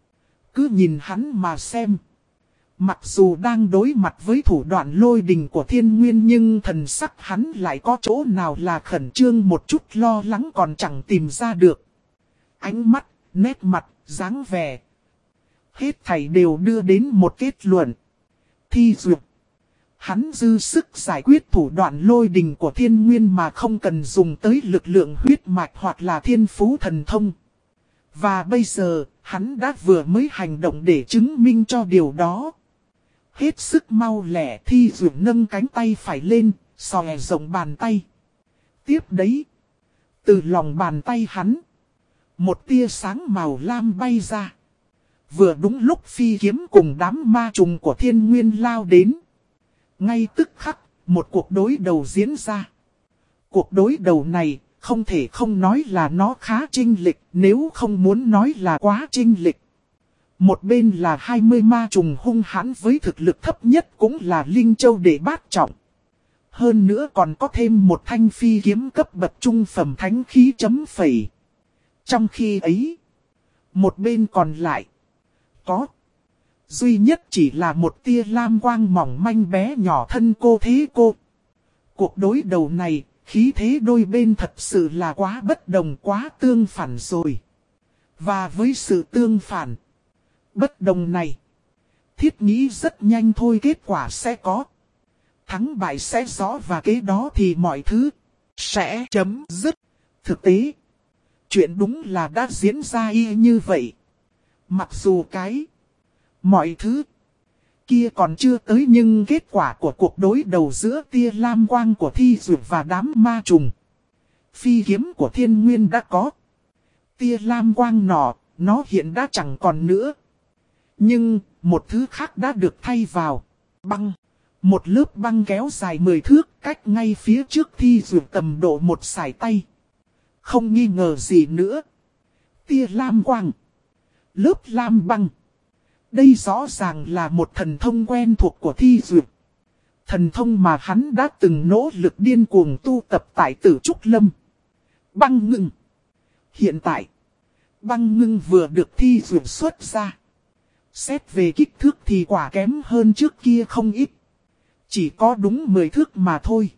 Cứ nhìn hắn mà xem. Mặc dù đang đối mặt với thủ đoạn lôi đình của Thiên Nguyên nhưng thần sắc hắn lại có chỗ nào là khẩn trương một chút lo lắng còn chẳng tìm ra được. Ánh mắt, nét mặt, dáng vẻ. Hết thảy đều đưa đến một kết luận. Thi Dược. Hắn dư sức giải quyết thủ đoạn lôi đình của Thiên Nguyên mà không cần dùng tới lực lượng huyết mạch hoặc là thiên phú thần thông. Và bây giờ, hắn đã vừa mới hành động để chứng minh cho điều đó. Hết sức mau lẻ Thi Dược nâng cánh tay phải lên, xòe rộng bàn tay. Tiếp đấy, từ lòng bàn tay hắn, một tia sáng màu lam bay ra. Vừa đúng lúc phi kiếm cùng đám ma trùng của Thiên Nguyên lao đến. Ngay tức khắc, một cuộc đối đầu diễn ra. Cuộc đối đầu này, không thể không nói là nó khá chênh lệch, nếu không muốn nói là quá chênh lệch. Một bên là hai mươi ma trùng hung hãn với thực lực thấp nhất cũng là Linh Châu đệ bát trọng. Hơn nữa còn có thêm một thanh phi kiếm cấp bậc trung phẩm thánh khí chấm phẩy. Trong khi ấy, một bên còn lại, có duy nhất chỉ là một tia lam quang mỏng manh bé nhỏ thân cô thế cô. Cuộc đối đầu này, khí thế đôi bên thật sự là quá bất đồng quá tương phản rồi. Và với sự tương phản, bất đồng này, thiết nghĩ rất nhanh thôi kết quả sẽ có. Thắng bại sẽ rõ và kế đó thì mọi thứ sẽ chấm dứt. Thực tế, chuyện đúng là đã diễn ra y như vậy. Mặc dù cái, mọi thứ kia còn chưa tới nhưng kết quả của cuộc đối đầu giữa tia lam quang của thi dược và đám ma trùng. Phi kiếm của thiên nguyên đã có. Tia lam quang nọ, nó hiện đã chẳng còn nữa. Nhưng, một thứ khác đã được thay vào. Băng. Một lớp băng kéo dài mười thước cách ngay phía trước thi dược tầm độ một sải tay. Không nghi ngờ gì nữa. Tia lam quang. Lớp lam băng. Đây rõ ràng là một thần thông quen thuộc của thi dược. Thần thông mà hắn đã từng nỗ lực điên cuồng tu tập tại Tử Trúc Lâm. Băng ngưng. Hiện tại, băng ngưng vừa được thi dược xuất ra. Xét về kích thước thì quả kém hơn trước kia không ít. Chỉ có đúng mười thước mà thôi.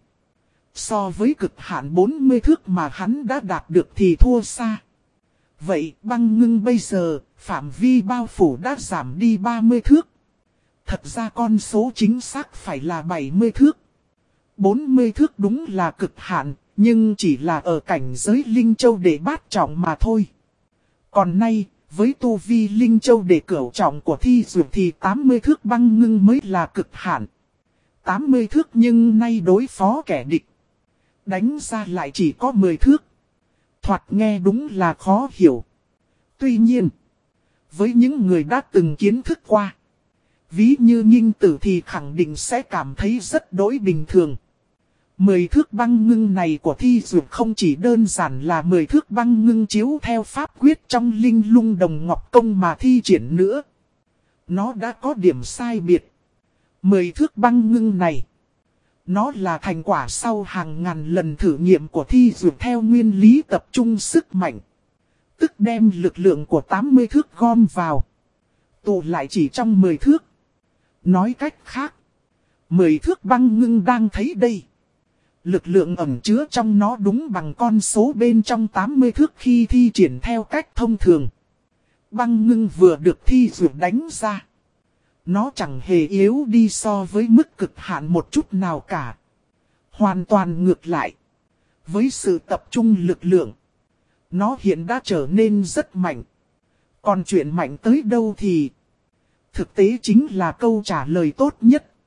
So với cực hạn bốn mươi thước mà hắn đã đạt được thì thua xa. Vậy băng ngưng bây giờ, phạm vi bao phủ đã giảm đi ba mươi thước. Thật ra con số chính xác phải là bảy mươi thước. bốn mươi thước đúng là cực hạn, nhưng chỉ là ở cảnh giới Linh Châu Đệ bát trọng mà thôi. Còn nay, với tu vi Linh Châu Đệ cửu trọng của thi dược thì tám mươi thước băng ngưng mới là cực hạn. tám mươi thước nhưng nay đối phó kẻ địch. Đánh ra lại chỉ có mười thước. Thoạt nghe đúng là khó hiểu. Tuy nhiên, với những người đã từng kiến thức qua, ví như Nghinh Tử thì khẳng định sẽ cảm thấy rất đối bình thường. Mười thước băng ngưng này của thi dược không chỉ đơn giản là mười thước băng ngưng chiếu theo pháp quyết trong Linh Lung Đồng Ngọc Công mà thi triển nữa. Nó đã có điểm sai biệt. Mười thước băng ngưng này, nó là thành quả sau hàng ngàn lần thử nghiệm của thi dược theo nguyên lý tập trung sức mạnh. Tức đem lực lượng của tám mươi thước gom vào, tụ lại chỉ trong mười thước. Nói cách khác, mười thước băng ngưng đang thấy đây. Lực lượng ẩn chứa trong nó đúng bằng con số bên trong tám mươi thước khi thi triển theo cách thông thường. Băng ngưng vừa được thi dược đánh ra, nó chẳng hề yếu đi so với mức cực hạn một chút nào cả. Hoàn toàn ngược lại. Với sự tập trung lực lượng, nó hiện đã trở nên rất mạnh. Còn chuyện mạnh tới đâu thì thực tế chính là câu trả lời tốt nhất.